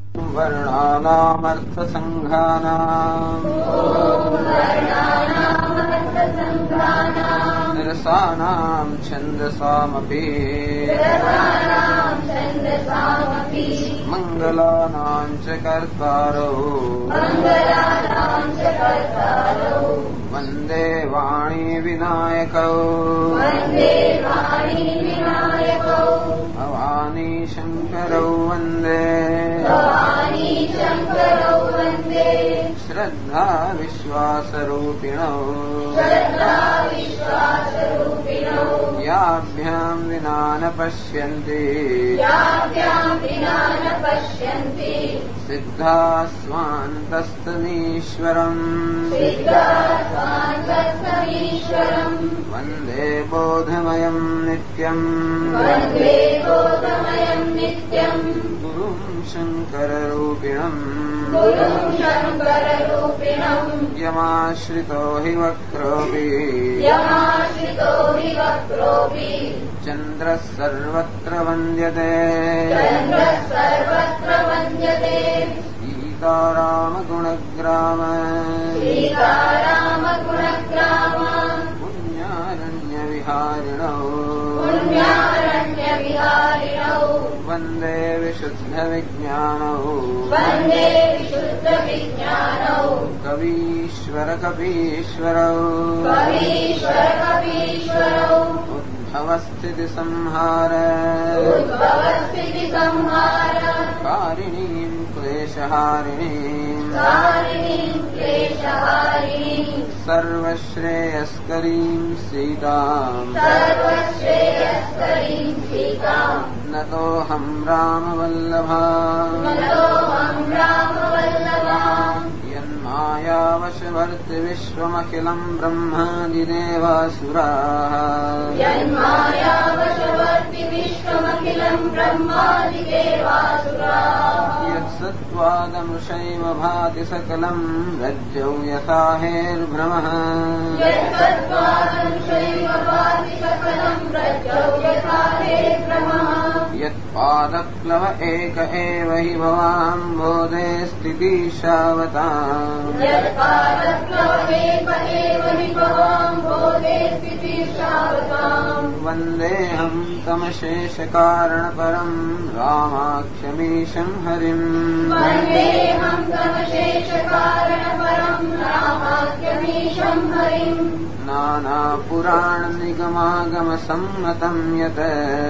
वर्णानामर्थसङ्घानाम् रसानाम् छन्दसामपि मङ्गलानाम् च कर्तारौ वन्दे वाणी विनायकौ भवानी शङ्करौ वन्दे श्रद्धा विश्वासरूपिणौ याभ्याम् विना न पश्यन्ति सिद्धा स्वान्तस्तमीश्वरम् वन्दे बोधमयम् नित्यम् गुरुम् शङ्कररूपिणम् यमाश्रितो हि वक्रोऽपि चन्द्रः सर्वत्र वन्द्यते सीतारामगुणग्राम पुण्यारण्यविहारिणौ वन्दे विशुद्धविज्ञानौ कवीश्वरकपीश्वरौ उद्भवस्थितिसंहार कारिणीम् क्लेशहारिणीम् सर्वश्रेयस्करीम् सीताम् नतोऽहम् रामवल्लभा यन्मायावशवर्ति विश्वमखिलम् ब्रह्मादिदेवासुराः यत्सत्त्वादमृषैव भाति सकलम् रज्जौ यथा हेर्भ्रमः यत्पादप्लव एक एव हि भवाम्भोधे स्थितिशावताम् वन्देऽहम् तमशेषकारणपरम् रामाख्यमीशम् हरिम् नानापुराणनिगमागमसम्मतम् यत्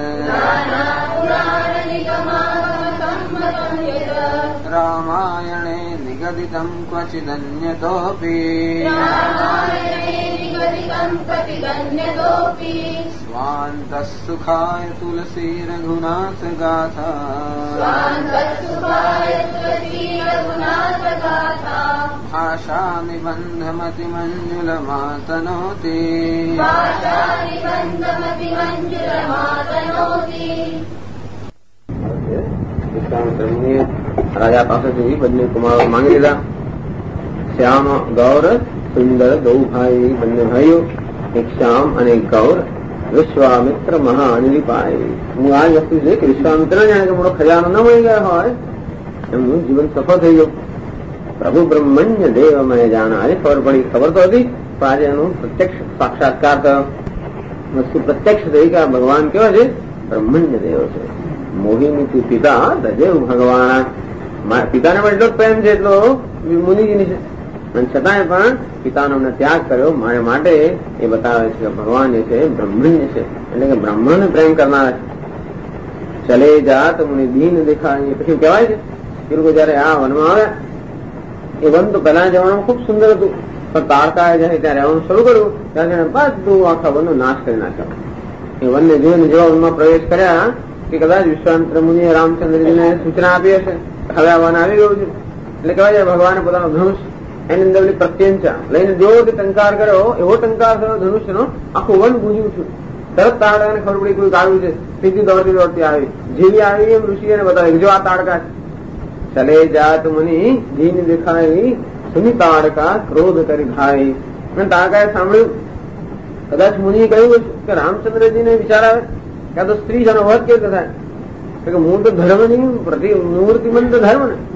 रामायणे निगदितम् क्वचिदन्यतोऽपि स्वान्तः सुखाय तुलसी रघुनाथ गाथा भाषा निबन्धमतिमञ्जुलमातनोति राजा पासेથી બંને કુમારો માંગી લીધા. શ્યામ ગૌર સુંદર દો ભાઈ, બંને ભાઈઓ એક શ્યામ અને એક ગૌર વિશ્વામિત્ર મહાઅનિલી પાય. હું આ વસ્તુ છે કે વિશ્વામિત્ર જાણે કે મોટો ખજાનો ન મળી ગયો હોય એમનું જીવન સફળ થઈ ગયું. પ્રભુ બ્રહ્મણ્ય દેવ મને જાણ. આજે ખબર તો હતી પણ આજે એનું પ્રત્યક્ષ સાક્ષાત્કાર થયો. વસ્તુ પ્રત્યક્ષ થઈ કે આ ભગવાન કેવા છે? બ્રહ્મણ્ય દેવ છે. મોહિની પિતા દેવ ભગવાન. પિતાને પણ એટલો જ પ્રેમ છે એટલો મુનિજીની છે, અને છતાંય પણ પિતાનો અમને ત્યાગ કર્યો મારા માટે એ બતાવે છે કે ભગવાન એ છે બ્રહ્મણ્ય છે, એટલે કે બ્રહ્મને પ્રેમ કરનાર છે. ચલે જાત મુનિ દીન દેખાય. પછી કહેવાય છે એ લોકો જયારે આ વનમાં આવ્યા, એ વન તો પહેલા જવાનું ખુબ સુંદર હતું, પણ તારકાએ જયારે ત્યાં રહેવાનું શરૂ કર્યું ત્યારે તેને બધું આખા વનનો નાશ કરી નાખ્યો. એ વનને જોઈને જેવા વનમાં પ્રવેશ કર્યા કે કદાચ વિશ્વામિત્ર મુનિએ રામચંદ્રજીને સૂચના આપી હશે હવે આ વન આવી ગયું છે. એટલે કહેવાય છે ભગવાને પોતાનો ધનુષ એની અંદર પ્રત્યંચા લઈને જેવો ટંકાર કર્યો એવો ટંકાર થયો ધનુષ્યનો, આખું વન ગુંજ્યું છું. તરત તારકાને ખબર પડી કોઈ આવ્યું છે, સીધી દોડતી દોડતી આવી. જેવી આવી એમ ઋષિ એને બતાવે જો આ તારકા છે. ચલે જાત મુનિ દીન દેખાય સુની તારકા ક્રોધ કરી ખાય. અને તારકાએ સાંભળ્યું, કદાચ મુનિએ કહ્યું કે રામચંદ્રજીને વિચાર આવે કે આ તો સ્ત્રી છે, વધ કેવી રીતે થાય? કે મૂળ તો ધર્મ નહીં, નિવૃત્તિમંત ધર્મ ને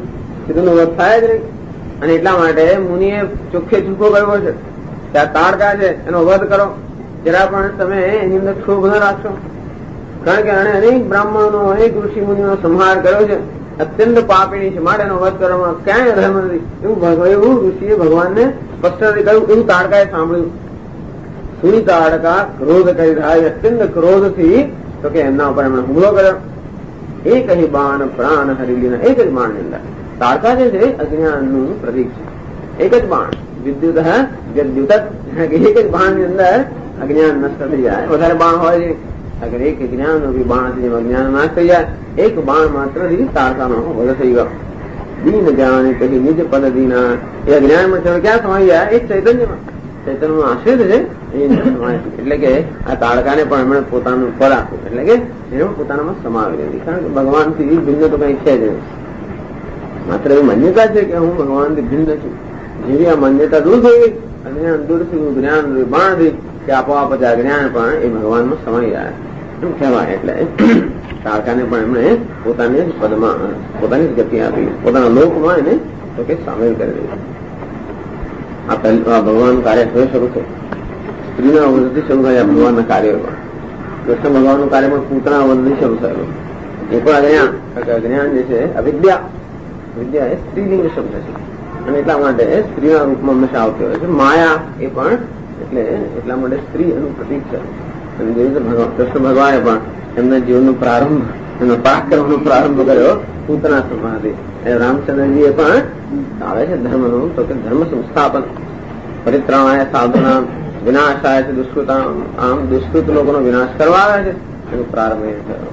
સ્ત્રીનો વધ થાય જ નહીં. અને એટલા માટે મુનિએ ચોખ્ખે ચોખ્ખો કર્યો છે કે આ તાડકા છે એનો વધ કરો, જરા પણ તમે એની અંદર ક્ષોભ ન રાખશો. કારણ કે આને અનેક બ્રાહ્મણોનો અનેક ઋષિ મુનિઓનો સંહાર કર્યો છે, અત્યંત પાપીણી છે, માટે એનો વધ કરવામાં ક્યાંય અધર્મ નથી. એવું ઋષિએ ભગવાનને સ્પષ્ટ કહ્યું. એવું તાડકાએ સાંભળ્યું. સુની તાડકા ક્રોધ કરી થાય, અત્યંત ક્રોધથી તો કે એમના ઉપર એમણે હુમલો કર્યો. એક જ બાણ પ્રાણ હરી લીધા. એક જ બાણની અંદર તાડકા જે છે અજ્ઞાનનું પ્રતીક છે. એક જ બાણ વિદ્યુત વિદ્યુત એક જ બાણની અંદર અજ્ઞાન નષ્ટ થઈ જાય. વધારે બાણ હોય છે, અગર એક જ્ઞાન બાણ જેમ અજ્ઞાન નાશ થઈ જાય, એક બાણ માત્રથી તાડકાનો વધ થઈ ગયો. દીન જાણે કહી નિજ પદ દીના. એ અજ્ઞાનમાં ક્યાં સમાઈ જાય? એક ચૈતન્યમાં. ચૈતન્યનો આશ્રિત છે એ સમાય. એટલે કે આ તાડકાને પણ એમણે પોતાનું ફળ આપ્યું, એટલે કે એને પોતાનામાં સમાવી દીધી. કારણ કે ભગવાનથી ભિન્ન તો કઈ છે જ નહીં. માત્ર એવી માન્યતા છે કે હું ભગવાનથી ભિન્ન છું. જેવી આ માન્યતા દૂર થઈ ગઈ, અજ્ઞાન દૂર થયું, જ્ઞાન બાણ થઈ, કે આપોઆપ જ આ જ્ઞાન પણ એ ભગવાનમાં સમાઈ જાય એમ કહેવાય. એટલે તાડકાને પણ એમણે પોતાની પદમાં પોતાની જ ગતિ આપી, પોતાના લોકમાં એને તો કે સામેલ કરી દીધું. આ ભગવાનનું કાર્ય થઈ શરૂ છે. સ્ત્રીના વંશથી શરૂ થયા ભગવાનના કાર્યો પણ. કૃષ્ણ ભગવાનનું કાર્ય પણ પૂતના વંશથી શરૂ થયેલું. એ પણ અજ્ઞાન. અજ્ઞાન જે છે અવિદ્યા, વિદ્યા એ સ્ત્રીલિંગ શબ્દ છે અને એટલા માટે સ્ત્રીના રૂપમાં હંમેશા આવતી હોય છે. માયા એ પણ એટલે એટલા માટે સ્ત્રી એનું પ્રતીક છે. અને જે રીતે કૃષ્ણ ભગવાને પણ એમના જીવનનો પ્રારંભ, એમના પરાક્રમનો પ્રારંભ કર્યો પૂતના સમાથી. રામચંદ્રજીએ પણ આવે છે ધર્મનું તો કે ધર્મ સંસ્થાપન, પરિત્રાણાય સાધુના વિનાશાય છે દુષ્કૃતા. આમ દુષ્કૃત લોકોનો વિનાશ કરવા આવે છે, એનો પ્રારંભ એ થયો.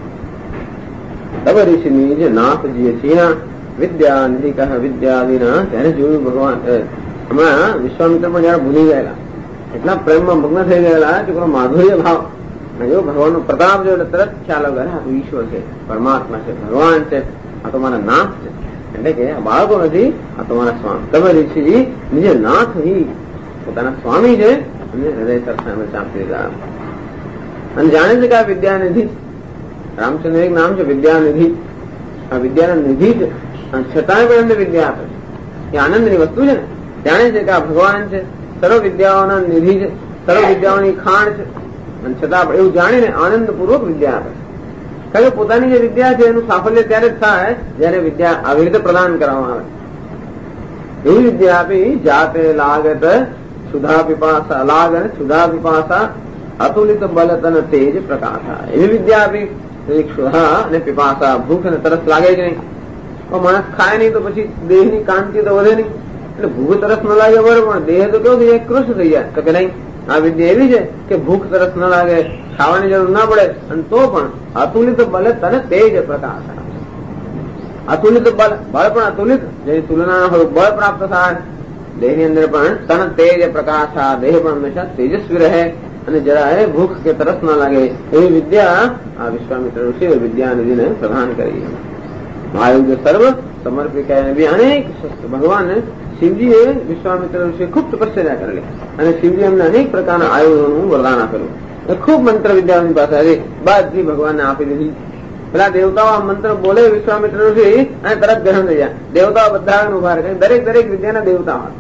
તબ ઋષિની જે નાથજીએ છીના વિદ્યા નિધિ કહે વિદ્યાદિના. ત્યારે જોયું ભગવાન હમણાં વિશ્વામિત્ર પણ જયારે ભૂલી ગયેલા, એટલા પ્રેમમાં મગ્ન થઈ ગયેલા કે પેલો માધુર્ય ભાવ જો ભગવાનનો પ્રતાપ જો એટલે તરત ખ્યાલ આવે આ તો ઈશ્વર છે, પરમાત્મા છે, ભગવાન છે, આ તો મારા નાથ છે. એટલે કે આ બાળકો નથી, આ તો મારા સ્વામી. તમે ઋષિ નિજે નાથ હી પોતાના સ્વામી છે અને હૃદય સરસામે ચાંપી દીધા. અને જાણે છે કે આ વિદ્યાનિધિ, રામચંદ્ર એક નામ છે વિદ્યાનિધિ. આ વિદ્યાના નિધિ છે, છતાંય પણ એમને વિદ્યા આપે છે. એ આનંદની વસ્તુ છે ને. જાણે છે કે આ ભગવાન છે, સર્વ વિદ્યાઓના નિધિ છે, સર્વ વિદ્યાઓની ખાણ છે, અને છતાં એવું જાણીને આનંદપૂર્વક વિદ્યા આપે છે. કારણ કે પોતાની જે વિદ્યા છે એનું સાફલ્ય ત્યારે જ થાય જયારે વિદ્યા આવી રીતે પ્રદાન કરવામાં આવે. એવી વિદ્યા આપી જાતે લાગત સુધા પીપાસા, લાગ અને સુધા પીપાસા અતુલિત બલતન તેજ પ્રકાશા. એવી વિદ્યા આપી સુધા અને પીપાસા, ભૂખ અને તરસ લાગે જ નહીં. માણસ ખાય નહીં તો પછી દેહની કાંતિ તો વધે નહીં. એટલે ભૂખ તરસ ન લાગે બરોબર, પણ દેહ તો કેવું થઈ જાય? કૃષ્ણ થઈ જાય. તો કે નહીં, આ વિદ્યા એવી છે કે ભૂખ તરસ ન લાગે, ખાવાની જરૂર ના પડે, અને તો પણ અતુલિત બલ તને તેજ પ્રકાશ. અતુલિત બળ પણ અતુલિત, જેની તુલના હોય બળ પ્રાપ્ત થાય. દેહની અંદર પણ તન તેજ પ્રકાશ, દેહ પણ હંમેશા તેજસ્વી રહે અને જરા ભૂખ કે તરસ ના લાગે એવી વિદ્યા આ વિશ્વામિત્ર ઋષિ વિદ્યાનિધિને પ્રદાન કરી. આયુધ સર્વ સમર્પિત બી અનેક ભગવાન શિવજીએ વિશ્વામિત્ર ઋષિ ખૂબ તપસ્યા કરેલી અને શિવજી એમને અનેક પ્રકારના આયુધોનું વરદાન આપેલું. ખૂબ મંત્ર વિદ્યાની પાસે હતી, બધી ભગવાનને આપી દીધી. પેલા દેવતાઓ આ મંત્ર બોલે વિશ્વામિત્ર ઋષિ અને તરત ગ્રહણ થઈ જાય. દેવતાઓ બધા ઉભા રહે. દરેક વિદ્યાના દેવતા હોય,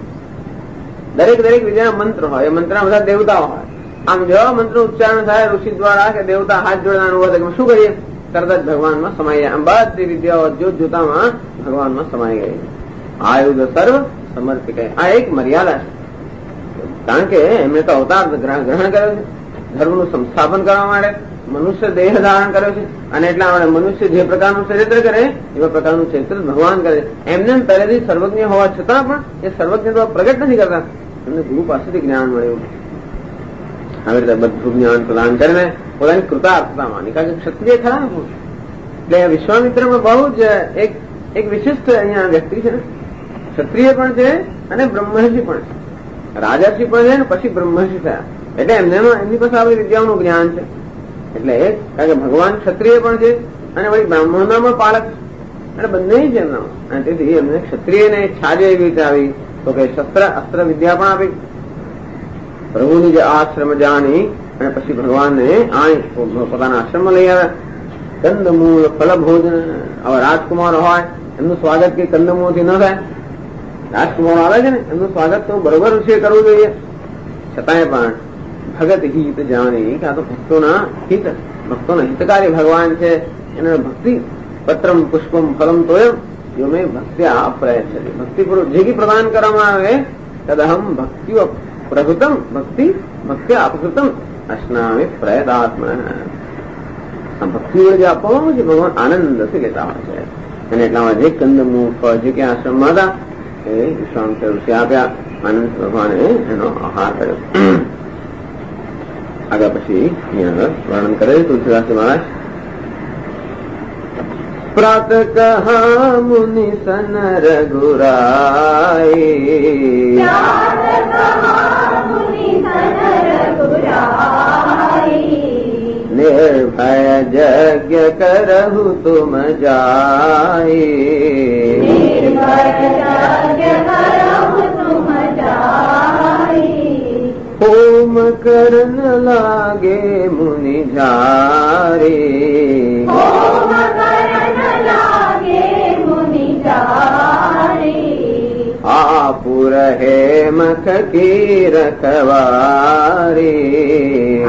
દરેક વિદ્યાના મંત્ર હોય, એ મંત્રના બધા દેવતાઓ હોય. આમ જેવા મંત્ર ઉચ્ચારણ થાય ઋષિ દ્વારા કે દેવતા હાથ જોડવાનું હોય તો શું કરીએ? તરત જ ભગવાનમાં સમાઈ જાય. આમ બધી વિદ્યાઓ જોતામાં ભગવાનમાં સમાઈ ગઈ. આયુધ સર્વ સમર્પિત. આ એક મર્યાદા છે, કારણ કે એમણે તો અવતાર ગ્રહણ કર્યો છે, ધર્મનું સંસ્થાપન કરવા માટે મનુષ્ય દેહ ધારણ કર્યો છે. અને એટલા માટે મનુષ્ય જે પ્રકારનું ચરિત્ર કરે એવા પ્રકારનું ચરિત્ર ભગવાન કરે. એમને પહેલેથી સર્વજ્ઞ હોવા છતાં પણ એ સર્વજ્ઞ પ્રગટ નથી કરતા. એમને ગુરુ પાસેથી જ્ઞાન મળ્યું. આવી રીતે બધું જ્ઞાન પ્રદાન કરીને પોતાની કૃતાર્થતા માની. કારણ કે ક્ષત્રિય ખરા ને, એટલે વિશ્વામિત્રમાં બહુ જ એક વિશિષ્ટ અહીંયા વ્યક્તિ છે ને. ક્ષત્રિય પણ છે અને બ્રહ્મર્ષિ પણ છે, રાજર્ષિ પણ છે ને પછી બ્રહ્મર્ષિ થયા. એટલે એમની પાસે આવી વિદ્યાઓનું જ્ઞાન છે. એટલે કારણ કે ભગવાન ક્ષત્રિય પણ છે અને વળી બ્રાહ્મણના પણ પાલક છે, અને બંને છે એમના. અને તેથી એમને ક્ષત્રિયને છાજે એવી રીતે આવી તો કે શસ્ત્ર અસ્ત્ર વિદ્યા પણ આપી. પ્રભુની જે આશ્રમ જાણી અને પછી ભગવાનને પોતાના આશ્રમમાં લઈ આવ્યા. કંદમૂળ ફલ ભોજન. હવે રાજકુમાર હોય એમનું સ્વાગત કે કંદમૂળથી ન થાય. રાજકુમારો આવે છે ને એમનું સ્વાગત તો બરોબર છે કરવું જોઈએ. છતાંય પણ ભગત હિત જાણી કે આ તો ભક્તોના હિતકારી ભગવાન છે. એને ભક્તિ પત્રમ પુષ્પમ ફલમ તોયમ જો મેં ભક્તિ પ્રયત છે. ભક્તિપૂર્વક જે કઈ પ્રદાન કરવામાં આવે તદહમ ભક્તિ પ્રભુતમ ભક્તિ અપકૃતમ અશ્નામી પ્રયતાત્મા. ભક્તિ વડે જે આપવામાં છે ભગવાન આનંદથી લેતા હોય છે. અને એટલામાં જે કંદમૂળ ફળ જે કે આશ્રમમાં હતા એ વિશ્વામિત્ર ઋષિ આપ્યા. આનંદ ભગવાને એનો આહાર કર્યો. આગળ પછી વર્ણન કરે તુલસીદાસજી મહારાજ. પ્રાત કહા મુનિ સન રઘુરાય નિર્ભય જગ્ય કરહુ તુમ જાય હોમ કરન લાગે મુનિ ઝારે આપુર હે મખ કી રખવારી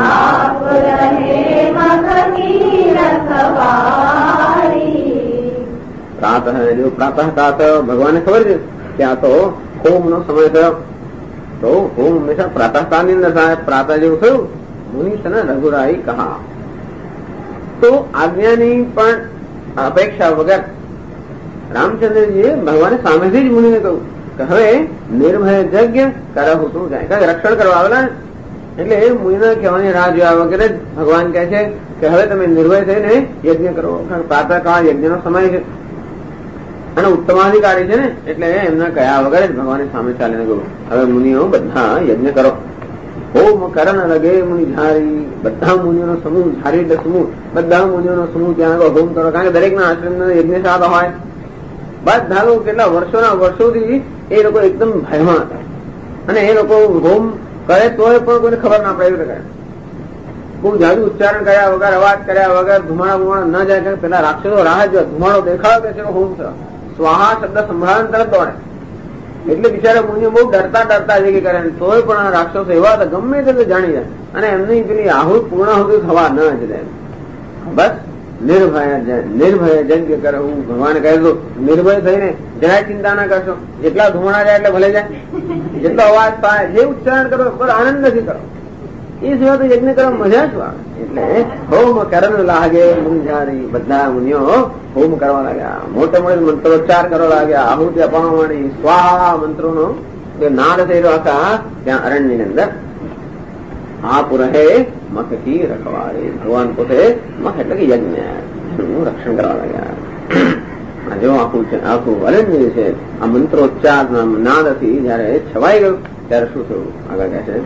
પ્રાતઃ જો પ્રાતઃ કાળ ભગવાનને ખબર છે કે આ તો હોમ નો સમય થયો. તો હોમ હંમેશા પ્રાતઃ કાળની અંદર થાય. પ્રાતઃ જેવું થયું મુનિ સન રઘુરાઈ કહા. તો આજ્ઞાની પણ અપેક્ષા વગર રામચંદ્રજીએ ભગવાને સામેથી જ મુનિને કહ્યું કે હવે નિર્ભય યજ્ઞ કરવું તું જાય. કારણ રક્ષણ કરવા આવેલા એટલે એ મુનિના કહેવાની રાહ જોયા વગર જ ભગવાન કહે છે કે હવે તમે નિર્ભય થઈને યજ્ઞ કરો. કારણ પ્રાતઃકાળ યજ્ઞનો સમય છે અને ઉત્તમાધિકારી છે ને એટલે એમના કયા વગર જ ભગવાને સામે ચાલીને કહ્યું હવે મુનિઓ બધા યજ્ઞ કરો. હોમ કરણ લગે મુનિ ઝારી. બધા મુનિઓનો સમૂહ, ઝારી એટલે સમૂહ, બધા મુનિઓનો સમૂહ ત્યાં આગળ હોમ કરો. કારણ કે દરેકના આશ્રમનો યજ્ઞશાળા હોય. બધા લોકો કેટલા વર્ષોના વર્ષોથી એ લોકો એકદમ ભયમાં હતા અને એ લોકો હોમ કરે તોય પણ કોઈને ખબર ના પડે એવું કરે. બહુ જાજુ ઉચ્ચારણ કર્યા વગર, અવાજ કર્યા વગર, ધુમાડા ન જાય. પેલા રાક્ષસો રાહ જોવા, ધુમાડો દેખાડો કે હોમ થયો, સ્વાહા શબ્દ સંભળાવે તરત દોડે. એટલે બિચારા મુનિઓ બહુ ડરતા જે કરે તોય પણ આ રાક્ષસો એવા હતા ગમે તે જાણી જાય અને એમની પેલી આહુત પૂર્ણાહુતિ થવા ન જ દે. બસ નિર્ભય યજ્ઞ કરે. હું ભગવાને કહે તો નિર્ભય થઈને જરાય ચિંતા ના કરશો. જેટલા ધુમાડા જાય એટલે ભલે જાય, જેટલો અવાજ થાય, જે ઉચ્ચારણ કરો પણ આનંદ નથી કરો. એ સિવાય તો યજ્ઞ કરવા મજા જ આવે. એટલે હોમ કરણ લાગે મુનિજારી. બધા મુનિઓ હોમ કરવા લાગ્યા, મોટે મોટે મંત્રોચ્ચાર કરવા લાગ્યા, આહુતિ અપાવવા માંડી. સ્વાહા મંત્રોનો જે નાદ થઈ રહ્યો હતા ત્યાં અરણ્યની અંદર. આપ રહે મખ કી રખવાળી. ભગવાન પોતે મખ એટલે કે યજ્ઞ નું રક્ષણ કરવા લાગ્યા. જો આખું અરણ્ય છે આ મંત્રોચ્ચાર નાદથી જયારે છવાઈ ગયું ત્યારે શું થયું આગળ કહે છે.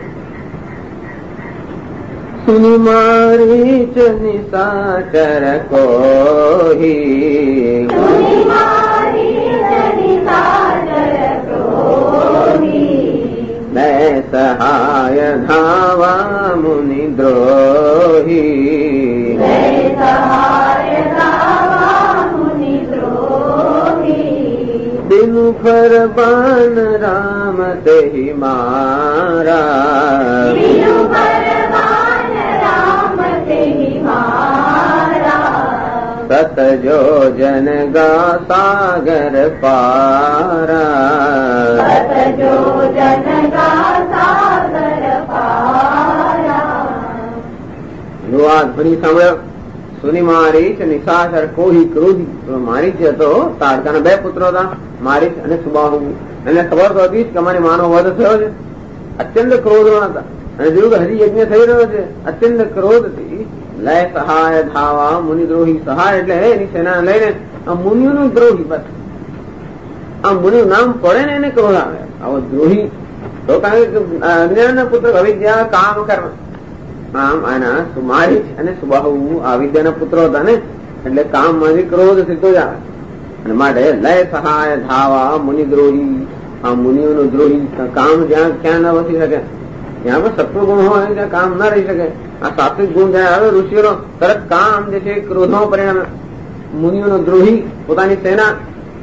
સુનિ મારી ચ નિશાચર કોહી मैं सहाय धावा मुनि द्रोही बिनु फर बान राम ते मारा सत जो जन गा सागर पारा જો આ ધ્વનિ સાંભળ્યો. સુની મારીચ નિશાચર કોહી ક્રોધી. મારીચ હતો તારકાના બે પુત્રો હતા, મારીચ અને સુબાહુ. એને ખબર તો હતી કે અમારી માનો વધ થયો છે. અત્યંત ક્રોધમાં હતા અને જોયું કે હજી યજ્ઞ થઈ રહ્યો છે. અત્યંત ક્રોધથી લય સહાય ધાવા મુનિદ્રોહી. સહાય એટલે એની સેના લઈને આ મુનિઓનું દ્રોહી. બસ આ મુનિનું નામ પડે ને એને ક્રોધ આવે. આવો દ્રોહી તો કારણ કે અજ્ઞાનના પુત્ર અવિદ્યા કામ કર્મ. આમ આના મારીચ અને સુબાહુ આ વિદ્યાના પુત્રો હતા ને એટલે કામ માંથી ક્રોધ સીધો જ આવે. અને માટે લય સહાય ધાવા મુનિદ્રોહી. આ મુનિઓનો દ્રોહી. કામ જ્યાં ક્યાં ન વસી શકે, જ્યાં પણ સત્વ ગુણ હોય ત્યાં કામ ના રહી શકે. આ સાત્વિક ગુણ જયારે આવે ઋષિઓનો તરત કામ જે છે ક્રોધમાં પરિણામે. મુનિઓનો દ્રોહી પોતાની સેના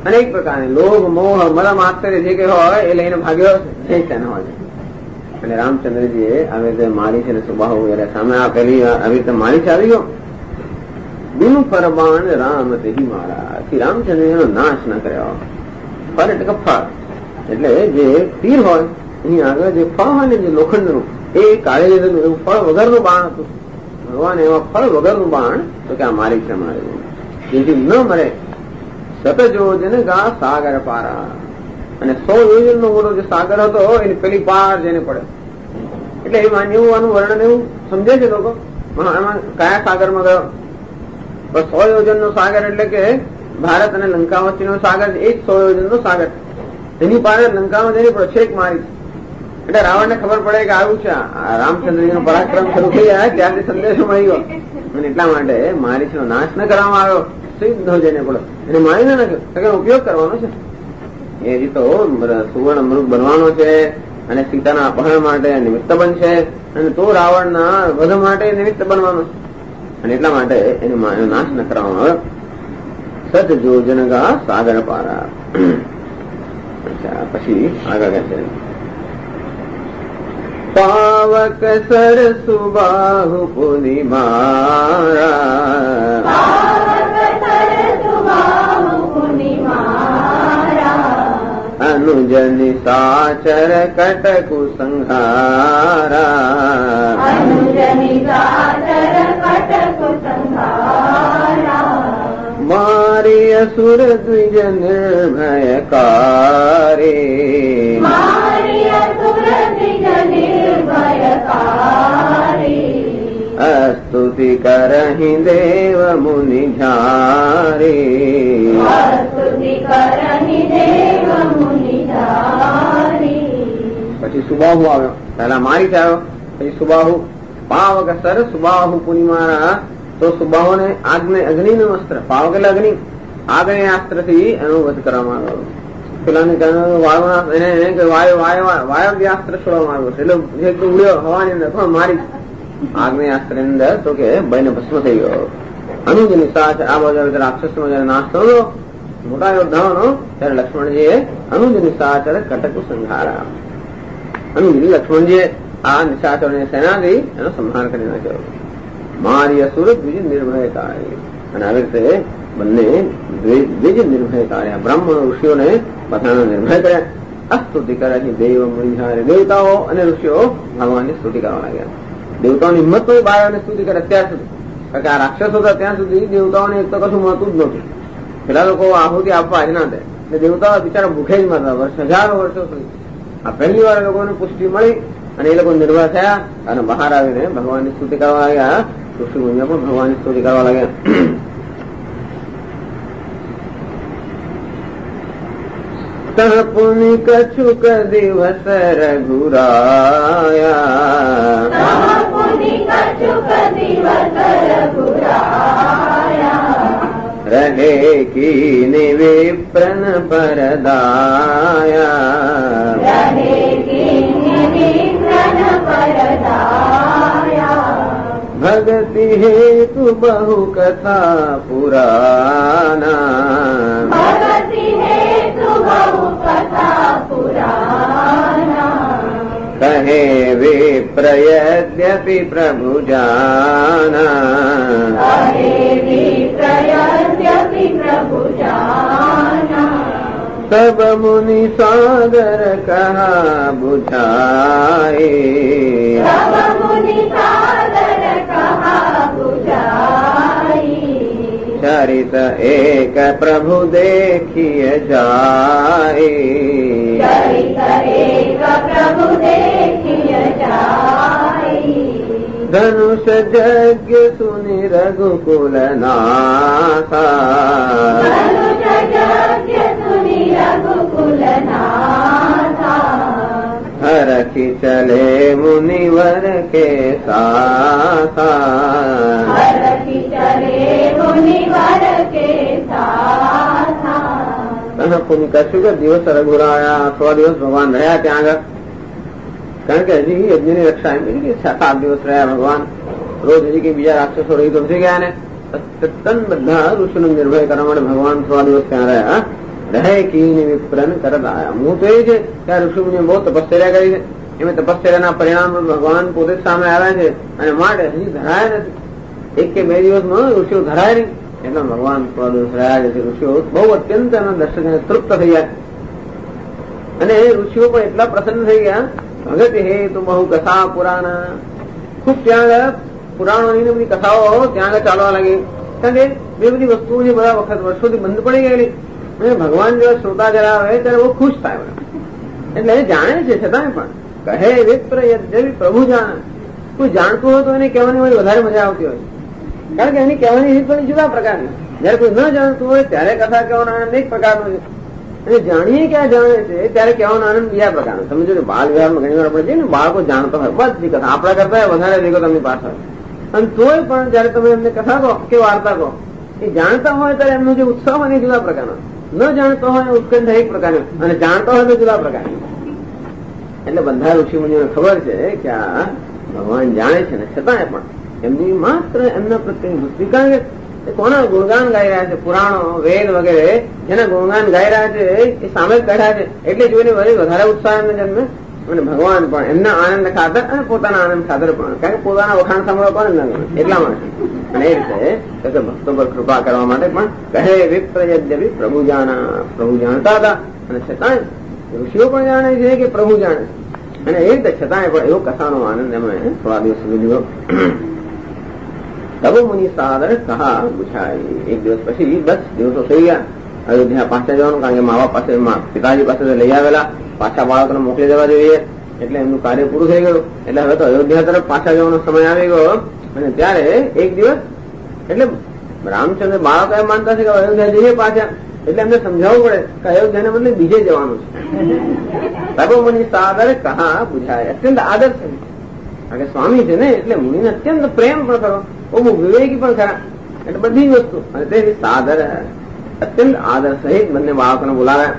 અનેક પ્રકારની લોભ મોહ મલમ આશ્ચર્ય જે કે હોય એ લઈને ભાગ્યો છે હોય. અને રામચંદ્રજીએ આવી રીતે મારી છે સુબાહુ જયારે સામે આપેલી આવી રીતે મારી છે આવી ગયો બિન ફરબાણ રામ તેહી મારા. રામચંદ્રજીનો નાશ ન કર્યો. ફળ એટલે કે ફળ એટલે જે તીર હોય એની આગળ જે ફળ હોય ને જે લોખંડનું એ કાઢી લીધેલું એવું ફળ વગરનું બાણ હતું. ભગવાન એવા ફળ વગરનું બાણ તો કે આ મારી છે મારી જેથી ન મરે. સતજોજન ગા સાગર પારા. અને 100 યોજન નો મોટો જે સાગર હતો એની પેલી પાર જેને પડે એટલે એવું આનું વર્ણન એવું સમજે છે લોકો. એમાં કયા સાગરમાં ગયો? 100 યોજન નો સાગર એટલે કે ભારત અને લંકા વચ્ચેનો સાગર એ જ 100 યોજન નો સાગર. એની પાસે લંકામાં જઈને છેક મારી એટલે રાવણને ખબર પડે કે આવું છે રામચંદ્રજીનો પરાક્રમ શરૂ થઈ જાય ત્યારથી સંદેશો મળી ગયો. અને એટલા માટે મારીનો નાશ ન કરવામાં આવ્યો. સિદ્ધ જઈને પડે એને મારી ના નાખ્યો ઉપયોગ કરવાનો છે. એ રીતો સુવર્ણ મૃગ બનવાનો છે અને સીતાના અપહરણ માટે નિમિત્ત બનશે અને તો રાવણના વધ માટે નિમિત્ત બનવાનો છે. અને એટલા માટે એને નાશ ન કરવામાં આવ્યો. સત જોજન ગા સાગર પારા. પછી આગળ કહે છે પાવક સર સુબાહુ પુનિ મારા. अनुजन साचर कटकु संहारा. मारी असुर द्विज निर्भयकारी. स्तुति करहि देव मुनि झारी. પછી સુબાહુ આવ્યો. પહેલા મારી આવ્યો પછી સુબાહુ. પાવક સર સુબાહુ પુનિ મારા. તો સુબાહુ ને અગ્નિનું અસ્ત્ર. પાવક એટલે અગ્નિ. આગળ અસ્ત્ર થી એનો વધ કરવામાં આવ્યો. પેલા વાયવ્ય અસ્ત્ર છોડવામાં આવ્યો એટલે જે ઉડ્યો હવાની અંદર પણ મારી આગની અસ્ત્ર ની અંદર તો કે બહેને ભસ્મ થઈ ગયો. અનુજ નિશાચ આ બાજુ રાક્ષસ નો જયારે નાશ થયો મોટા યોદ્ધાઓનો ત્યારે લક્ષ્મણજીએ અનુજ નિશાચર કટક સંહારા. અનુજ લક્ષ્મણજીએ આ નિશાચરોની સેનાથી એનો સંહાર કરી નાખ્યો. મારી અસુર દ્વિજ નિર્ભયકારી. અને આવી રીતે બંને દ્વિજ નિર્ભયકાર્યા. બ્રહ્મ ઋષિઓને બધાને નિર્ભય કર્યા. અસ્તુતિ કરે દેવ મુનિહારે. દેવતાઓ અને ઋષિઓ ભગવાનની સ્તુતિ કરવા લાગ્યા. દેવતાઓની હિંમત તો બાળાને સ્તુતિ કરે અત્યાર સુધી. કારણ કે આ રાક્ષસો હતા ત્યાં સુધી દેવતાઓને એક તો કશું મળતું જ નહોતું. પેલા લોકો આહુતિ આપવા જ ના દે એટલે દેવતાઓ બિચારા ભૂખે જ મરતા હજારો વર્ષો સુધી. આ પહેલી વાર લોકોને પુષ્ટિ મળી અને એ લોકો નિર્ભય થયા અને બહાર આવીને ભગવાનની સ્તુતિ કરવા લાગ્યા. ઋષિ મુનિઓ પણ ભગવાનની સ્તુતિ કરવા લાગ્યા. તહ પુનિ કછુક દિવસ રઘુરાયા. રહે કી વિપ્રન પરદાયા. ભગતિ હેતુ બહુ કથા પુરાના. કહે વિપ્રયદ્યપિ પ્રભુ જાના. સબ મુનિ સાગર કહા બુઝાએ. ચરિત એક પ્રભુ દેખિય જાય. ધનુષ જગ્ઞ સુનિ રઘુકુલ નાથા. હરખી ચલે મુનિવર કે સાથા. પુનિ કશું કે દિવસ રઘુરાયા. 100 દિવસ ભગવાન રહ્યા ત્યાં આગળ. કારણ કે હજી યજ્ઞની રક્ષા એમ કે 7 દિવસ રહ્યા ભગવાન. રોજ હજી કઈ બીજા રાક્ષસો રહી તો થઈ ગયા ને તદ્દન બધા ઋષિનો નિર્ભય કરવા માટે ભગવાન 100 દિવસ ત્યાં રહ્યા. રહે કીન વિપ્રન કરત આયા. હું તો એ છે કે આ ઋષિમુનિએ બહુ તપશ્ચર્યા કરી છે, એમાં તપશ્ચર્યાના પરિણામ ભગવાન પોતે જ સામે આવ્યા છે, અને માટે હજી ધરાયા નથી. એક કે બે દિવસમાં ઋષિઓ ધરાય નહીં, એટલે ભગવાન ધરાયા છે. ઋષિઓ બહુ અત્યંત એના દર્શને તૃપ્ત થઈ ગયા, અને ઋષિઓ પણ એટલા પ્રસન્ન થઈ ગયા. ભગત હે તો બહુ કથા પુરાણ, ખુબ ત્યાં આગળ પુરાણોની બધી કથાઓ ત્યાં આગળ ચાલવા લાગી. કારણ કે બે બધી વસ્તુઓ જે બધા વખત વર્ષોથી બંધ પડી ગયેલી, અને ભગવાન જેવા શ્રોતા જરા આવે ત્યારે બહુ ખુશ થાય. એટલે એ જાણે છે છતાં પણ કહે વિપ્ર યદ્યપિ પ્રભુ જાણે. કોઈ જાણતું હોય તો એને કહેવાની વળી વધારે મજા આવતી હોય, કારણ કે એની કહેવાની રીત પણ જુદા પ્રકારની. જયારે કોઈ ન જાણતું હોય ત્યારે કથા કહેવાનો આનંદ એક પ્રકારનો છે, અને જાણીએ ક્યાં જાણે છે ત્યારે કહેવાનો આનંદ બીજા પ્રકારનો. તમે જો બાલ વિહારમાં ઘણી વાર આપણે જઈએ ને, બાળકો જાણતો હોય બધી કથા, આપણા કરતા વધારે વિગત એમની પાસે, અને તોય પણ જયારે તમે એમને કથા કહો કે વાર્તા કહો, એ જાણતા હોય ત્યારે એમનો જે ઉત્સાહ હોય એ જુદા પ્રકારનો, ન જાણતો હોય ઉત્કંઠ એક પ્રકારનો, અને જાણતો હોય તો જુદા પ્રકારનો. એટલે બધા ઋષિ મુનિઓને ખબર છે કે આ ભગવાન જાણે છે, ને છતાંય પણ એમની માત્ર એમના પ્રત્યેની ભક્તિ. કારણ કે કોના ગુણગાન ગાઈ રહ્યા છે, પુરાણો વેદ વગેરે જેના ગુણગાન ગાઈ રહ્યા છે એ સામે જ બેઠા છે, એટલે જોઈને વધારે ઉત્સાહ એમને જન્મે. અને ભગવાન પણ એમના આનંદ ખાતર અને પોતાના આનંદ ખાતર પણ, કારણ કે પોતાના વખાણ સાંભળવા કોને ના ગમે એટલા માટે. અને એ રીતે ભક્તો પર કૃપા કરવા માટે પણ કહે વિપ્ર યદ્યપિ પ્રભુ જાણા. પ્રભુ જાણતા હતા, અને છતાંય ઋષિઓ પણ જાણે છે કે પ્રભુ જાણે, અને એ રીતે છતાંય પણ એવો કથાનો આનંદ એમણે થોડા દિવસ સુધી લીધો. તબ મુનિ સાદર કહા પૂછાય. એક દિવસ પછી બસ દિવસો થઈ ગયા, અયોધ્યા પાછા જવાનું, કારણ કે મા બાપ પાસે પિતાજી પાસે લઈ આવેલા, પાછા બાળકોને મોકલી દેવા જોઈએ, એટલે એમનું કાર્ય પૂરું થઈ ગયું. એટલે હવે તો અયોધ્યા તરફ પાછા જવાનો સમય આવી ગયો. અને ત્યારે એક દિવસ એટલે રામચંદ્ર બાળકો એમ માનતા છે કે અયોધ્યા જઈએ પાછા, એટલે એમને સમજાવવું પડે કે અયોધ્યાને બદલે બીજે જવાનું છે. તબ મુનિ સાદર કહા બુઝાય. અત્યંત આદર છે, કારણ કે સ્વામી છે ને, એટલે મુનિને અત્યંત પ્રેમ પણ કરો, બહુ વિવેકી પણ ખરા, એટલે બધી વસ્તુ. અને તે સાદર અત્યંત આદર સહિત બંને બાળકોને બોલાવ્યા.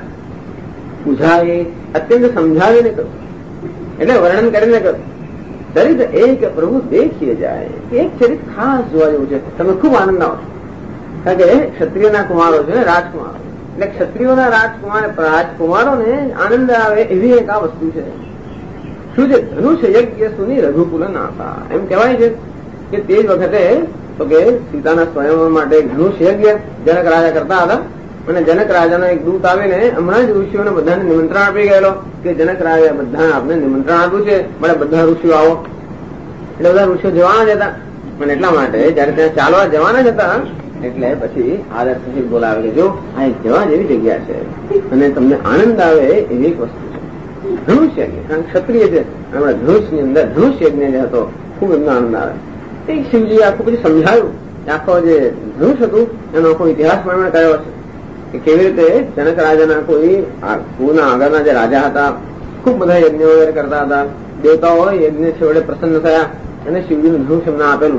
બુઝાય અત્યંત સમજાવીને કહ્યું, એટલે વર્ણન કરીને કહ્યું. ચરિત્ર એક પ્રભુ દેખીએ જાય. એક ચરિત્ર ખાસ જોવા જેવું છે, તમે ખૂબ આનંદ આવો. કારણ કે ક્ષત્રિયોના કુમારો છે, રાજકુમારો, એટલે ક્ષત્રિયોના રાજકુમારોને આનંદ આવે એવી એક આ વસ્તુ છે. શું છે? ધનુષ યજ્ઞ સુની રઘુકુલ નાતા. એમ કહેવાય છે કે તે જ વખતે તો કે સીતાના સ્વયંવર માટે ધનુષ યજ્ઞ જનક રાજા કરતા હતા, અને જનક રાજાનો એક દૂત આવીને હમણાં જ ઋષિઓને બધાને નિમંત્રણ આપી ગયેલો કે જનક રાજા બધા આપને નિમંત્રણ આપ્યું છે, મને બધા ઋષિઓ આવો. એટલે બધા ઋષિઓ જવાના જ હતા, અને એટલા માટે જયારે ત્યાં ચાલવા જવાના જ હતા, એટલે પછી આદર સહિત બોલાવે કે જો આ એક જવા જેવી જગ્યા છે, અને તમને આનંદ આવે એવી એક વસ્તુ છે ધનુષ યજ્ઞ. કારણ કે ક્ષત્રિય છે, હમણાં ધનુષની અંદર ધનુષ યજ્ઞ જે હતો ખૂબ એમનો આનંદ આવે. એ શિવજી આખું પછી સમજાયું, આખો જે ધનુષ હતું એનો આખો ઇતિહાસ પણ કયો છે કે કેવી રીતે જનક રાજાના કોઈ કુળના આગળના જે રાજા હતા, ખૂબ બધા યજ્ઞ વગેરે કરતા હતા, દેવતાઓ યજ્ઞ છેવટે પ્રસન્ન થયા, અને શિવજીનું ધનુષ એમને આપેલું.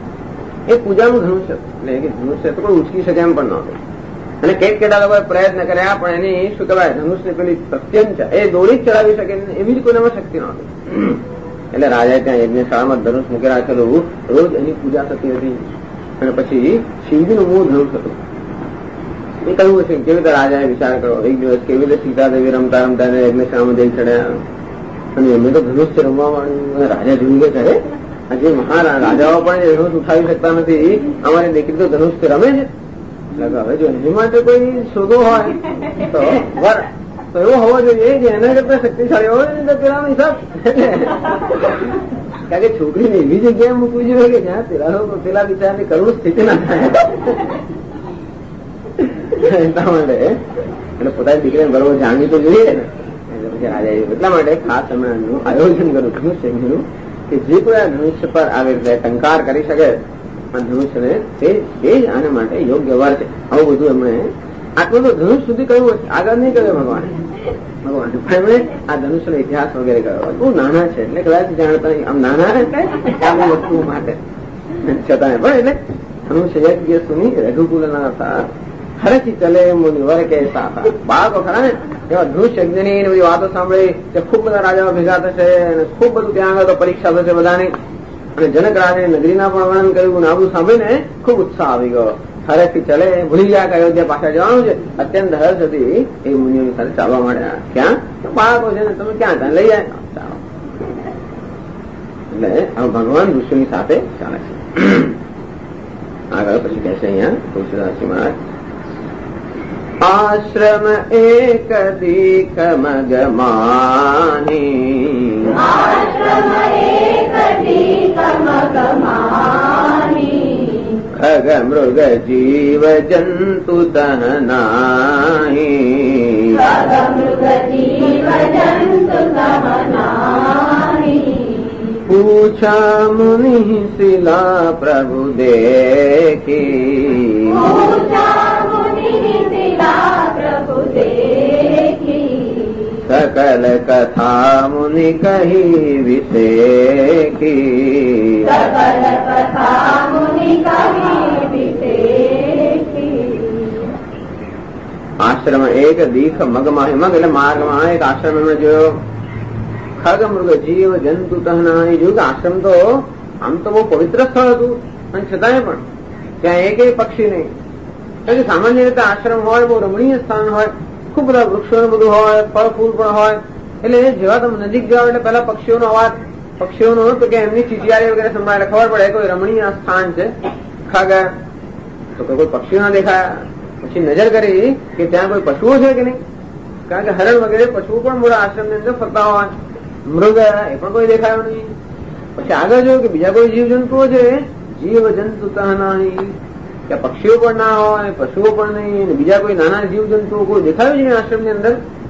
એ પૂજાનું ધનુષ હતું, એટલે કે ધનુષ તો કોઈ ઉચકી શકે એમ પણ નહોતું. અને કેટલા લોકોએ પ્રયત્ન કર્યા, પણ એની શું કહેવાય ધનુષને પેલી પ્રત્યંચ એ દોડી જ ચડાવી શકે એવી જ કોઈનામાં શક્તિ નહોતી. એટલે રાજાએ ત્યાં યજ્ઞશાળામાં ધનુષ મૂકી રાખેલું, રોજ એની પૂજા થતી હતી. અને પછી શિવજીનું મૂળ ધનુષ હતું. એ કહ્યું છે કેવી રીતે રાજાએ વિચાર કર્યો, એક દિવસ કેવી રીતે સીતાદેવી રમતા રમતા યજ્ઞશાળામાં જઈ ચડ્યા, અને એમને તો ધનુષ રમવા માંડ્યું. રાજા જોઈ ગયા કરે આજે રાજાઓ પણ ધનુષ ઉઠાવી શકતા નથી, અમારી દીકરી તો ધનુષ રમે છે. હવે જો એની માટે કોઈ શોધો હોય તો એવો હોવો જોઈએ કે એના કરતા શક્તિશાળી હોય ને તો પેલાનો હિસાબ. કારણ કે છોકરીને એવી જગ્યાએ મૂકવી જોઈએ કે જ્યાં પેલા બિચારાની કરુણ સ્થિતિ ના થાય. એટલા માટે એટલે પોતાની દીકરીને બરોબર જાણવી તો જોઈએ ને. એટલે પછી રાજા એટલા માટે ખાસ અમે આયોજન કર્યું ધનુષ્યનું કે જે કોઈ આ ધનુષ્ય પર આવી રીતે ટંકાર કરી શકે, આ ધનુષ્યને તે જ આના માટે યોગ્ય વાર છે. આવું બધું એમણે આટલું તો ધનુષ સુધી કહ્યું છે, આગળ નહીં કહ્યું ભગવાને. એમણે આ ધનુષ્યનો ઇતિહાસ વગેરે કહ્યો. બહુ નાના છે એટલે કદાચ જાણતા નહીં, આમ નાના એટલે આ વસ્તુ માટે છતાં પણ એટલે ધનુષ્ય યજ્ઞ સુની રઘુકુલ ના હતા. હરથી ચલે મુનિવર કે સાતા. બાળકો ખરા ને એવા ધનુષ યજ્ઞની બધી વાતો સાંભળી કે ખૂબ બધા રાજાઓ ભેગા થશે, અને ખૂબ બધું ત્યાં આગળ તો પરીક્ષા થશે બધાની. અને જનક રાજાએ નગરીના પણ વર્ણન કર્યું, અને આ બધું સાંભળીને ખૂબ ઉત્સાહ આવી ગયો. હરેથી ચલે, ભૂલી ગયા કે અયોધ્યા પાછા જવાનું છે. અત્યંત હર્ષ હતી એ મુનિઓની સાથે ચાલવા માંડ્યા. ક્યાં? બાળકો છે ને, તમે ક્યાં ત્યાં લઈ જાય. એટલે આ ભગવાન ઋષિની સાથે ચાલે છે. આગળ પછી કહે છે અહીંયા તુલસીદાસજી મહારાજ, આશ્રમ એક દીખ મગમાની, ખગ મૃગ જીવ જંતુ તહનાહી, પૂછા મુનિ શિલા પ્રભુ દેખી, सकल कथा मुनि कही विषेखी, आश्रम एक दीख मगमा, मग એટલે માર્ગમાં એક આશ્રમ એમણે જોયો. ખગ મૃગ જીવ જંતુ તહના, એ જોયું કે આશ્રમ તો આમ તો બહુ પવિત્ર સ્થળ હતું, અને છતાંય પણ ત્યાં એક પક્ષી નહીં. કારણ કે સામાન્ય રીતે આશ્રમ હોય, બહુ રમણીય સ્થાન હોય, ખૂબ બધા વૃક્ષો બધું હોય, ફળ ફૂલ પણ હોય, એટલે જેવા તમે નજીક જાઓ એટલે પેલા પક્ષીઓનો અવાજ, પક્ષીઓનો તો કે એમની ચીચિયારી વગેરે સંભાળે, ખબર પડે કોઈ રમણીય સ્થાન છે. ખગ તો કોઈ પક્ષીઓ ના દેખાયા. પછી નજર કરી કે ત્યાં કોઈ પશુઓ છે કે નહીં, કારણ કે હરણ વગેરે પશુઓ પણ મોટા આશ્રમની અંદર ફરતા હોય. મૃગ એ પણ કોઈ દેખાયો નહીં. પછી આગળ જોયું કે બીજા કોઈ જીવ જંતુઓ છે, જીવ જંતુ તહનાહી, કે પક્ષીઓ પણ ના હોય, પશુઓ પણ નહીં, બીજા કોઈ નાના જીવ જંતુઓ કોઈ દેખાયું છે આશ્રમની અંદર.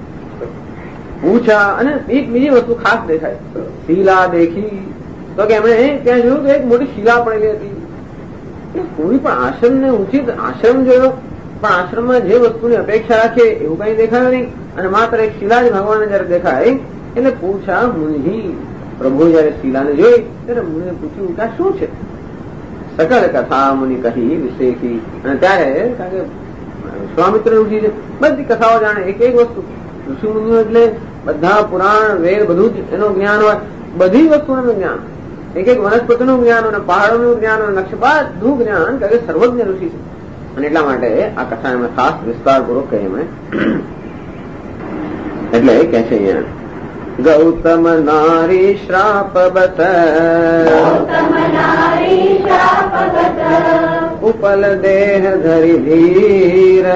પૂછા, અને એક બીજી વસ્તુ ખાસ દેખાય, શીલા દેખી, તો કે એમણે ત્યાં જોયું કે એક મોટી શીલા પડેલી હતી. કોઈ પણ આશ્રમને ઉચિત આશ્રમ જોયો, પણ આશ્રમમાં જે વસ્તુની અપેક્ષા રાખીએ એવું કઈ દેખાયું નહીં, અને માત્ર એક શીલા જ ભગવાનને જયારે દેખાય એટલે પૂછા મુનિ, પ્રભુ જયારે શીલાને જોઈ ત્યારે મુનિએ પૂછ્યું કે આ શું છે? સકલ કથા મુનિ કહી વિશેખી, અને ત્યારે કારણ કે વિશ્વામિત્ર ઋષિ છે, બધી કથાઓ જાણે, એક એક વસ્તુ. ઋષિ મુનિઓ એટલે બધા પુરાણ વેદ બધું જ એનું જ્ઞાન હોય, બધી વસ્તુનું જ્ઞાન, એક એક વનસ્પતિનું જ્ઞાન અને પહાડોનું જ્ઞાન અને નક્ષપાતનું જ્ઞાન, કારણ કે સર્વજ્ઞ ઋષિ છે. અને એટલા માટે આ કથા એમણે ખાસ વિસ્તારપૂર્વક કહી એમણે. એટલે કે છે અહીંયા ગૌતમ નારી શ્રાપ બત, ઉપલ દેહ ધરી ધીર,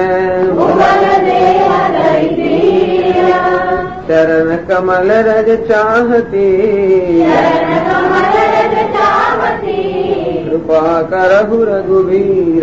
ચરણ કમલ રજ ચાહતી, કૃપા કરહુ રઘુવીર.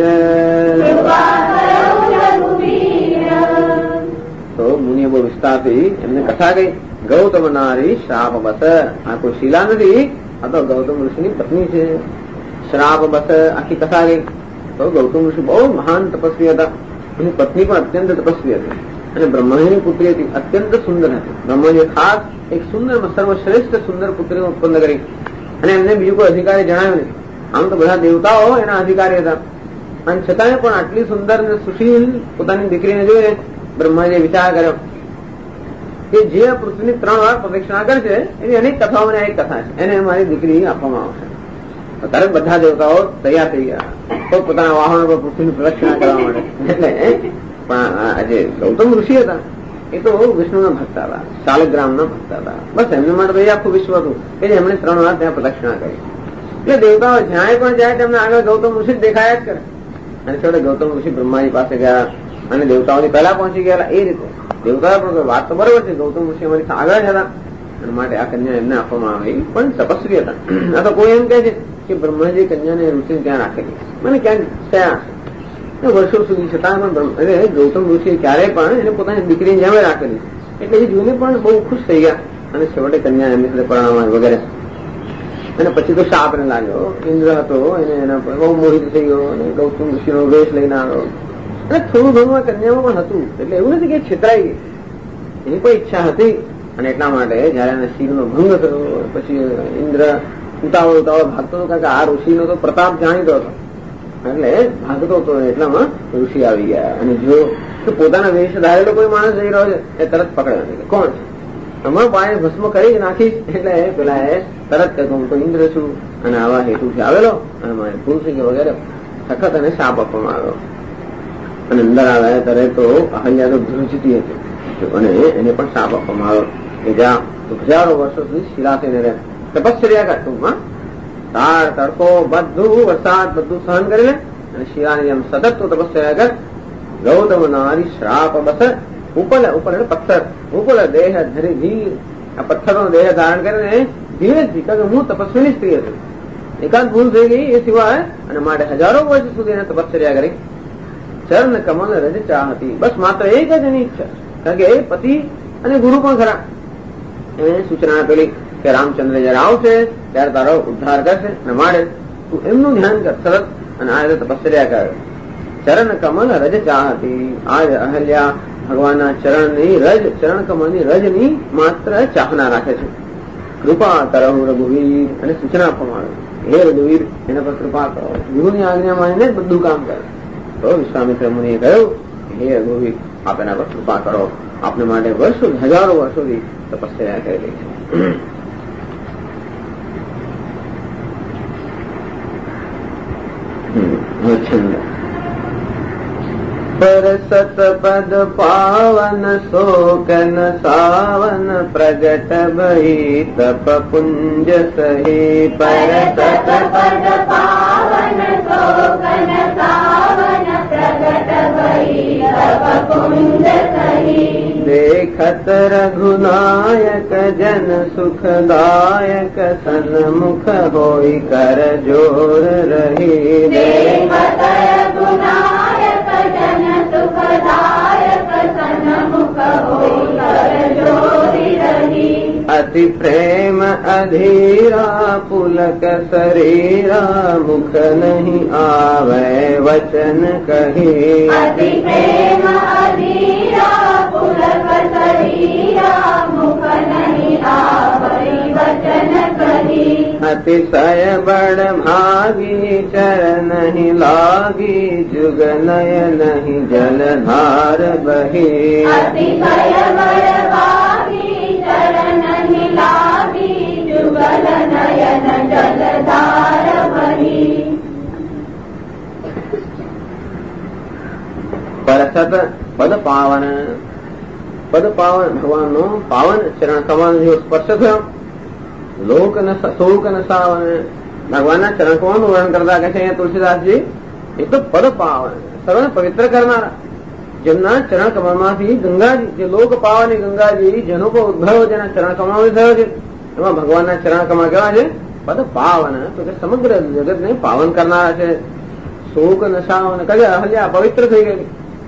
તો મુનિએ બહુ વિસ્તારથી એમને કથા કહી. ગૌતમ નારી શ્રાપ બસ, આ કોઈ શીલા નથી, આ તો ગૌતમ ઋષિની પત્ની છે. શ્રાપ બસ આખી કથા ગઈ. તો ગૌતમ ઋષિ બહુ મહાન તપસ્વી હતા, એની પત્ની પણ અત્યંત તપસ્વી હતી, અને બ્રહ્માજીની પુત્રી હતી, અત્યંત સુંદર હતી. બ્રહ્માજીએ ખાસ એક સુંદર સર્વશ્રેષ્ઠ સુંદર પુત્રી ઉત્પન્ન કરી, અને એમને બીજું કોઈ અધિકારી જણાવ્યું નહીં. આમ તો બધા દેવતાઓ એના અધિકારી હતા, અને છતાંય પણ આટલી સુંદર અને સુશીલ પોતાની દીકરીને જોઈને બ્રહ્માજીએ વિચાર કર્યો કે જે પૃથ્વીની 3 વાર પ્રદક્ષિણા કરશે એની અનેક કથાઓને એક કથા છે, એને મારી દીકરી આપવામાં આવશે. ત્યારે બધા દેવતાઓ તૈયાર થઈ ગયા પોતાના વાહનો પર પૃથ્વીની પ્રદક્ષિણા કરવા માટે. એટલે પણ આજે ગૌતમ ઋષિ હતા એ તો વિષ્ણુના ભક્ત હતા, શાલિગ્રામના ભક્ત હતા. બસ એમને માટે તો એ આખું વિશ્વ હતું કે એમણે 3 વાર ત્યાં પ્રદક્ષિણા કરી. એટલે દેવતાઓ જ્યાં પણ જાય તેમને આગળ ગૌતમ ઋષિ દેખાયા જ કરે. અને છેવટે ગૌતમ ઋષિ બ્રહ્માજી પાસે ગયા અને દેવતાઓની પહેલા પહોંચી ગયેલા. એ રીતે દેવતાઓ પણ વાત તો બરોબર છે, ગૌતમ ઋષિ અમારી આગળ જ હતા, અને માટે આ કન્યા એમને આપવામાં આવી, પણ તપસ્વી હતા. આ તો કોઈ એમ કહે છે કે બ્રહ્માજી કન્યાને ઋષિને ત્યાં રાખેલી, મને ક્યાંક થયા વર્ષો સુધી, છતાં પણ ગૌતમ ઋષિ ક્યારેય પણ એને પોતાની દીકરીને જેમ રાખેલી. એટલે એ જોઈને પણ બહુ ખુશ થઈ ગયા, અને છેવટે કન્યા એમની સાથે પરણાવવા વગેરે. અને પછી તો શાપ ને લાગ્યો. ઇન્દ્ર હતો એને એના પર બહુ મોહિત થઈ ગયો, અને ગૌતમ ઋષિનો વેશ લઈને આવ્યો, અને થોડું ઘણું આ કન્યામાં પણ હતું. એટલે એવું નથી કે છેતરાઈ ગઈ, એની કોઈ ઈચ્છા હતી. અને એટલા માટે જયારે એને શિવનો ભંગ થયો પછી ઇન્દ્ર ઉતાવળ ભાગતો હતો, કારણ કે આ ઋષિનો તો પ્રતાપ જાણીતો હતો, એટલે ભાગતો હતો. એટલામાં ઋષિ આવી ગયા, અને જો પોતાના વેશ ધારેલો કોઈ માણસ જઈ રહ્યો છે એ તરત પકડ્યો. કોણ છે? તમારો પાણી ભસ્મ કરી જ નાખીશ. એટલે પેલા એ તરત કહ્યું હું તો ઇન્દ્ર છું, અને આવા હેતુથી આવેલો, અને મારે ભૂલ થઈ ગઈ વગેરે. સખત અને શાપ આપવામાં આવ્યો. અને અંદર આવ્યા ત્યારે તો અહલ્યા તો ધ્રુજતી હતી અને એને પણ શાપ આપવામાં આવ્યો કે જ્યાં હજારો વર્ષો સુધી શિલા થઈને રહે, તપશ્ચર્યા કર ટૂંકમાં, તાર તડકો બધું વરસાદ બધું સહન કરી લે અને શિલાની જેમ સતત તું તપશ્ચર્યા કર. ગૌતમ નારી શ્રાપ બસ ઉપલ ઉપર પથ્થર ઉપલ દેહ ધરી ધીર, આ પથ્થરનો દેહ ધારણ કરીને ધીરેથી, કારણ કે હું તપસ્વીની સ્ત્રી હતી, એકાદ ભૂલ થઈ ગઈ એ સિવાય, અને માટે હજારો વર્ષ સુધી એને તપશ્ચર્યા કરી. ચરણ કમલ રજ ચાહતી, બસ માત્ર એક જ એની ઈચ્છા, કારણ કે એ પતિ અને ગુરુ પણ ખરા. એને સૂચના આપેલી કે રામચંદ્ર જયારે આવશે ત્યારે તારો ઉદ્ધાર કરશે, અને માટે તું એમનું ધ્યાન કર સરસ, અને આ રીતે તપશ્ચર્યા કર. ચરણ કમલ રજ ચાહતી, આજ અહલ્યા ભગવાનના ચરણની રજ, ચરણ કમલની રજની માત્ર ચાહના રાખે છે. કૃપા કરહુ રઘુવીર, અને સૂચના આપવામાં આવે, હે રઘુવીર એના પર કૃપા કરો, ગુરુની આજ્ઞા માનીને જ બધું કામ કરે. તો વિશ્વામિત્ર મુનિએ કહ્યું, હે રઘુવીર આપ એના પર કૃપા કરો, આપને માટે વર્ષો હજારો વર્ષોથી તપસ્યા કરેલી છે. પર સતપદ પાવન શોકન સાવન પ્રગટ ભઈ તપ પુંજ સહી. પર સતપદ પાવન શોકન સાવન પ્રગટ ભઈ તપ પુંજ સહી. દેખત રઘુનાયક જન સુખદાયક સન્મુખ હોઈ કર જોર રહી. દેખત રઘુનાયક જન સુખદાયક સન્મુખ હોઈ કર જોરી રહી. અતિ પ્રેમ અધીરા પુલક શરીરા, મુખ નહીં આવે વચન કહી. અતિ પ્રેમ અધીરા પુલક શરીરા, મુખ નહીં આવે વચન કહી. અતિશય બળ ભાગી ચરણ નહીં લાગી, જુગ નય નહીં જલધાર બહી. અતિશય બળ ભાગી ચરણ નહીં લાગી, જુગલ નયન જલધાર બહી. પરસત પદ પાવન, પદ પાવન ભગવાનનો પાવન ચરણ કમળ જેવો સ્પર્શ થયો. લોક શોક ન સાવન, ભગવાનના ચરણ કમળનું વર્ણન કરતા કહે છે અહીંયા તુલસીદાસજી, એ તો પદ પાવન, સર્વને પવિત્ર કરનારા, જેમના ચરણ કમળમાંથી ગંગાજી, જે લોક પાવની ગંગાજી જેનો પણ ઉદ્ભવ જેના ચરણ કમળમાંથી થયો છે, એમાં ભગવાનના ચરણ કમળ કેવા છે? પદ પાવન, તો કે સમગ્ર જગતને પાવન કરનારા છે. શોક ન સાવન, કહે અહલ્યા પવિત્ર થઈ ગઈ,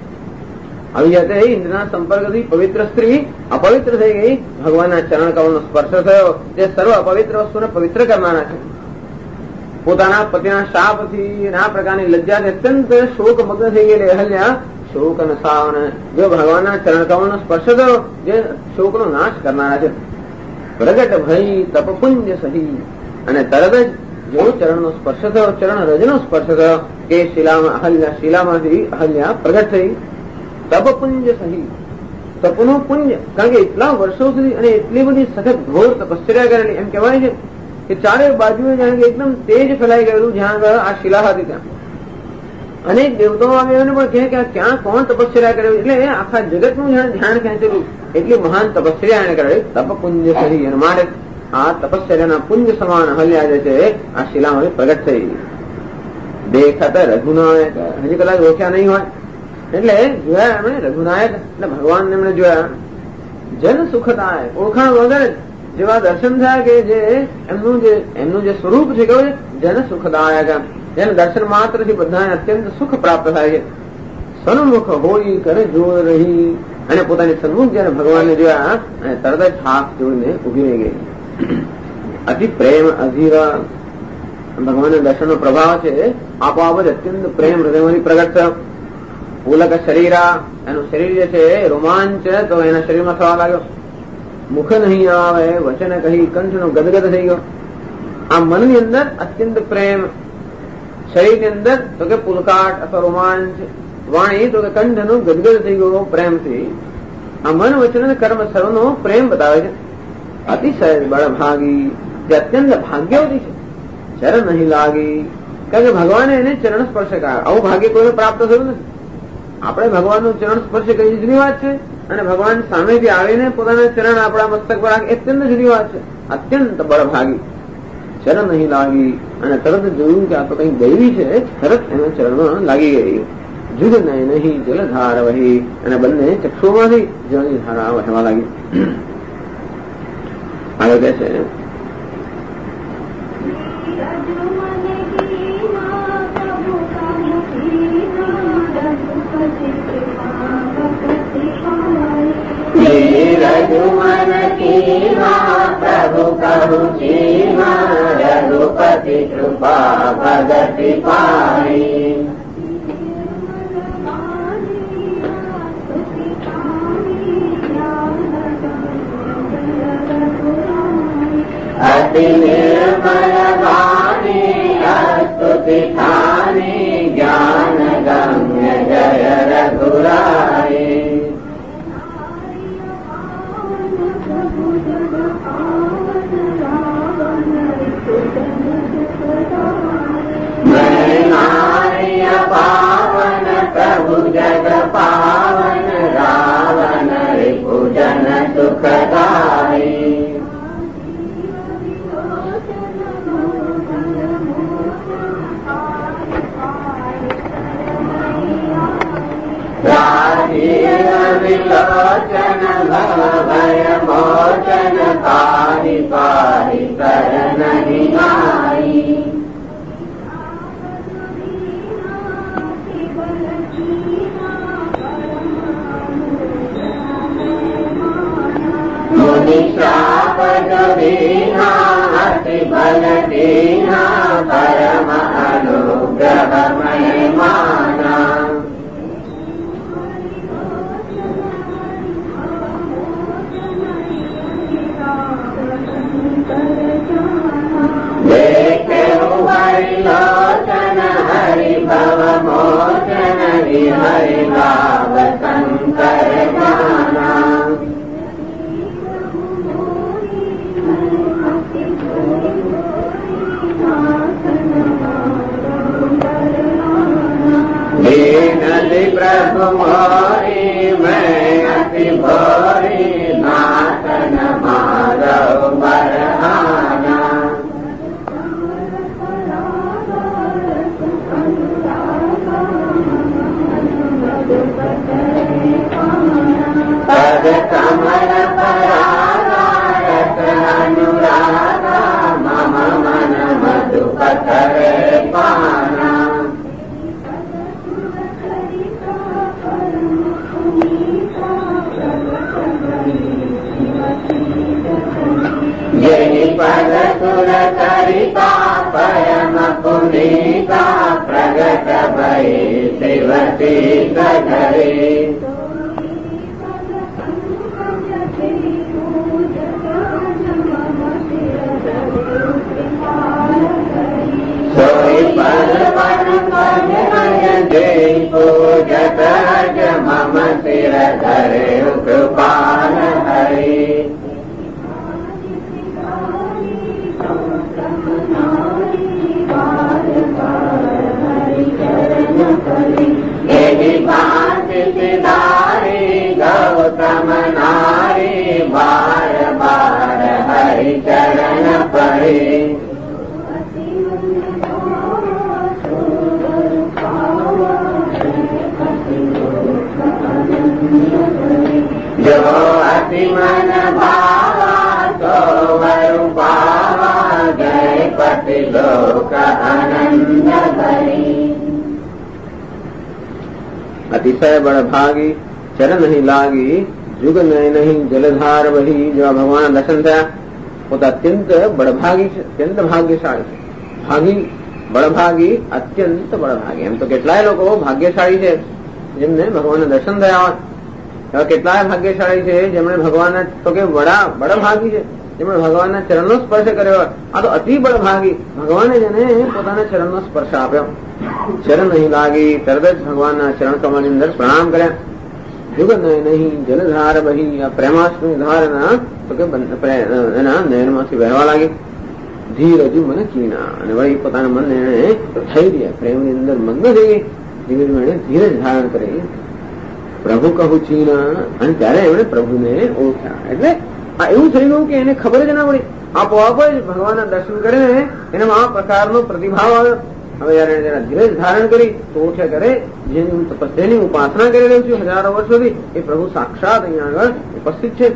આવી જાતે ઇન્દ્રના સંપર્કથી પવિત્ર સ્ત્રી અપવિત્ર થઈ ગઈ. ભગવાનના ચરણ કમળનો સ્પર્શ થયો, જે સર્વ અપવિત્ર વસ્તુને પવિત્ર કરનારા છે. પોતાના પતિના શાપથી અને આ પ્રકારની લજ્જાથી અત્યંત શોકમગ્ન થઈ ગયેલી અહલ્યા શોક અને સાવન, જો ભગવાનના ચરણ કમળનો સ્પર્શ થયો, જે શોકનો નાશ કરનારા છે. પ્રગટ ભઈ તપપુંજ સહી, અને તરત જ જેવો ચરણનો સ્પર્શ થયો, ચરણ રજનો સ્પર્શ થયો કે શિલામાં અહલ્યા, શિલામાંથી અહલ્યા પ્રગટ થઈ. તપપુંજ સહી, તપનું પુંજ, કારણ કે એટલા વર્ષો સુધી અને એટલી બધી સખત ઘોર તપશ્ચર્યા કરેલી, એમ કહેવાય છે કે ચારે બાજુએ જાણે કે એકદમ તેજ ફેલાઈ ગયેલું, જ્યાં આ શિલા હતી ત્યાં અનેક દેવતાઓ આવ્યા પણ કહે કે ક્યાં કોણ તપશ્ચર્યા કર્યો, એટલે આખા જગતનું જાણે ધ્યાન ખેંચેલું, એટલી મહાન તપશ્ચર્યા એને કરેલી. તપપુંજ સહી, અને માટે આ તપશ્ચર્યાના પુંજ સમાન અહલ્યા જે છે આ શિલામાં પ્રગટ થઈ. દેખત રઘુનાયક, હજી કદાચ ઓળખ્યા નહીં હોય એટલે જોયા એમણે રઘુનાયક, એટલે ભગવાન એમણે જોયા. જન સુખદાયક, ઓળખાણ વગર જેવા દર્શન થયા કે જે એમનું જે સ્વરૂપ છે કેવું છે? જન સુખદાયક, જેને દર્શન માત્રથી બધાને અત્યંત સુખ પ્રાપ્ત થાય છે. સન્મુખ હોઈ કરે જોર રહી, અને પોતાની સન્મુખ જયારે ભગવાનને જોયા અને તરત જ હાથ જોડીને ઉભી રહી ગઈ. અતિ પ્રેમ અધીરા, ભગવાનના દર્શનનો પ્રભાવ છે આપોઆપ જ અત્યંત પ્રેમ હૃદયમાંથી પ્રગટ થયો. પુલક શરીરા, એનું શરીર જે છે રોમાંચ તો એના શરીરમાં થવા લાગ્યો. મુખ નહીં આવે વચન કહી, કંઠનો ગદગદ થઈ ગયો. આ મનની અંદર અત્યંત પ્રેમ, શરીરની અંદર તો કે પુલકાટ અથવા રોમાંચ, વાણી તો કે કંઠનું ગદગદ થઈ ગયો પ્રેમથી. આ મન વચન અને કર્મ સર્વનો પ્રેમ બતાવે છે. અતિશય બળભાગી, જે અત્યંત ભાગ્યવતી છે. ચરણ નહીં લાગી, કારણ કે ભગવાને એને ચરણ સ્પર્શ કર્યા. આવું ભાગ્ય કોઈને પ્રાપ્ત થયું નથી. આપણે ભગવાનનું ચરણ સ્પર્શ કરી જુદી વાત છે, અને ભગવાન સામેથી આવીને પોતાના ચરણ આપણા મસ્તક પર રાખે અત્યંત જુદી વાત છે. અત્યંત બળભાગી. ચરણ નહીં લાગી અને તરત જોયું કે આ તો કંઈક દૈવી છે, તરત એના ચરણમાં લાગી ગઈ. જુગ નહીં જલધાર વહી, અને બંને ચક્ષુમાંથી જળની ધારા વહેવા લાગી. આગળ કહે છે રઘુમન कीमा प्रभु कहु चीमा रघुपति कृपा भगति पाई। अति निर्मल वाणी स्तुति ठानी ज्ञान गम्य जय रघुराई। पावन प्रभु जग पावन रावण रिपुजन सुखदाई। राजीव विलोचन भव भय मोचन पाहि पाहि कर नहीं आई। श्राप जो दीना अति बल दीना परम अनुग्रह मैं माना। देखे हरि लोचन हरि भव मोचन हरि लाभ शंकर जाना। नदी प्रभु मोरी मैं अति भोरी नाथन माधव बरहाना। पद कमल परागा रस अनुरागा मम मन मधुपथरे पाना। यही पद सुर करिता परम पुनीता प्रगट भई शिवती सधरे। सोई पद वन पद जय पूजत मम सिर धरे कृपाल हरि। यही भांति सिधारी गौतम नारी बार बार हरि चरण पड़े। जो अति मन भावा तो वरु पावा जय पति लोक आनंद भरी। अतिशय बड़भागी चरण नहीं लागी जुग नहीं जलधार वही। जो भगवान दर्शन થયા પોતા અત્યંત બળભાગી છે, અત્યંત ભાગ્યશાળી છે. ભાગી બળભાગી અત્યંત બળભાગી. એમ તો કેટલાય લોકો ભાગ્યશાળી છે જેમને ભગવાનના દર્શન થયા હોય. એવા કેટલાય ભાગ્યશાળી છે જેમણે ભગવાનના તો કે બળભાગી છે જેમણે ભગવાનના ચરણનો સ્પર્શ કર્યો હોય. આ તો અતિ બળભાગી ભગવાને જેને પોતાના ચરણનો સ્પર્શ આપ્યો. ચરણ નહીં લાગી તરત જ ભગવાનના ચરણ કમળની અંદર પ્રણામ કર્યા. જુગ નહીં જલધાર બહી. આ પ્રેમાસ્મી ધારના તો કે એના નયનમાંથી વહેવા લાગી. ધીરજ મન કીના, અને વળી પોતાના મનને એને ધૈર્ય પ્રેમની અંદર મગ્ન થઈ ધીમે ધીમે એને ધીરજ ધારણ કરી. પ્રભુ કહું ચીના, અને ત્યારે એમણે પ્રભુને ઓળખ્યા. એટલે આ એવું થઈ ગયું કે એને ખબર જ ના પડી, આપોઆપ જ ભગવાનના દર્શન કરીને એનામાં આ પ્રકારનો પ્રતિભાવ આવ્યો. હવે જયારે જરા ધીરજ ધારણ કરી તો ઓળખે કરે જેની હું તપસ્યાની ઉપાસના કરી રહ્યો છું હજારો વર્ષોથી, એ પ્રભુ સાક્ષાત અહીંયા આગળ ઉપસ્થિત છે.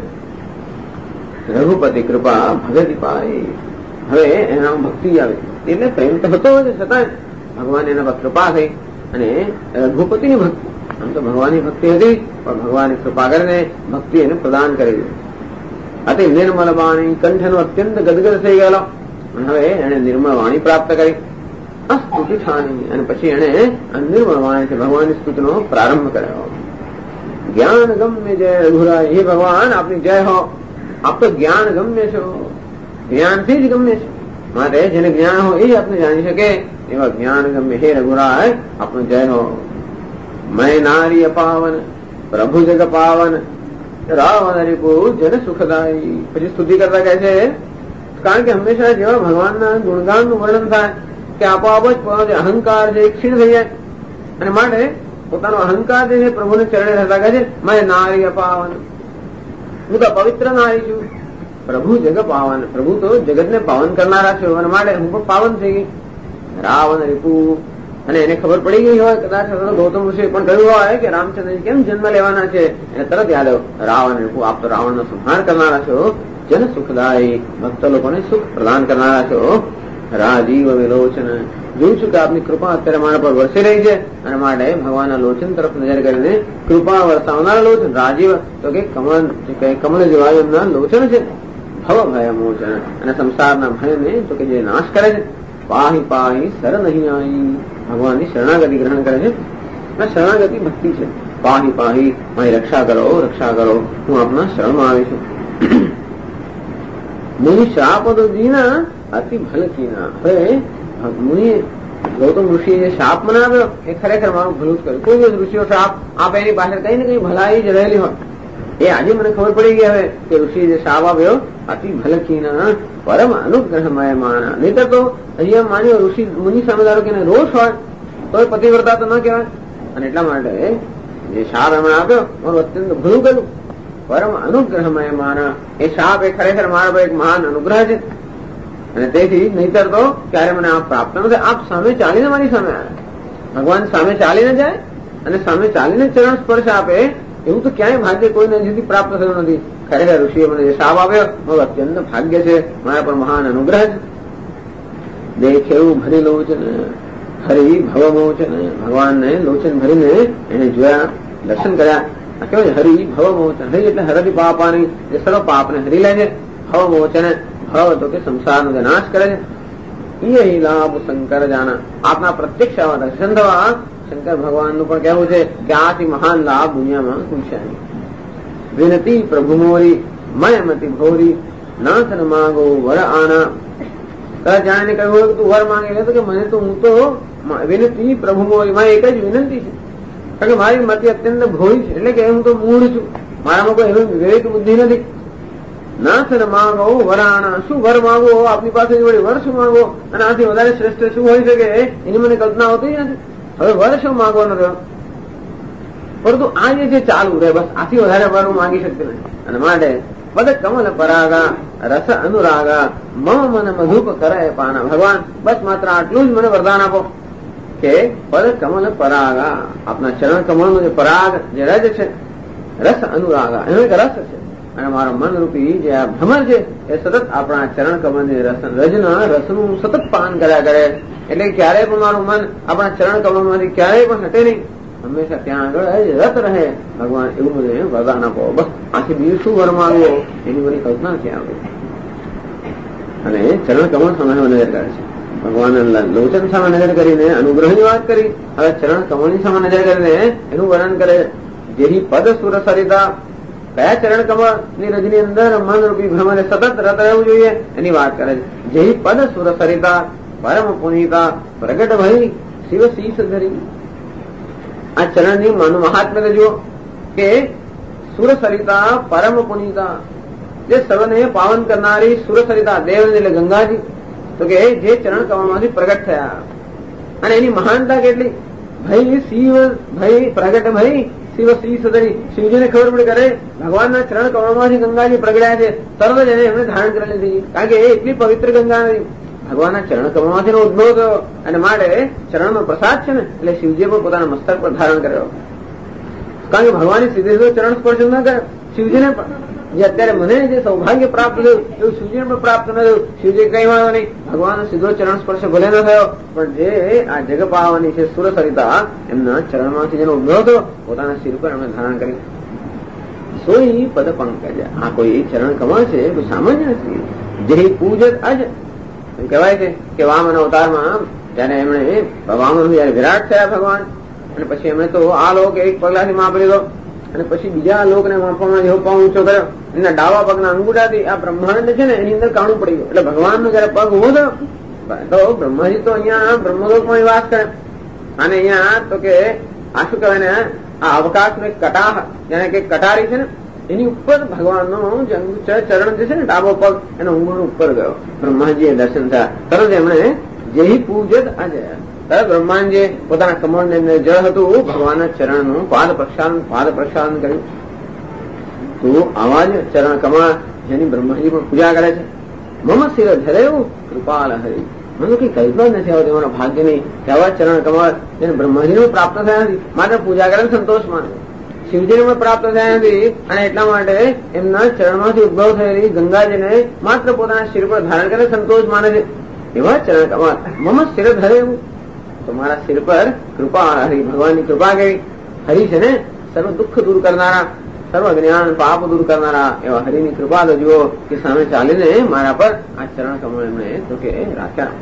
રઘુપતિ કૃપા ભગતિ પાય. હવે એના ભક્તિ આવે એટલે પ્રેમ તો હતો જ, છતાં ભગવાન એના પર કૃપા થઈ અને રઘુપતિની ભક્તિ, આમ તો ભગવાનની ભક્તિ હતી પણ ભગવાનની કૃપા કરીને ભક્તિ એને પ્રદાન કરી દીધી. અતિ નિર્મલ વાણી, કંઠનો અત્યંત ગદગદ થઈ ગયેલો, હવે એને નિર્મળ વાણી પ્રાપ્ત કરી. સ્તુતિ ઠાની, અને પછી એને નિર્મળ વાણીથી ભગવાનની સ્તુતિનો પ્રારંભ કર્યો. જ્ઞાન ગમ્ય જય રઘુરાય, હે ભગવાન આપની જય હો, આપ તો જ્ઞાન ગમ્ય છો, જ્ઞાનથી જ ગમ્ય છે, માટે જેને જ્ઞાન હો એ જ આપને જાણી શકે એવા જ્ઞાન ગમ્ય હે રઘુરાય આપનો જય હો. મય નારી અપાવન પ્રભુ જગ પાવન રાવણ રિપુ જન સુખદાયી. પછી સ્તુતિ કરતા કહે છે, કારણ કે હંમેશા જેવા ભગવાનના ગુણગાનનું વર્ણન થાય કે આપોઆપ જ પોતાનો અહંકાર જે ક્ષીણ થઈ જાય, અને માટે પોતાનો અહંકાર જે પ્રભુને ચરણે રહેતા કહે છે મય નારી અપાવન, હું તો પવિત્ર નારી છું. પ્રભુ જગ પાવન, પ્રભુ તો જગતને પાવન કરનારા છે, અને માટે હું પણ પાવન થઈ ગઈ. રાવણ રિપુ, અને એને ખબર પડી ગઈ હોય કદાચ ગૌતમ ઋષિએ પણ કહ્યું હોય કે રામચંદ્રજી કેમ જન્મ લેવાના છે, એને તરત યાદ આવ્યો રાવણ રિપુ, આપ તો રાવણનો સંહાર કરનારા છો, જન સુખદાયી, ભક્ત લોકોને સુખ પ્રદાન કરનારા છો. રાજીવ વિલોચન, જોઉં છું કે આપની કૃપા અત્યારે મારા પર વરસી રહી છે, અને માટે ભગવાનના લોચન તરફ નજર કરીને કૃપા વરસાવનારા લોચન. રાજીવ તો કે કમળ જેવા એમના લોચન છે. ભવ ભય મોચન, અને સંસારના ભયને તો કે જે નાશ કરે છે. પાહી પાહી સર નહીં આવી, ભગવાનની શરણાગતિ ગ્રહણ કરે છે, અને શરણાગતિ ભક્તિ છે. પાહી પાહી, મારી રક્ષા કરો, રક્ષા કરો, હું આપના શરણમાં આવી છું. મુનિ શાપ તો જીના અતિ ભલકીના. હવે મુનિ ગૌતમ ઋષિએ જે શાપ મનાવ્યો એ ખરેખર મારું ભલું જ કર્યું. કોઈ દિવસ ઋષિઓ શાપ આપે એની પાછળ કઈ ને કઈ ભલાઈ જ રહેલી હોય, એ આજે મને ખબર પડી ગઈ હવે કે ઋષિએ જે શાપ આપ્યો અતિ ભલકીના પરમ અનુગ્રહમય માના. નહીતર તો અહીંયા માન્યો ઋષિ મુનિ સામે ધારો કે રોષ હોય તો એ પતિવ્રતા તો ન કહેવાય, અને એટલા માટે જે શાપ એમણે આપ્યો મારું અત્યંત ભલું કર્યું. પરમ અનુગ્રહમય માના, એ શાપ એ ખરેખર મારા પર એક મહાન અનુગ્રહ છે, અને તેથી નહીતર તો ક્યારે મને આપ પ્રાપ્ત નથી. આપ સામે ચાલીને મારી સામે આવ્યા, ભગવાન સામે ચાલીને જાય અને સામે ચાલીને ચરણ સ્પર્શ આપે, એવું તો ક્યાંય ભાગ્ય કોઈને હજી પ્રાપ્ત થયું નથી. ખરેખર ઋષિએ મને જે શાપ આપ્યો મારું અત્યંત ભાગ્ય છે, મારા પર મહાન અનુગ્રહ છે. દેખેવું ભરી લોચન હરી ભવમોચન, ભગવાનને લોચન ભરીને એને જોયા, દર્શન કર્યા. કેવું છે હરી ભવમોચન, હરી એટલે હરદી પાપાની, જે સર્વ પાપને હરી લે છે. ભવમોચન, ભવ તો કે સંસારનો જે નાશ કરે છે. એ લાભ શંકર જાના, આપના પ્રત્યક્ષ દર્શન થવા શંકર ભગવાનનું પણ કહેવું છે કે આથી મહાન લાભ દુનિયામાં કોઈ છે નહીં. વિનતી પ્રભુ મોરી મયમતી ભોરી, નાથ માગો વર આના. જાણે કહ્યું તું વર માંગે તો કે મને તો હું તો વિનતી પ્રભુ મોરી, મારી એક જ વિનંતી છે, કારણ કે મારી મતિ અત્યંત ભોળી છે, એટલે કે હું તો મૂળ છું, મારામાં કોઈ એવી વિવેક બુદ્ધિ નથી. નાથ માગો વરાણા, શું વર માંગો આપની પાસે વળી વર શું માંગો, અને આથી વધારે શ્રેષ્ઠ શું હોઈ શકે એની મને કલ્પના હોતી નથી. હવે વર શું માંગવાનો રહ્યો, પરંતુ આ જે છે ચાલુ રહે, બસ આથી વધારે વર હું માંગી શકતી નથી. અને માટે પદ કમલ પરાગા રસ અનુરાગા મમ મન મધુપ કરે પાના. ભગવાન બસ માત્ર આટલું જ મને વરદાન આપો કે પદ કમલ પરાગા, આપના ચરણ કમળનો જે પરાગ જે રજ છે, રસ અનુરાગા એનો એક રસ છે, અને મારા મન રૂપી જે આ ભ્રમર છે એ સતત આપણા ચરણ કમળની રજના રસનું સતત પાન કર્યા કરે, એટલે ક્યારેય પણ મારું મન આપણા ચરણ કમળમાંથી ક્યારેય પણ હટે નહીં, હંમેશા ત્યાં આગળ રત રહે. ભગવાન એવું મને વરદાન આપો, બસ આથી બીજું શું વર માંગવો એની બધી કલ્પના છે આવે. અને ચરણ કમળ સામે નજર કરે છે ભગવાન, લોચન સામે નજર કરીને અનુગ્રહની વાત કરી, હવે ચરણ કમળની સામે નજર કરીને એનું વર્ણન કરે. જેની પદ સુર સરિતા, કયા ચરણ કમળ ની રજની અંદર મન રૂપી ભ્રમરે સતત રત રહેવું જોઈએ એની વાત કરે છે. જેની પદ સુર સરિતા પરમ પુનિતા પ્રગટ ભઈ શિવ શીશ ધરી. આ ચરણની મહાત્મ્ય જુઓ કે સુર સરિતા પરમ પુનિતા, જે સર્વને પાવન કરનારી સુર સરિતા, દેવ એટલે ગંગાજી, તો કે જે ચરણ કમળમાંથી પ્રગટ થયા અને એની મહાનતા કેટલી. ભાઈ શિવ ભાઈ પ્રગટ ભાઈ શિવ શ્રી સદરી. શિવજીને ખબર પડી કરે ભગવાનના ચરણ કમળમાંથી ગંગાજી પ્રગટ્યા છે, તરત જ એમને ધારણ કરી લીધી. કારણ કે એ એટલી પવિત્ર ગંગા નથી. ભગવાનના ચરણ કમળમાંથી ઉદ્ભવ થયો અને માટે ચરણનો પ્રસાદ છે ને એટલે શિવજીએ પણ પોતાના મસ્તક પર ધારણ કર્યો. કારણ કે ભગવાને સીધે ચરણ સ્પર્શ ન કર્યો. શિવજીને પણ જે અત્યારે મને જે સૌભાગ્ય પ્રાપ્ત થયું એવું શિવજીને પણ પ્રાપ્ત ન થયું. શિવજી કઈ વાળો નહીં, ભગવાનનો સીધો ચરણ સ્પર્શ ભલે ન થયો પણ જે આ જગ પાવાની છે સુર સરિતા એમના ચરણમાંથી જેનો ઉદ્ભવ થયો પોતાના શિર પર એમણે ધારણ કરી. સોઈ પદ પંકજ. આ કોઈ ચરણ કમળ છે કોઈ સામાન્ય નથી. જે પૂજત અજ એમ કહેવાય છે કે વામન અવતારમાં જયારે એમણે વામન જયારે વિરાટ થયા ભગવાન અને પછી એમણે તો આ લોક એક પગલાથી માપી લીધો અને પછી બીજા લોકને માપવામાં જેવો પગ ઊંચો કર્યો. એના ડાબા પગના અંગૂઠાથી આ બ્રહ્માંડ છે ને એની અંદર કાણું પડી ગયું. એટલે ભગવાનનો જયારે પગ ઉભો થયો તો બ્રહ્માજી તો અહીંયા બ્રહ્મલોકમાં નિવાસ કરે અને અહીંયા તો કે આ શું કહેવાય ને આ અવકાશનો એક કટાહ જેને કે કટારી છે ને એની ઉપર ભગવાનનો ચરણ જે છે ને ડાબો પગ એનો ઊંઘ ઉપર ગયો. બ્રહ્માજીએ દર્શન થયા. તરત એમણે જેહી પૂજત આજે તરત બ્રહ્માંડે પોતાના કમળને અંદર જળ હતું ભગવાનના ચરણનું પાદ પ્રક્ષાલન કર્યું. તો આવા જ ચરણ કમળ જેની બ્રહ્માજી પણ પૂજા કરે છે. મમ શિર ધરેવું કૃપાલ હરી. મને કઈ કલ્પના નથી આવતી મારા ભાગ્ય નહીં કે આવા ચરણ કમળ જેને બ્રહ્માજીને પ્રાપ્ત થયા નથી માત્ર પૂજા કરે સંતોષ માને. શિવજીને પણ પ્રાપ્ત થયા નથી અને એટલા માટે એમના ચરણમાંથી ઉદ્ભવ થયેલી ગંગાજીને માત્ર પોતાના શિર પર ધારણ કરે સંતોષ માને છે. એવા ચરણ કમળ મમ શિર ધરેવું. તો મારા શિર પર કૃપા હરી ભગવાનની કૃપા કેવી. હરી છે ને સર્વ દુઃખ દૂર કરનારા સર્વ જ્ઞાન પાપ દૂર કરનારા એવા હરિની કૃપા તો જુઓ કે સામે ચાલીને મારા પર આ ચરણ કમળ એમણે તો કે રાખ્યા.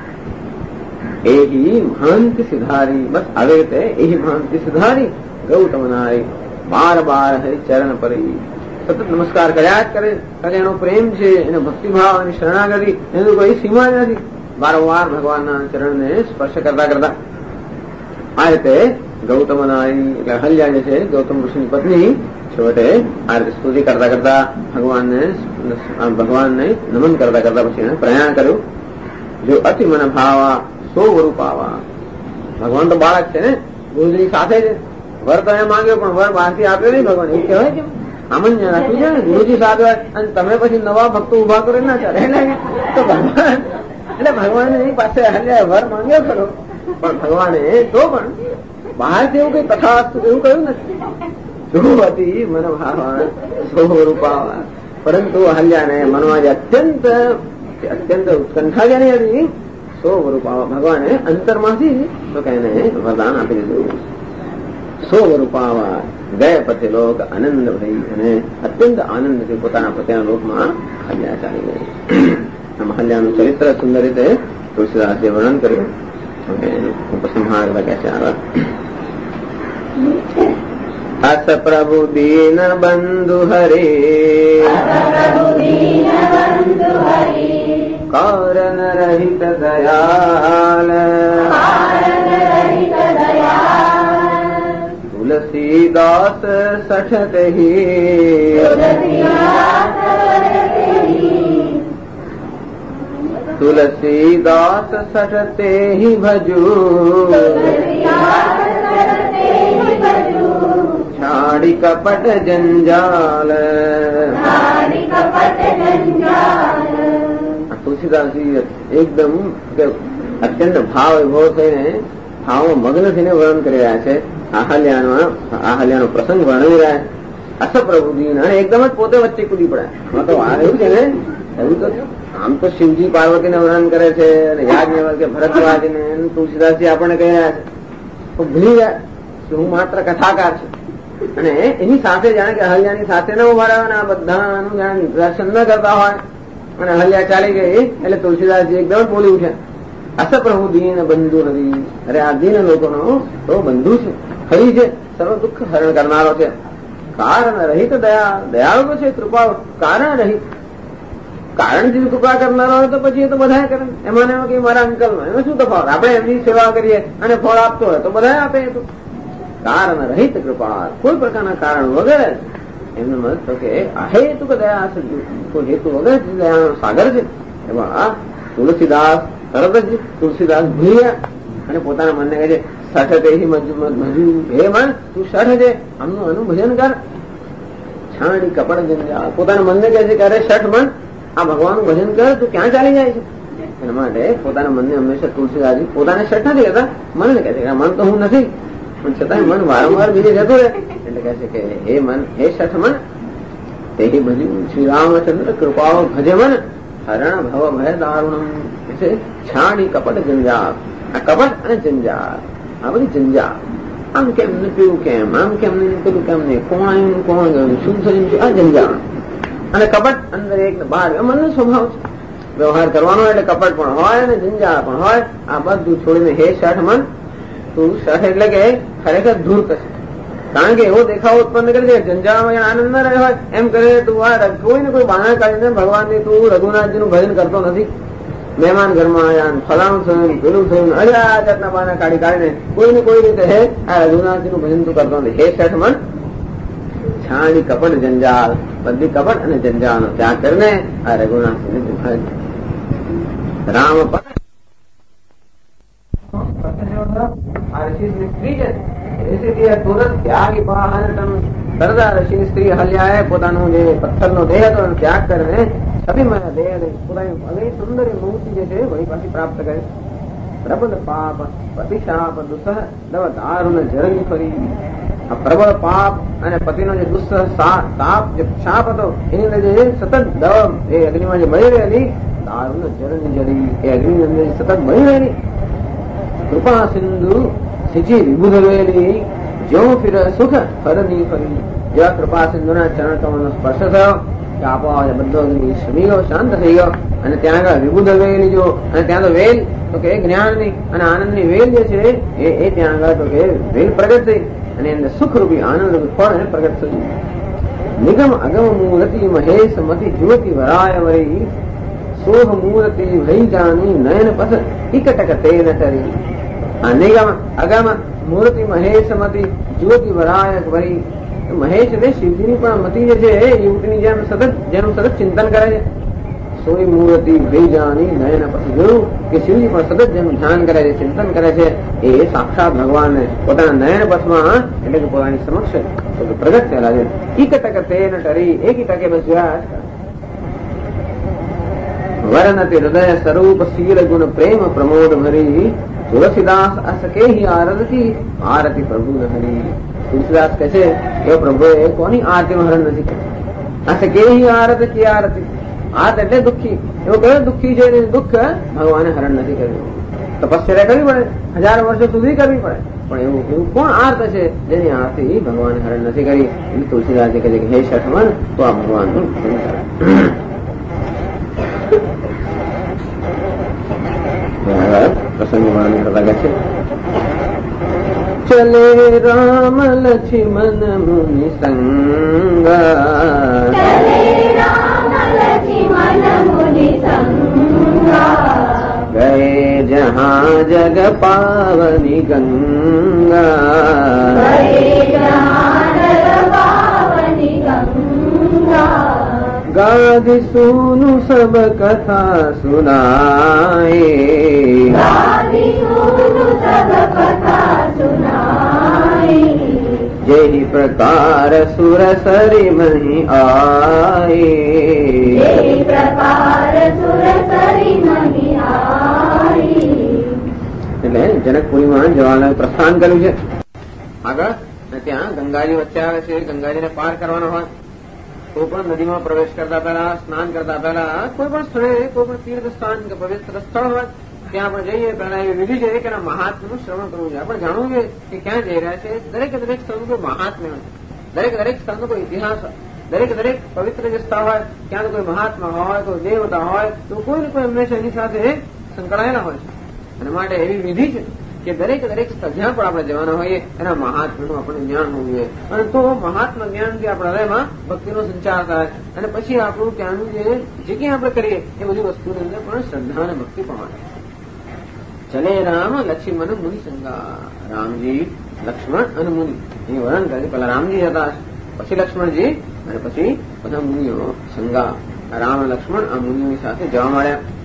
એહી મહાંતિ સિધારી. બસ આવે રીતે એહી મહાંતિ સિધારી ગૌતમ નારી. બાર બાર હરિ ચરણ પરી. સતત નમસ્કાર કર્યા જ કરે. કારણ એનો પ્રેમ છે એનો ભક્તિભાવ અને શરણાગતિ એનું કોઈ સીમા નથી. વારંવાર ભગવાનના ચરણને સ્પર્શ કરતા કરતા આ રીતે ગૌતમ નારી એટલે અહલ્યા જે છે ગૌતમ ઋષિની પત્ની છેવટે આ રીતે સ્તુતિ કરતા કરતા ભગવાનને નમન કરતા કરતા પછી એને પ્રયાણ કર્યું. જો અતિ મન ભાવા સો વરૂપાવા. ભગવાન તો બાળક છે ને ગુરુજી સાથે છે. વર તો એ માંગ્યો પણ વર બહારથી આપ્યો નહીં ભગવાન એવું કહેવાય કે સામાન્ય રાખ્યું છે ને ગુરુજી સાથે હોય અને તમે પછી નવા ભક્તો ઉભા કરો ના ચાલે. તો ભગવાન એટલે ભગવાને એની પાસે વર માંગ્યો ખરો પણ ભગવાને તો પણ બહારથી એવું કઈ તથાસ્તુ એવું કહ્યું નથી. શું હતી મન ભાવા સો રૂપાવા. પરંતુ અહલ્યાને મનમાં જે અત્યંત ઉત્કંઠા જેની હતી સો રૂપાવા ભગવાને અંતરમાંથી તો કે એને વરદાન આપી દીધું. સો રૂપાવા ગયા પતિ લોક આનંદ ભઈ અને અત્યંત આનંદથી પોતાના પતિના લોકમાં અહલ્યા ચાલી ગઈ. અહલ્યાનું ચરિત્ર સુંદર રીતે તુલસીદાસે વર્ણન કર્યું. ઉપસંહાર લખ્યા છે આગળ. અસ પ્રભુ દીન બંધુ હરે કારણ રહિત દયાલ તુલસીદાસ સઠત તુલસીદાસ સઠતે હિ ભજુ છાડી કપટ જંજાલ. તુલસીદાસજી એકદમ અત્યંત ભાવ વિભોર થઈને ભાવમાં મગ્ન થઈને વર્ણન કરી રહ્યા છે. આહલ્યાનો પ્રસંગ વર્ણવી રહ્યા. અસ પ્રભુજી અને એકદમ જ પોતે વચ્ચે કૂદી પડ્યા. તો આ એવું છે ને એવું તો આમ તો શિવજી પાર્વતીને વર્ણન કરે છે અને યાજ્ઞવલ્ક્ય કે ભરદ્વાજને તુલસીદાસજી આપણને કહી રહ્યા છે તો ભૂલી ગયા કે હું માત્ર કથાકાર છું. અને એની સાથે જાણે કે અહલ્યાની સાથે ન ઉભા રહ્યો અને આ બધાનું જાણે દર્શન ન કરતા હોય અને અહલ્યા ચાલી ગઈ એટલે તુલસીદાસજી એકદમ બોલી ઉઠ્યા. અસ પ્રભુ દીન બંધુ હરી. અરે આ દીન લોકોનો તો બંધુ છે, હરી છે, સર્વ દુઃખ હરણ કરનારો છે. કારણ રહિત દયાળુ છે, કૃપા કારણ રહિત. કારણથી કૃપા કરનારો હોય તો પછી એ તો બધા કરે. એમાં એમાં કઈ મારા અંકલમાં એમાં શું તફાવત. આપણે એમની સેવા કરીએ અને ફળ આપતો હોય તો બધા આપે. તો કારણ રહિત કૃપા કોઈ પ્રકારના કારણ વગર એમનું મત તો કે અહેતુક દયા કોઈ હેતુ વગર દયાનો સાગર છે. એવા તુલસીદાસ તરત જ તુલસીદાસ ભૂલી ગયા અને પોતાના મનને કહે છે સઠ તે મજુ હે મન તું સઠ છે આમનું આનું ભજન કર. છાણી કપડ જંજાળ પોતાના મનને કહે છે કે અરે શઠ મન આ ભગવાનનું ભજન કર, તું ક્યાં ચાલી જાય છે? એના માટે પોતાના મનને હંમેશા તુલસીદાસજી પોતાને શઠ નથી કહેતા, મનને કહે છે કે મન તો હું નથી, પણ છતાંય મન વારંવાર બીજે જતો રહે એટલે કહે છે કે હે મન હે શઠ મન તે ભજ્યું શ્રી રામચંદ્ર કૃપાઓ ભજે મન હરણ ભવ ભય દારુણમ. છાણી કપટ જંજાળ આ કપટ અને જંજાળ આ બધી જંજાળ આમ કેમ ને પેલું કેમ આમ કેમ ને પેલું કેમ ને કોણ આવ્યું કોણ ગયું શું થયું આ જંજાળ અને કપટ અંદર એક બહાર મનનો સ્વભાવ છે. વ્યવહાર કરવાનો એટલે કપટ પણ હોય અને જંજાળ પણ હોય. આ બધું છોડીને હે શઠ મન તું શઠ એટલે કે ખરેખર ધૂર્ત છે, કારણ કે એવો દેખાવો ઉત્પન્ન કરી દે જંજાળમાં આનંદ ન રહ્યો હોય એમ કરે તું આ કોઈ ને કોઈ બહાના કાઢીને ભગવાનની તું રઘુનાથજીનું ભજન કરતો નથી. મહેમાન ઘરમાં આવ્યા ફલાણું થયું પેલું થયું અરે આ જાતના બહાના કાઢીને કોઈ ને કોઈ રીતે હે આ રઘુનાથજીનું ભજન તું કરતો નથી. હે શઠ મન છાણી કપટ જંજાળ બધી કપટ અને જંજાળનો ત્યાગ કરીને આ રઘુનાથજીને તું ભજ. રામ ઋષિની સ્ત્રી હલ્યાએ પોતાનું જે પથ્થરનો દેહ હતો એનો ત્યાગ કરીને અભિમય દેહ પોતાની સુંદર મૂર્તિ જે છે વળી પાછી પ્રાપ્ત કરે. પ્રબળ પાપ પ્રતિશાપ દુસહ દવ દારૂણ જરંગ ફરી. આ પ્રબળ પાપ અને પતિનો જે દુસ્સહ તાપ જે શાપ હતો એની અંદર જે સતત દવ એ અગ્નિમાં જે મળી રહેલી દારૂણ જરંગ જરી એ અગ્નિની અંદર સતત મળી રહેલી કૃપા સિંધુ સિંચી વિભુધવેલી જો ફિર સુખ ફરની ફરી. જેવા કૃપા સિંધુના ચરણ કમળનો સ્પર્શ થયો કે આપો બધો શમી ગયો શાંત થઈ ગયો અને ત્યાં આગળ વિભુધ વેલી જો અને ત્યાં તો વેલ તો કે જ્ઞાનની અને આનંદની વેલ જે છે એ ત્યાં આગળ તો કે વેલ પ્રગટ થઈ અને અંદર સુખરૂપી આનંદરૂપી ફળ એને પ્રગટ થયું. નિગમ અગમ મૂર્તિ મહેશ મતિ જ્યોતિ વરાય વરી સોહ મૂર્તિ ભઈ જાની નયન પથ ટિકટક તેન તરી. આ નિગમ અગમ મૂર્તિ મહેશ મતિ જ્યોતિ વરાય વરી. મહેશ એટલે શિવજીની પણ મતિ જે છે એ યુવતીની જેમ સતત જેનું સતત ચિંતન કરે છે. સોઈ મૂર્તિ ભઈ જાની નયન પથ જોયું કે શિવજી પણ સતત જેનું ધ્યાન કરે છે ચિંતન કરે છે એ સાક્ષાત ભગવાનને પોતાના નયન પથમાં એટલે કે પોતાની સમક્ષ પ્રગટ થયેલા છે. ઈકટક તેન ટરી એક ટકે બસ જોયા વરનતિ હૃદય સ્વરૂપ શીલ ગુણ પ્રેમ પ્રમોદ ભરી. તુલસીદાસ અસકે આરતી આરતી પ્રભુ હરી. તુલસીદાસ કહે છે કે પ્રભુએ કોની આરતીમાં હરણ નથી કરી. અસકે આરતી કી આરતી આર્ત એટલે દુઃખી. એવો કયો દુઃખી છે દુઃખ ભગવાને હરણ નથી કર્યું. તપસ્યા કરવી પડે, હજાર વર્ષો સુધી કરવી પડે, પણ એવું કોણ આર્ત છે જેની આરતી ભગવાને હરણ નથી કરી. એટલે તુલસીદાસ કહે છે કે હે શઠમન તો આ ભગવાનનું ભજન કરે. પ્રસંગ વર્ણન કરતા કહે છે ચલે રામ લક્ષ્મણ મુનિ સંગા ગયે જહાં જગ પાવની ગંગા ગાદી સુનુ સબ કથા સુનાએ જેહી પ્રકાર સુર સરી મહી આએ. એટલે જનકપુરીમાં જવાનું પ્રસ્થાન કર્યું છે. આગળ ત્યાં ગંગાજી વચ્ચે આવે છે. ગંગાજીને પાર કરવાનો હોય કોઈ પણ નદીમાં પ્રવેશ કરતા પહેલા સ્નાન કરતા પહેલા કોઈ પણ સ્થળે કોઈ પણ તીર્થ સ્થાન કે પવિત્ર સ્થળ હોય ત્યાં આપણે જઈએ પહેલા એ વિધિ છે કે મહાત્મ્યનું શ્રવણ કરવું જોઈએ. આપણે જાણવું જોઈએ કે ક્યાં જઈ રહ્યા છે. દરેક સ્થળનું કોઈ મહાત્મ્ય હોય, દરેક સ્થળનો કોઈ ઇતિહાસ હોય, દરેક પવિત્ર જે સ્થળ હોય ત્યાં કોઈ મહાત્મા હોય, કોઈ દેવતા હોય તો કોઈ ને કોઈ હંમેશા એની સાથે સંકળાયેલા હોય છે. અને માટે એવી વિધિ છે કે દરેક સ્થળ જ્યાં પણ આપણે જવાના હોઈએ એના મહાત્મ્યનું આપણને જ્ઞાન હોવું જોઈએ. અને તો મહાત્મા જ્ઞાનથી આપણા હૃદયમાં ભક્તિનો સંચાર થાય અને પછી આપણું ત્યાંનું જે કંઈ આપણે કરીએ એ બધી વસ્તુની અંદર પણ શ્રદ્ધા અને ભક્તિ પણ આવે. ચલે રામ લક્ષ્મણ મુનિ સંગા. રામજી લક્ષ્મણ અને મુનિ એ વર્ણન કરે. પેલા રામજી હતા, પછી લક્ષ્મણજી અને પછી બધા મુનિઓ સંગા. રામ લક્ષ્મણ આ મુનિઓની સાથે જવા માંડ્યા.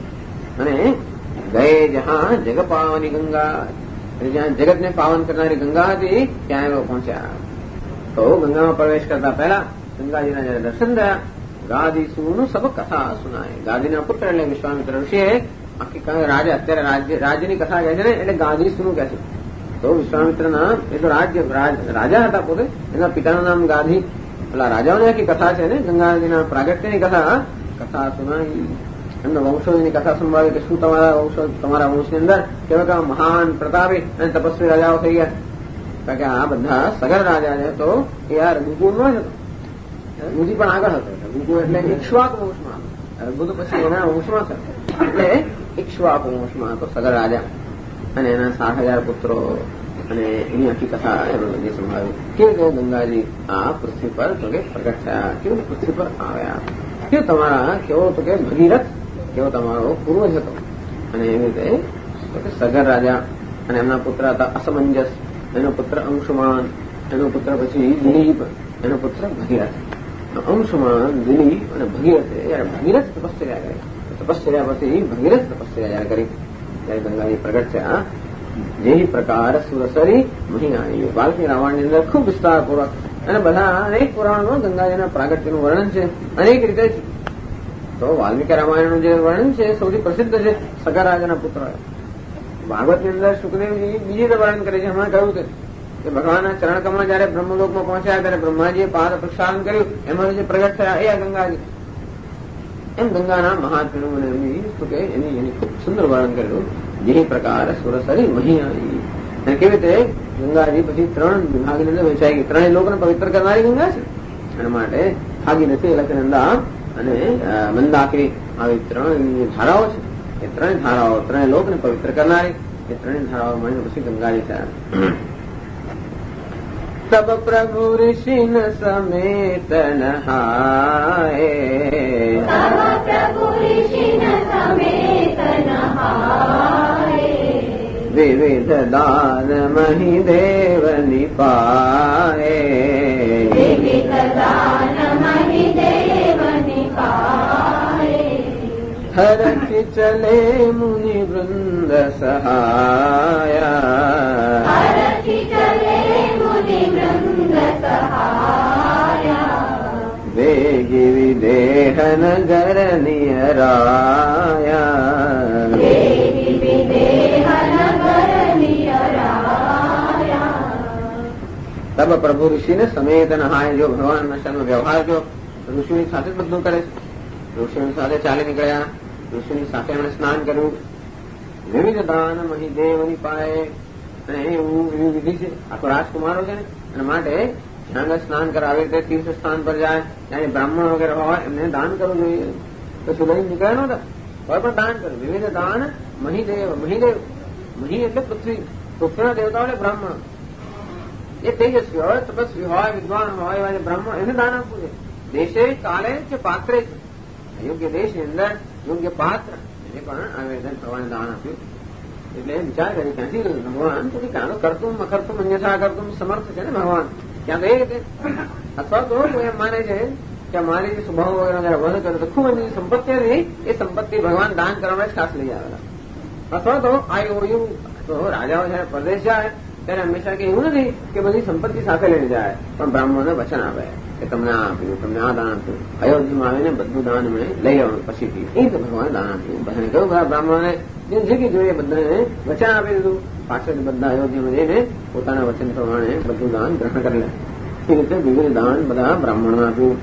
અને ગયે જહાં જગ પાવની ગંગા, જ્યાં જગતને પાવન કરનારી ગંગા હતી ત્યાં એવો પહોંચ્યા. તો ગંગામાં પ્રવેશ કરતા પહેલા ગંગાજીના જયારે દર્શન થયા, ગાદીસુનું સબ કથા સુનાય. ગાદીના પુત્ર એટલે વિશ્વામિત્ર ઋષિએ આખી રાજા, અત્યારે રાજ્યની કથા કહે છે ને, એટલે ગાદીસુનું કહે છે. તો વિશ્વામિત્રના એ તો રાજા હતા પોતે, એના પિતાનું નામ ગાદી. પેલા રાજાઓની આખી કથા છે ને, ગંગાજીના પ્રાગટ્યની કથા સુનાઈ. એમના વંશોની કથા સંભળાવી કે શું તમારા વંશની અંદર કેવા મહાન પ્રતાપી અને તપસ્વી રાજાઓ થઈ ગયા. કારણ કે આ બધા સગર રાજા છે. તો એ આ રઘુકુળનો જ હતો. રઘુજી પણ આગળ હતો. રઘુકુળ એટલે ઇક્ષ્વાકુ વંશમાં, રઘુ તો પછી એના વંશમાં છે. એટલે ઇક્ષ્વાકુ વંશમાં હતો સગર રાજા, અને એના 60,000 પુત્રો, અને એની આખી કથા એમણે સંભળાવી. કેવી રીતે ગંગાજી આ પૃથ્વી પર પ્રગટ થયા, કેવી પૃથ્વી પર આવ્યા, કેવું તમારા કેવો તો કે ભગીરથ કેવો તમારો પૂર્વજ હતો. અને એવી રીતે સગર રાજા અને એમના પુત્ર હતા અસમંજસ, એનો પુત્ર અંશુમાન, એનો પુત્ર પછી દિલીપ, એનો પુત્ર ભગીરથ. અંશુમાન, દિલીપ અને ભગીરથ, જયારે ભગીરથ તપશ્ચર્યા કરી, તપશ્ચર્યા પછી ભગીરથ તપશ્ચર્યા જયારે કરી ત્યારે ગંગાજી પ્રગટ થયા. જે પ્રકાર સુરસરી મહી આવી. વાલ્મીકી રામાયણની અંદર ખૂબ વિસ્તારપૂર્વક અને બધા અનેક પુરાણોમાં ગંગાજીના પ્રાગટ્યનું વર્ણન છે અનેક રીતે છે. તો વાલ્મીકી રામાયણનું જે વર્ણન છે સૌથી પ્રસિદ્ધ છે સગર રાજાના પુત્ર. ભાગવતની અંદર સુખદેવજી બીજી રીતે વર્ણન કરે છે. હમણાં કહ્યું છે કે ભગવાનના ચરણકમળ જયારે બ્રહ્મલોકમાં પહોંચ્યા ત્યારે બ્રહ્માજીએ પાદ પ્રક્ષાલન કર્યું, એમાં જે પ્રગટ થયા એ આ ગંગાજી. એમ ગંગાના મહાત્મ્યનું અને એની ખૂબ સુંદર વર્ણન કરેલું. જે પ્રકાર સુરસરી મહી આવી. અને કેવી રીતે ગંગાજી પછી 3 વિભાગની અંદર વેચાઈ ગઈ. 3 લોકોને પવિત્ર કરનારી ગંગા છે. એના માટે ભાગીરથી, અલકનંદા અને મંદાકિની આવી 3 ધારાઓ છે. એ 3 ધારાઓ 3 લોકને પવિત્ર કરનારી, એ 3 ધારાઓ મળીને પછી ગંગાજી થયા. તબ પ્રભુ ઋષિન સમેત નહાય, વિવિધ દાન મહી દેવ નિપાય, હરખી ચલે મુનિ વૃંદ સહાયા, વેગી વિદેહ નગર નિયરાયા, તબ પ્રભુ ઋષિને સમેત નહાય. જો ભગવાન નશાનો વ્યવહાર જો ઋષિની સાથે જ બધું કરે છે. ઋષિની સાથે ચાલી નીકળ્યા, ઋષિની સાથે એમણે સ્નાન કર્યું. વિવિધ દાન મહી દેવની પાએ, અને એવું એવી વિધિ છે. આખો રાજકુમારો છે ને, અને માટે જ્યાં સ્નાન કરાવે તે તીર્થ સ્થાન પર જાય, ત્યાં બ્રાહ્મણ વગેરે હોય એમને દાન કરવું જોઈએ. તો સુધરી નીકળ્યા નહોતા, કોઈ પણ દાન કર્યું. વિવિધ દાન મહી દેવ, મહી એટલે પૃથ્વી, પૃથ્વીના દેવતાઓ એટલે બ્રાહ્મણ. એ તેજસ્વી હોય, તપસ્વી હોય, વિદ્વાન હોય એવા બ્રાહ્મણ, એને દાન આપવું છે. દેશે કાલે કે પાત્રે છે, યોગ્ય દેશની અંદર યોગ્ય પાત્ર એને પણ આવેદન પ્રમાણે દાન આપ્યું. એટલે વિચાર કરી ક્યાંથી ભગવાન તો કાનો કરતું અકર્તું અન્યથા કરતું સમર્થ છે ને ભગવાન. ક્યાં તો એ રીતે, અથવા તો કોઈ એમ માને છે કે મારી જે સ્વભાવ વગેરે જયારે વધ કરે તો ખૂબ એની સંપત્તિ હતી, એ સંપત્તિ ભગવાન દાન કરવા માટે ખાસ લઈ આવેલા. અથવા તો આ એવું તો રાજાઓ જયારે પ્રદેશ જાય ત્યારે હંમેશા કે એવું નથી કે બધી સંપત્તિ સાથે લઈને જાય, પણ બ્રાહ્મણોને વચન આપે કે તમને આ આપ્યું, તમને આ દાન આપ્યું. અયોધ્યામાં આવીને બધું દાન એમણે લઈ આવવાનું પછીથી. એ તો ભગવાન દાન આપ્યું. બધાને કહ્યું બધા બ્રાહ્મણોને જે જોઈએ બધાને વચન આપી દીધું. પાછળ બધા અયોધ્યામાં જઈને પોતાના વચન પ્રમાણે બધું દાન ગ્રહણ કરી લે. એ રીતે વિવિધ દાન બધા બ્રાહ્મણોને આપ્યું.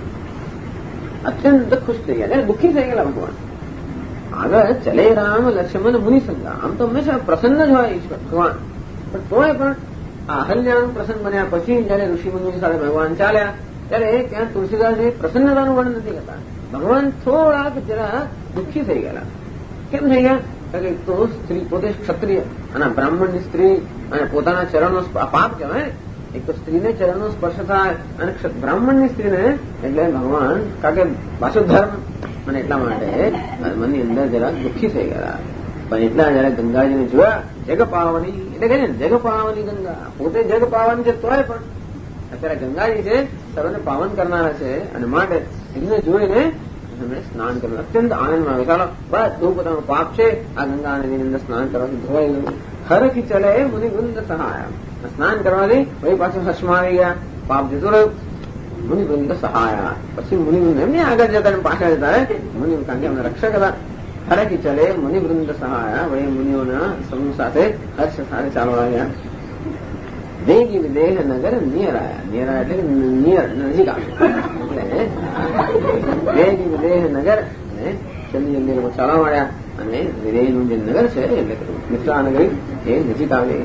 અત્યંત ખુશ થઈ ગયા, દુઃખી થઈ ગયેલા ભગવાન. આગળ ચલે રામ લક્ષ્મણ મુનિ સંગા. આમ તો હંમેશા પ્રસન્ન જ હોય ઈશ્વર ભગવાન, પણ તોય પણ આ અહલ્યાનું પ્રસન્ન બન્યા પછી જયારે ઋષિ મુનિની સાથે ભગવાન ચાલ્યા ત્યારે ત્યાં તુલસીદાસજી પ્રસન્નતાનું વર્ણન નથી કરતા. ભગવાન થોડાક જરા દુઃખી થઈ ગયેલા. કેમ થઈ ગયા? કારણ કે તો સ્ત્રી પોતે ક્ષત્રિય અને બ્રાહ્મણની સ્ત્રી અને પોતાના ચરણનો પાપ કહેવાય. એક તો સ્ત્રીને ચરણનો સ્પર્શ થાય અને બ્રાહ્મણની સ્ત્રીને, એટલે ભગવાન કારણ કે પાછો ધર્મ, અને એટલા માટે મનની અંદર જરા દુઃખી થઈ ગયા. પણ એટલા જયારે ગંગાજીને જોયા, જગ પાવની એટલે કહે ને જગ પાવની ગંગા, પોતે જગ પાવન છે તોય પણ અત્યારે ગંગાજી છે સર્વને પાવન કરનારા છે, અને માટે એમને જોઈને એમણે સ્નાન કર્યું. અત્યંત આનંદમાં આવે. ચાલો બધું પોતાનું પાપ છે આ ગંગા નદીની અંદર સ્નાન કરવાથી ધોવાઈ ગયું. હરખી ચલે મુનિવૃંદ સહાય. સ્નાન કરવાથી વળી પાછું હર્ષમાં આવી ગયા, પાપ જતું રહ્યું. મુનિવૃંદ સહાય. પછી મુનિવૃંદ એમને આગળ જતા ને પાછળ જતા રહે મુનિ, કારણ કે એમને રક્ષક હતા. હરખી ચલે મુનિવૃંદ સહાય. વળી મુનિઓના સમૂહ સાથે હર્ષ સાથે ચાલવા આવ્યા. વેગી વિદેહ નગર નિયરાયા. નિયરાયા એટલે નિયર નજીક આવ્યા. એટલે વેગી વિદેહ નગર જલ્દી જલ્દી લોકો ચાલવા માંડ્યા અને વિદેહનું જે નગર છે એટલે મિથિલા નગરી એ નજીક આવી.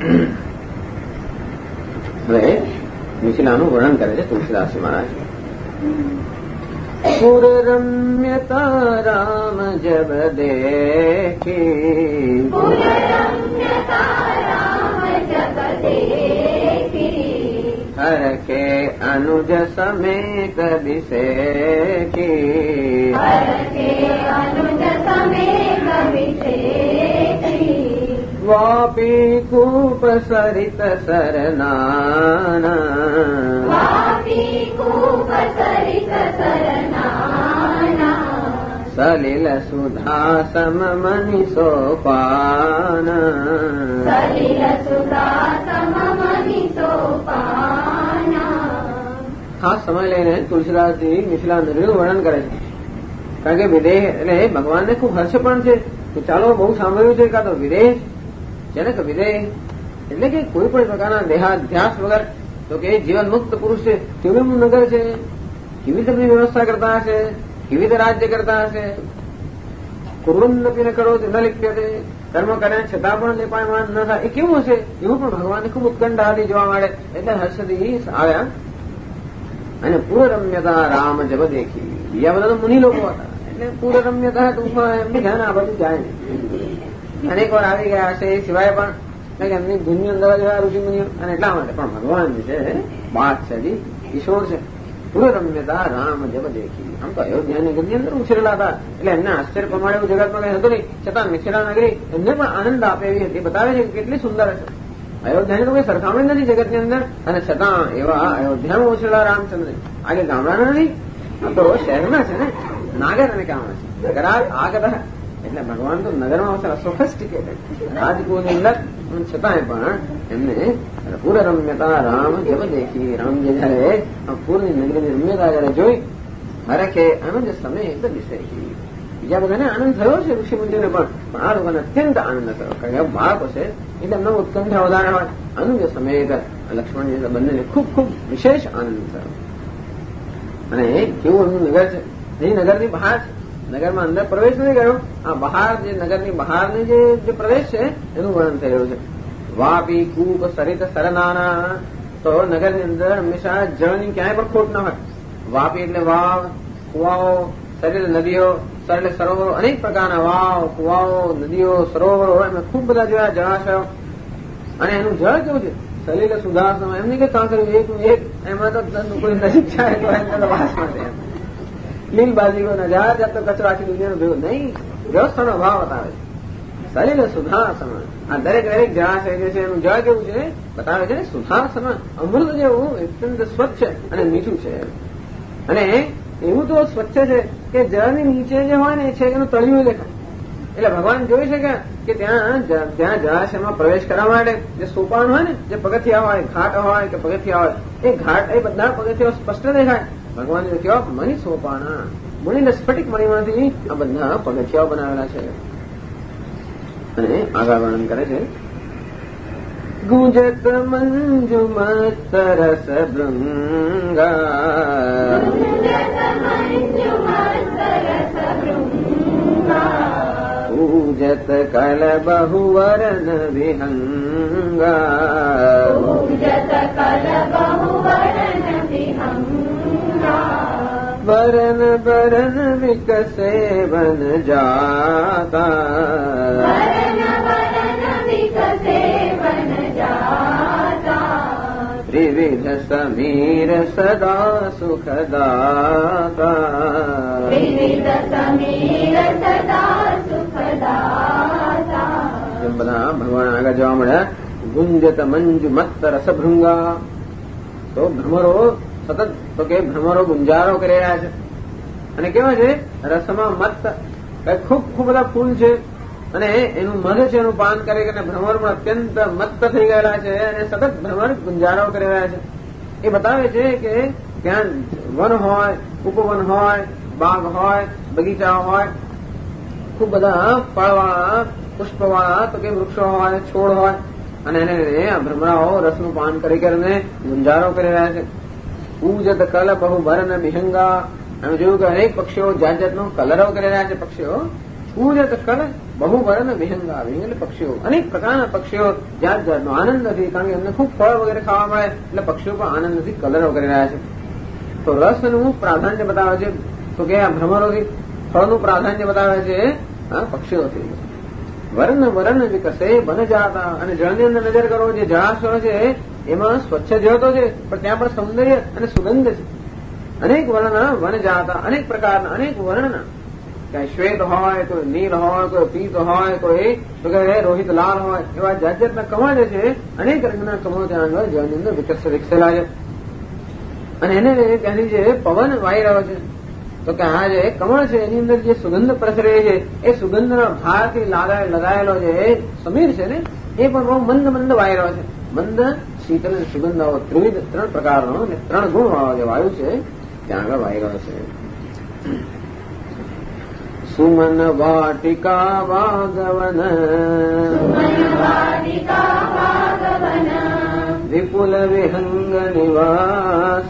હવે મિથિલાનું વર્ણન કરે છે તુલસીદાસજી મહારાજ. પુર રમ્યતા રામ જબ દેખી, હરખે અનુજ સમેત અભિષેકી, વાપી કૂપ સરિત સરનાના, સલિલ સુધા સમમનિ સોપાના, ખાસ સમય લઈને તુલસીદાસજી મિથિલા નગરીનું વર્ણન કરે છે. કારણ કે વિદેહ એટલે ભગવાનને ખૂબ હર્ષ પણ છે કે ચાલો બહુ સાંભળ્યું છે કાં તો વિદેહ જેને કે વિદેહ એટલે કે કોઈ પણ પ્રકારના દેહાધ્યાસ વગર તો કે જીવન મુક્ત પુરુષ છે કેવું નગર છે, કેવી રીતે બધી વ્યવસ્થા કરતા હશે, કેવી રીતે રાજ્ય કરતા હશે. કુર્વન્નપી ન કરો ન લિપ્યતે, કર્મ કરે છતાં પણ લેપાયમાન ન થાય એ કેવું હશે, એવું પણ ભગવાનને ખૂબ ઉત્કંઠાથી જોવા મળે. એટલે હર્ષથી આવ્યા. અને પૂર્વરમ્યતા રામ જબ દેખી. બીજા બધા તો મુનિ લોકો હતા એટલે પૂર્વરમ્યતા ટૂંકમાં એમની ધ્યાન આ બધું જાય અનેક વાર આવી ગયા હશે. એ સિવાય પણ એમની ધૂનની અંદર જોયા ઋષિ મુનિઓ અને એટલા માટે પણ ભગવાન જે છે બાદ છે હજી ઈશ્વર છે. પૂર્વરમ્યતા રામ જબ દેખી. આમ તો અયોધ્યાની ગતિ અંદર ઉછરેલા હતા એટલે એમને આશ્ચર્ય પ્રમાણે એવું જગતમાં કઈ હતું નહીં, છતાં મિથિલા નગરી એમને પણ આનંદ આપે એવી હતી. બતાવે છે કે કેટલી સુંદર હશે. અયોધ્યાની તો કોઈ સરખામણી નથી જગતની અંદર, અને છતાં એવા અયોધ્યામાં ઉછરેલા રામચંદ્ર આગે ગામડાના નથી, આ તો શહેરમાં છે ને, નાગર અને કામ છે. નગરાત આગત એટલે ભગવાન તો નગરમાં સોફિસ્ટિકેટેડ રાજકુળની અંદર, છતાંય પણ એમને પૂર્વરમ્યતા રામ જબ દેખી. રામજી જયારે પૂરની નગરીની રમ્યતા જયારે જોઈ, હરખે આનંદ સમય એકદમ વિષયી. બીજા બધાને આનંદ થયો છે ઋષિ મંદિરને પણ આ લોકોને અત્યંત આનંદ થયો. કારણ કે બાળકો છે એટલે એમનો ઉત્કંઠા વધારે હોય. આનંદ સમેત લક્ષ્મણજી બંનેને ખૂબ ખૂબ વિશેષ આનંદ થયો. અને કેવું એમનું નગર છે, એ નગરની બહાર છે, નગરમાં અંદર પ્રવેશ નથી કર્યો, આ બહાર જે નગરની બહારની જે પ્રવેશ છે એનું વર્ણન થઈ રહ્યું છે. વાપી કૂપ સરિત સરનાના. તો નગરની અંદર હંમેશા જળની ક્યાંય પણ ખોટ ન હોય. વાપી એટલે વાવ, કુવાઓ, સરિત નદીઓ, સર એટલે સરોવરો, અનેક પ્રકારના વાવ, કુવાઓ, નદીઓ, સરોવરો એમાં ખૂબ બધા જોયા જળાશયો. અને એનું જળ કેવું છે સલિલ સુધાસમ. એમની કે કાંકરી એક એમાં તો કોઈ નજીક જાય તો એમ વાસ માટે લીલ બાજી કો નજાર જબ તો કચરો આખી દુનિયાનો ભેગો નહીં, વ્યવસ્થાનો ભાવ બતાવે છે. સલિલ સુધાસમ. આ દરેક જળાશય જે છે એનું જળ કેવું છે બતાવે છે. સુધાસમ અમૃત જેવું અત્યંત સ્વચ્છ અને મીઠું છે. અને એવું તો સ્વચ્છ છે કે જળની નીચે જે હોય ને છે એનું તળિયું દેખાય. એટલે ભગવાન જોઈ શકે કે ત્યાં જળાશયમાં પ્રવેશ કરવા માટે જે સોપાન હોય ને, જે પગથિયા હોય, ઘાટ હોય કે પગથિયા હોય, એ ઘાટ એ બધા પગથિયાઓ સ્પષ્ટ દેખાય. ભગવાન કેવા મણી સોપાના, મણીને સ્ફટિક મણીમાંથી આ બધા પગથિયાઓ બનાવેલા છે. અને આગળ વર્ણન કરે છે. ગુંજત મંજુમત રસ ભૃંગા, પૂજત કલ બહુવરન વિહંગા, વરન વરન વિકસે વન જાતા, ત્રિવિધ સમીર સદા સુખદાતા, એમ બધા ભગવાન આગળ જવા મળ્યા. ગુંજત મંજુ મત્ત રસભૃંગા. તો ભ્રમરો સતત તો કે ભ્રમરો ગુંજારો કરી રહ્યા છે. અને કેવા છે? રસમાં મત્ત. ખૂબ ખૂબ બધા ફૂલ છે અને એનું મધ છે, એનું પાન કરે અને ભ્રમરમાં અત્યંત મત્ત થઈ ગયેલા છે અને સતત ભ્રમર ગુંજારો કરી રહ્યા છે. એ બતાવે છે કે ત્યાં વન હોય, ઉપવન હોય, બાગ હોય, બગીચા હોય, ખૂબ બધા ફળવાળા, પુષ્પવાળા તો કે વૃક્ષો હોય, છોડ હોય અને એને આ ભ્રમરાઓ રસનું પાન કરી કરીને ગુંજારો કરી રહ્યા છે. પૂજત કલ બહુ ભરન વિહંગા. અમે જોયું કે અનેક પક્ષીઓ જાત જાતનો કલરવ કરી રહ્યા છે. પક્ષીઓ પૂજત કલ બહુ ભરન વિહંગા. વિહંગ એટલે પક્ષીઓ, અનેક પ્રકારના પક્ષીઓ જાત જાતનો આનંદથી, કારણ કે એમને ખૂબ ફળ વગેરે ખાવા મળે એટલે પક્ષીઓ પણ આનંદથી કલરવ કરી રહ્યા છે. તો રસનું પ્રાધાન્ય બતાવે છે તો કે આ ભ્રમરોથી ફળનું પ્રાધાન્ય બતાવે છે પક્ષીઓથી. વર્ણ વર્ણ વિકસે બન જાતા. અને જળની અંદર નજર કરો, જે જળાશયો છે એમાં સ્વચ્છ જળ તો છે પણ ત્યાં પણ સૌંદર્ય અને સુગંધ છે. અનેક વર્ણ વન જાતા, અનેક પ્રકારના, અનેક વર્ણના, ક્યાંય શ્વેત હોય, કોઈ નીલ હોય, કોઈ પીત હોય, કોઈ વગેરે રોહિત લાલ હોય, એવા જાત જાતના કમળ જે છે અનેક રંગના કમળો ત્યાં આગળ જળની અંદર વિકસેલા છે. અને એને ત્યાંની જે પવન વાઈ રહ્યો છે તો કે આ જે કમળ છે એની અંદર જે સુગંધ પ્રસરે છે એ સુગંધના ભારથી લગાયેલો જે સમીર છે ને એ પણ બહુ મંદ મંદ વાઈ રહ્યો છે. મંદ, શીતલ અને સુગંધ આવો ત્રિવિધ, 3 પ્રકારનો અને 3 ગુણ વાળો જે વાયુ છે ત્યાં આગળ વાઈ રહ્યો છે. સુમન વાટિકા વાગવન, વિપુલ વિહંગ નિવાસ,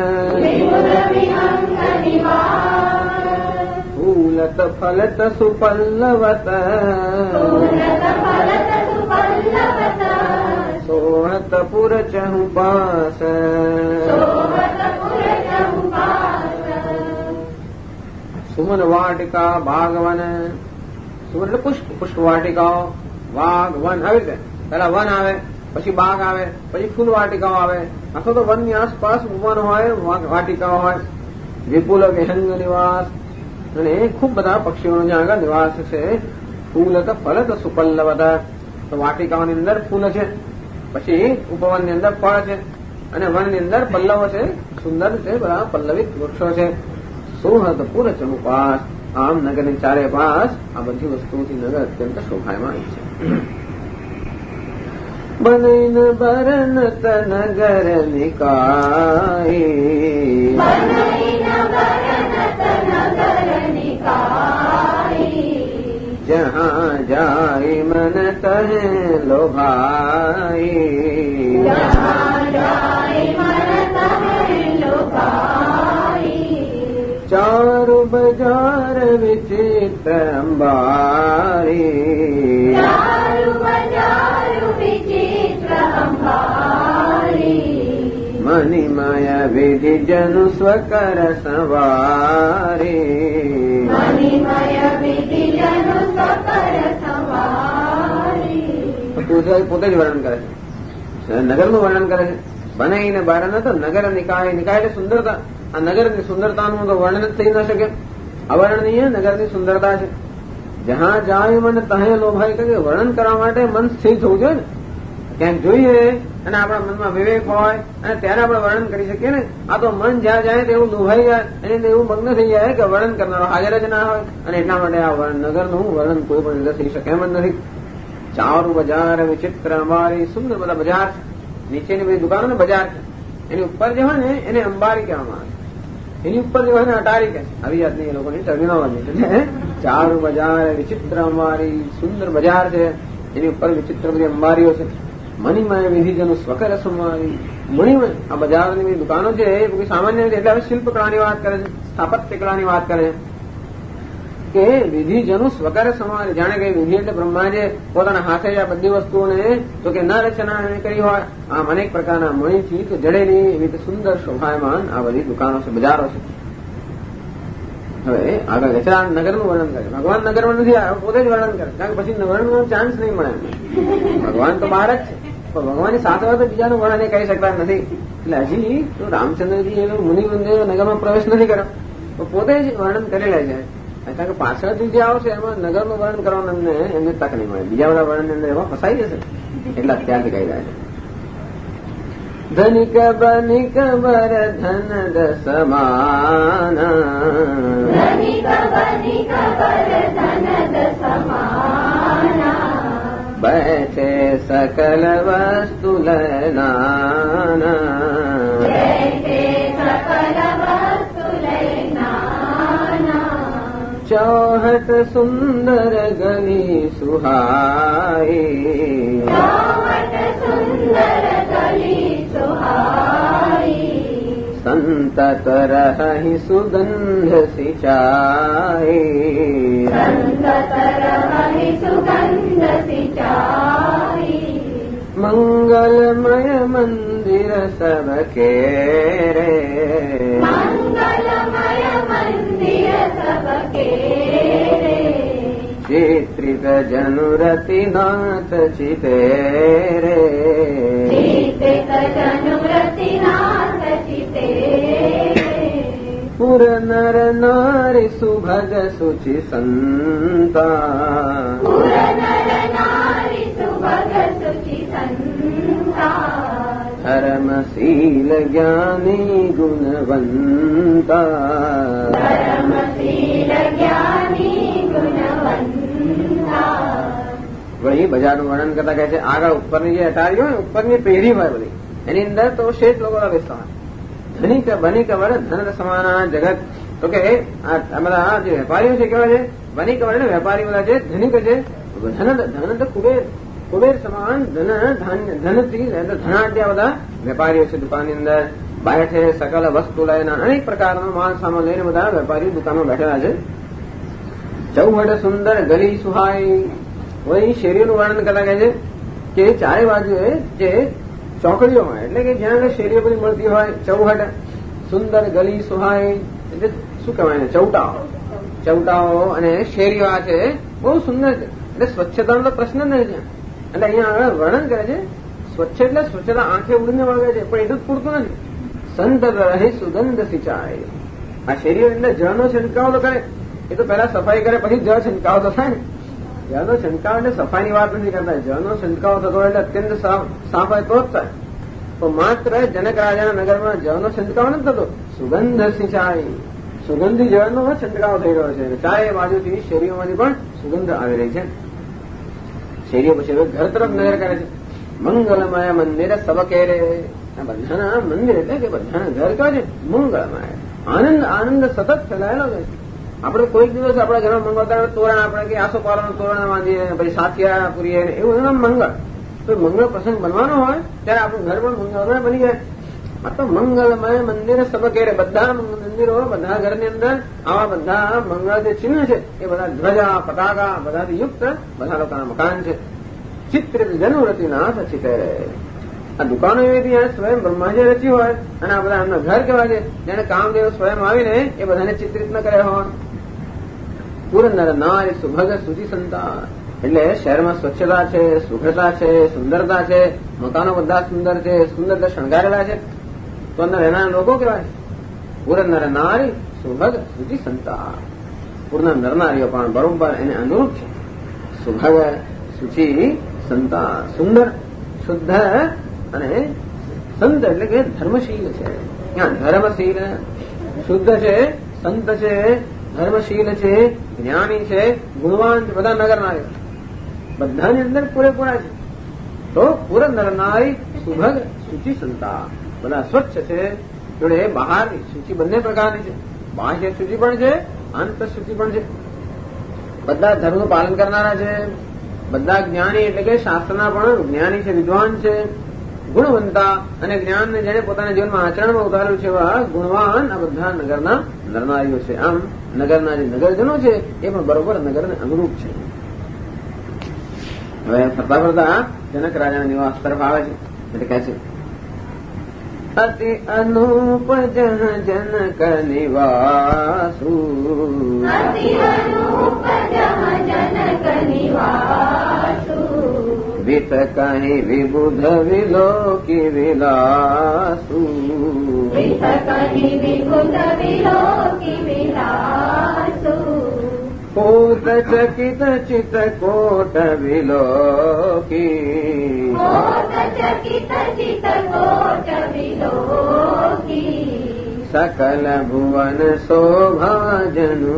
ફૂલત ફલત સુપલ્લવત, સોહત પુર ચહુપાસ. સુમન વાટિકા બાગવન. સુમન એટલે પુષ્પ, પુષ્પ વાટિકાઓ, વાઘ વન, આવી રીતે પેલા વન આવે, પછી બાગ આવે, પછી ફૂલ વાટિકાઓ આવે, અથવા તો વનની આસપાસ વન હોય, વાટિકાઓ હોય. વિપુલ વિહંગ નિવાસ. અને ખૂબ બધા પક્ષીઓનો જ્યાં આગળ નિવાસ છે. ફૂલત ફલત સુપલ્લવત. તો વાટિકાઓની અંદર ફૂલ છે, પછી ઉપવનની અંદર ફળ છે અને વનની અંદર પલ્લવો છે, સુંદર છે, બધા પલ્લવિત વૃક્ષો છે. સોહત પુર ચહુપાસ. આમ નગરની ચારે પાસ આ બધી વસ્તુઓથી નગર અત્યંત શોભાયમાન છે. બનૈન બરનત નગર નિકાય, જહાં જાય મન તહે લોભાય, ચારુ બજાર વિચિત્ર અંબારી, મણિમય વિધિ જનુ સ્વકર સવારી, પોતે જ વર્ણન કરે છે, નગરનું વર્ણન કરે છે. બનાવીને બહાર ન તો નગર નિકાય. નિકાય એટલે સુંદરતા. આ નગરની સુંદરતાનું તો વર્ણન જ થઈ ન શકે. અવર્ણનીય નગરની સુંદરતા છે. જ્યાં જાય મન તહે લોભાય. કે વર્ણન કરવા માટે મન સ્થિર થવું જોઈએ ને. ક્યાંક જોઈએ અને આપણા મનમાં વિવેક હોય અને ત્યારે આપણે વર્ણન કરી શકીએ ને. આ તો મન જ્યાં જાય તો એવું લોભાઈ જાય, એની અંદર એવું મગ્ન થઈ જાય કે વર્ણન કરનારો હાજર જ ના હોય. અને એટલા માટે આ નગરનું વર્ણન કોઈ પણ રીતે થઈ શકે એમ જ નથી. ચારુ બજાર વિચિત્ર અંબારી. સુંદર બધા બજાર છે. નીચેની બધી દુકાનો ને બજાર છે. એની ઉપર જે હોય ને એને અંબારી કહેવામાં આવે. એની ઉપર જે હોય ને અટારી કહે છે. આવી જાતની એ લોકોની ટર્મિનોલોજી છે. ચારુ બજાર વિચિત્ર અંબારી. સુંદર બજાર છે, એની ઉપર વિચિત્ર બધી અંબારીઓ છે. મણિમય વિધિજનું સ્વકર સમારી. મણિમય આ બજારની બધી દુકાનો છે એ કોઈ સામાન્ય રીતે એટલે હવે શિલ્પકળાની વાત કરે છે, સ્થાપત્ય કળાની વાત કરે છે કે વિધિજનું સ્વકર સમારી. જાણે કે વિધિ એટલે બ્રહ્માજીએ પોતાના હાથે આ બધી વસ્તુઓને તો કે ન રચના કરી હોય. આમ અનેક પ્રકારના મણીથી કે જડેલી એવી રીતે સુંદર શોભાયમાન આ બધી દુકાનો છે, બજારો છે. હવે આગળ વેચરા નગરનું વર્ણન કરે. ભગવાન નગરમાં નથી આવ્યો, પોતે જ વર્ણન કરે. કારણ કે પછી વર્ણનનો ચાન્સ નહીં મળે. ભગવાન તો બહાર જ છે, પણ ભગવાનની સાથે તો બીજાનું વર્ણન એ કરી શકતા નથી. એટલે હજી તો રામચંદ્રજી એ મુનિ મંદિર નગરમાં પ્રવેશ નથી કર્યો, તો પોતે જ વર્ણન કરી લે છે. કારણ કે પાછળથી જે આવશે એમાં નગરનું વર્ણન કરવાનું એમને તક નહીં મળે. બીજા બધા વર્ણન અંદર એમાં ફસાઈ જશે. એટલે અત્યારથી કહી રહ્યા છે. धनिक बनिक वर धन दसमान धनिक बनिक वर धन दसमान बैठे सकल वस्तु लयनाना बैठे सकल वस्तु लयनाना चौहट सुंदर गली सुहाई चौहट सुंदर गली सुहाई संतत रहि सुगंध सिंचाई संतत रहि सुगंध सिंचाई मंगलमय मंदिर सबके रे मंगलमय मंदिर सबके रे चित्रित जनुरति नाथ चिते रे चित्रित जनुरति नाथ चिते पुर नर नारी सुभग सुचि संता पुर नर नारी सुभग सुचि संता धर्मशील ज्ञानी गुणवंता धर्मशील ज्ञानी गुणवंता वही બજારનું વર્ણન કરતા કહે છે આગળ ઉપરની જે અટારી હોય ઉપરની પેઢી હોય બધી એની અંદર તો શેઠ લોકો બેસતા હોય ધનિક બનિક વર ધન સમાના જગત તો કે આ બધા જે વેપારીઓ છે કેવા છે બનિક વર એટલે વેપારી બધા છે ધનિક છે ધન તો કુબેર સમાન ધનથી ધનાઢ્યા બધા વેપારીઓ છે દુકાનની અંદર બેઠે સકલ વસ્તુ લઈને અનેક પ્રકારનો માલ સામાન લઈને બધા વેપારીઓ દુકાનમાં બેઠેલા છે ચૌહટ સુંદર ગલી સુહાઈ વહી શેરીઓનું વર્ણન કરતા કહે છે કે ચારે બાજુએ જે ચોકડીઓ હોય એટલે કે જ્યાં આગળ શેરીઓ બધી મળતી હોય ચૌહટ સુંદર ગલી સુહાઈ એટલે શું કહેવાય ને ચૌટાઓ અને શેરીઓ આ છે બહુ સુંદર છે એટલે સ્વચ્છતાનો તો પ્રશ્ન જ નહીં છે એટલે અહીંયા આગળ વર્ણન કરે છે સ્વચ્છ એટલે સ્વચ્છતા આંખે ઉડીને વળગે છે પણ એટલું જ પૂરતું નથી સંત રહે સુગંધ સિંચાઈ આ શેરીઓ એટલે જળનો છંટકાવ તો કરે એ તો પહેલા સફાઈ કરે પછી જળ છંટકાવ તો થાય ને જળનો છંટકાવ એટલે સફાઈની વાત નથી કરતા જળનો છંટકાવ થતો એટલે અત્યંત સાફ હોય તો જ થાય તો માત્ર જનક રાજાના નગરમાં જળનો છંટકાવ નથી થતો સુગંધ સિંચાઈ સુગંધી જળનો છંટકાવ થઈ રહ્યો છે ચારે બાજુથી શેરીઓમાંથી પણ સુગંધ આવી રહી છે શેરીઓ પછી ઘર તરફ નજર કરે છે મંગલમય મંદિર સબકે રે બધાના મંદિર એટલે કે બધાના ઘર કહે છે મંગળમય આનંદ સતત ફેલાયેલો છે આપણે કોઈક દિવસ આપણા ઘરમાં મંગળતા તોરણ આપણે કે આસોપાલવનું તોરણ બાંધીએ પછી સાથિયા પૂરીએ એવું એનું મંગળ તો મંગળ પ્રસંગ બનવાનો હોય ત્યારે આપણું ઘર પણ મંગળમય બની જાય આ તો મંગલમય મંદિર સબકે રે બધા મંદિરો બધા ઘરની અંદર આવા બધા મંગળ જે ચિહ્ન છે એ બધા ધ્વજા પતાકા બધાથી યુક્ત બધા લોકોના મકાન છે ચિત્રિત જનુરતિનાથ ચિતે રે આ દુકાનો એવી સ્વયં બ્રહ્માજી રચી હોય અને આ બધા એમના ઘર કેવા છે જેને કામદેવ સ્વયં આવીને એ બધાને ચિત્રિત ન કર્યા હોય પુરંદર નારી સુભગ સુચિ સંતા એટલે શહેરમાં સ્વચ્છતા છે સુઘડતા છે સુંદરતા છે મકાનો બધા સુંદર છે સુંદર શણગારેલા છે તો અંદર એના લોકો કેવા છે પુરંદર નારી સુભગ સુચિ સંતા પૂર્ણ નરનારીઓ પણ બરોબર એને અનુરૂપ છે સુભગ સુચિ સંતા સુંદર શુદ્ધ અને સંત એટલે કે ધર્મશીલ છે ત્યાં ધર્મશીલ શુદ્ધ છે સંત છે ધર્મશીલ છે જ્ઞાની છે ગુણવાન છે બધા નગરના બધાની અંદર પૂરેપૂરા છે તો પુરંદર નારી સુભગ સુચિ સંતા બધા સ્વચ્છ છે જોડે બહારની સૂચિ બંને પ્રકારની છે બાહ્ય સૂચિ પણ છે આંતર સૂચિ પણ છે બધા ધર્મનું પાલન કરનારા છે બધા જ્ઞાની એટલે કે શાસ્ત્રના પણ જ્ઞાની છે વિદ્વાન છે ગુણવંતા અને જ્ઞાનને જેને પોતાના જીવનમાં આચરણમાં ઉતાર્યું છે એવા ગુણવાન આ બધા નગરના નરનારીઓ છે આમ નગરના જે નગરજનો છે એ પણ બરોબર નગરને અનુરૂપ છે હવે ફરતા ફરતા જનક રાજાના નિવાસ તરફ આવે છે એટલે કહે છે અતિ અનુપ જન જનક નિવાસુ અતિ અનુપ જનક નિવાસુ વિત કહી વિબુધ વિલોકી વિલાસુ વિત કહી વિબુધ વિલોકી વિલાસુ પૂત ચકિત ચિત કોટ વિલોકી ચકિત ચિત કોટ વિલોકી સકલ ભુવન શોભા જનુ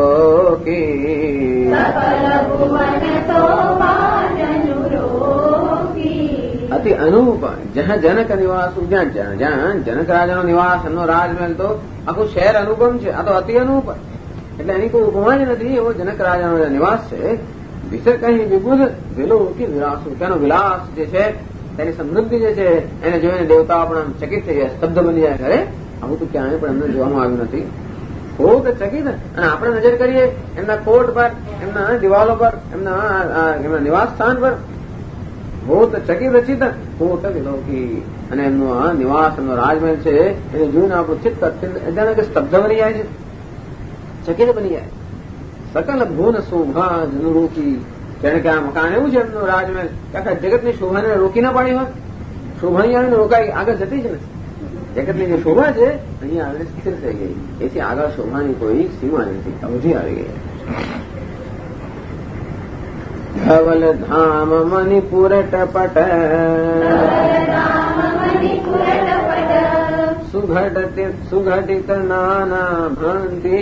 રોકી સકલ ભુવન શોભા જનુ રોકી અતિ અનુપ જ્યાં જનક નિવાસ જ્યાં જનક રાજાનો નિવાસ એનો રાજમહેલ તો આખું શહેર અનુપમ છે. આ તો અતિ અનુપ એટલે એની કોઈ ઉપમા જ નથી. એવો જનક રાજાનો જે નિવાસ છે વિશે કઈ વિબુધ વિલોકી વિલાસુ તેનો વિલાસ જે છે તેની સમૃદ્ધિ જે છે એને જોઈને દેવતાઓ પણ ચકિત થઈ જાય, સ્તબ્ધ બની જાય. અરે આવું તો ક્યાંય પણ એમને જોવામાં આવ્યું નથી. કોટ ચકિત અને આપણે નજર કરીએ એમના કોટ પર, એમના દિવાલો પર, એમના નિવાસ સ્થાન પર ભૂત ચકિત રચિત કોટ વિલોકી અને એમનો આ નિવાસ એમનો રાજમહેલ છે એને જોઈને આપણું ચિત્ત જાણે કે સ્તબ્ધ બની જાય છે, ચકિત બની જાય. સકલ ભુવન શોભા જનરોકી જાણે કે આ મકાન એવું છે એમનો રાજમહેલ કે આખા જગતની શોભાને રોકી ના પાડી હોય. શોભા અહીં આવીને રોકાઈ આગળ જતી જ નથી. જગતની જે શોભા છે અહીંયા આવીને સ્થિર થઈ ગઈ. એથી આગળ શોભાની કોઈ સીમા નથી, અવધિ આવી ગઈ. ધવલ ધામ મણિપુર ટપટ સુઘટિત નાના ભ્રાંતિ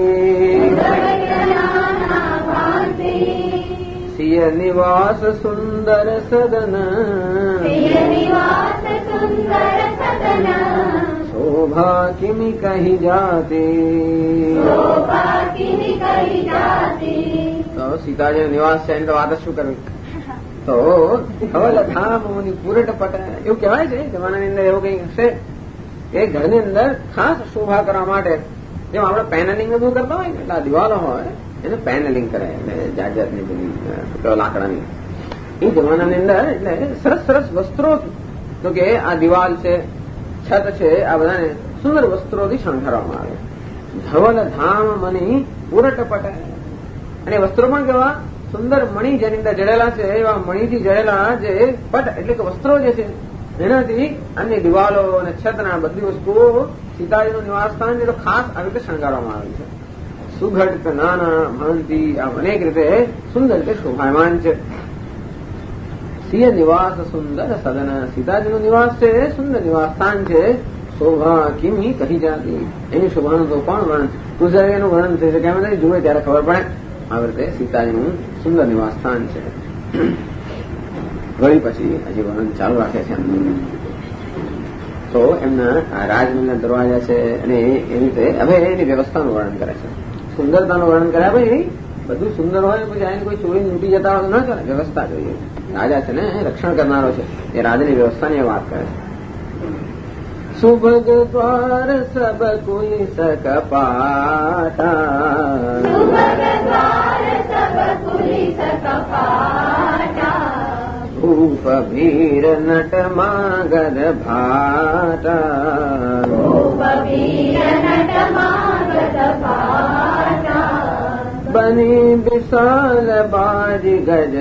સિય નિવાસ સુંદર સદન શોભા કિમિ કહી જાતી. તો સીતાજી નિવાસ છે એની તો વાત જ શું કરવી. તો ધવલ ધામ મણિપુર ટપટ એવું કહેવાય છે જમાનાની અંદર. એવું કઈ હશે કે ઘરની અંદર ખાસ શોભા કરવા માટે જેમ આપણે પેનલિંગ બધું કરતા હોય ને એટલે આ દિવાલો હોય એને પેનલિંગ કરે એટલે જાત જાતની બધી લાકડાની એ જમાનાની અંદર એટલે સરસ સરસ વસ્ત્રો તો કે આ દિવાલ છે, છત છે, આ બધાને સુંદર વસ્ત્રોથી શણગારવામાં આવે. ધવલ ધામ મણી પૂરટપટ અને વસ્ત્રો પણ કેવા સુંદર મણી જેની અંદર જડેલા છે એવા મણીથી જડેલા જે પટ એટલે કે વસ્ત્રો જે છે એનાથી અન્ય દિવાલો અને છતના બધી વસ્તુઓ સીતાજીનું નિવાસસ્થાન જે તો ખાસ આવી રીતે શણગારવામાં આવે છે. સુઘટ નાના ભાંતિ આ અનેક રીતે સુંદર રીતે શોભાયમાન છે. સિંહ નિવાસ સુંદર સદન સીતાજીનું નિવાસ છે સુંદર નિવાસ સ્થાન છે. શોભા કિમી કહી જાતી એની શોભાનું તો પણ વર્ણન તુલસીનું વર્ણન થઈ શકે એમ નથી. જુએ ત્યારે ખબર પડે આવી રીતે સીતાજીનું સુંદર નિવાસ સ્થાન છે. વળી પછી હજી વર્ણન ચાલુ રાખે છે. તો એમના રાજમહેલના દરવાજા છે અને એવી રીતે હવે એની વ્યવસ્થાનું વર્ણન કરે છે, સુંદરતાનું વર્ણન કર્યા. ભાઈ બધું સુંદર હોય પછી આને કોઈ ચોરી લૂંટી જતા હોય ના ચાલે, વ્યવસ્થા જોઈએ. રાજા છે ને રક્ષણ કરનારો છે એ રાજાની વ્યવસ્થાની વાત કરે છે. સુભગ દ્વાર સબ કુલિસ કપાટા ભૂપ ભીર નટ માગધ ભાટા બની વિશાલ બાજી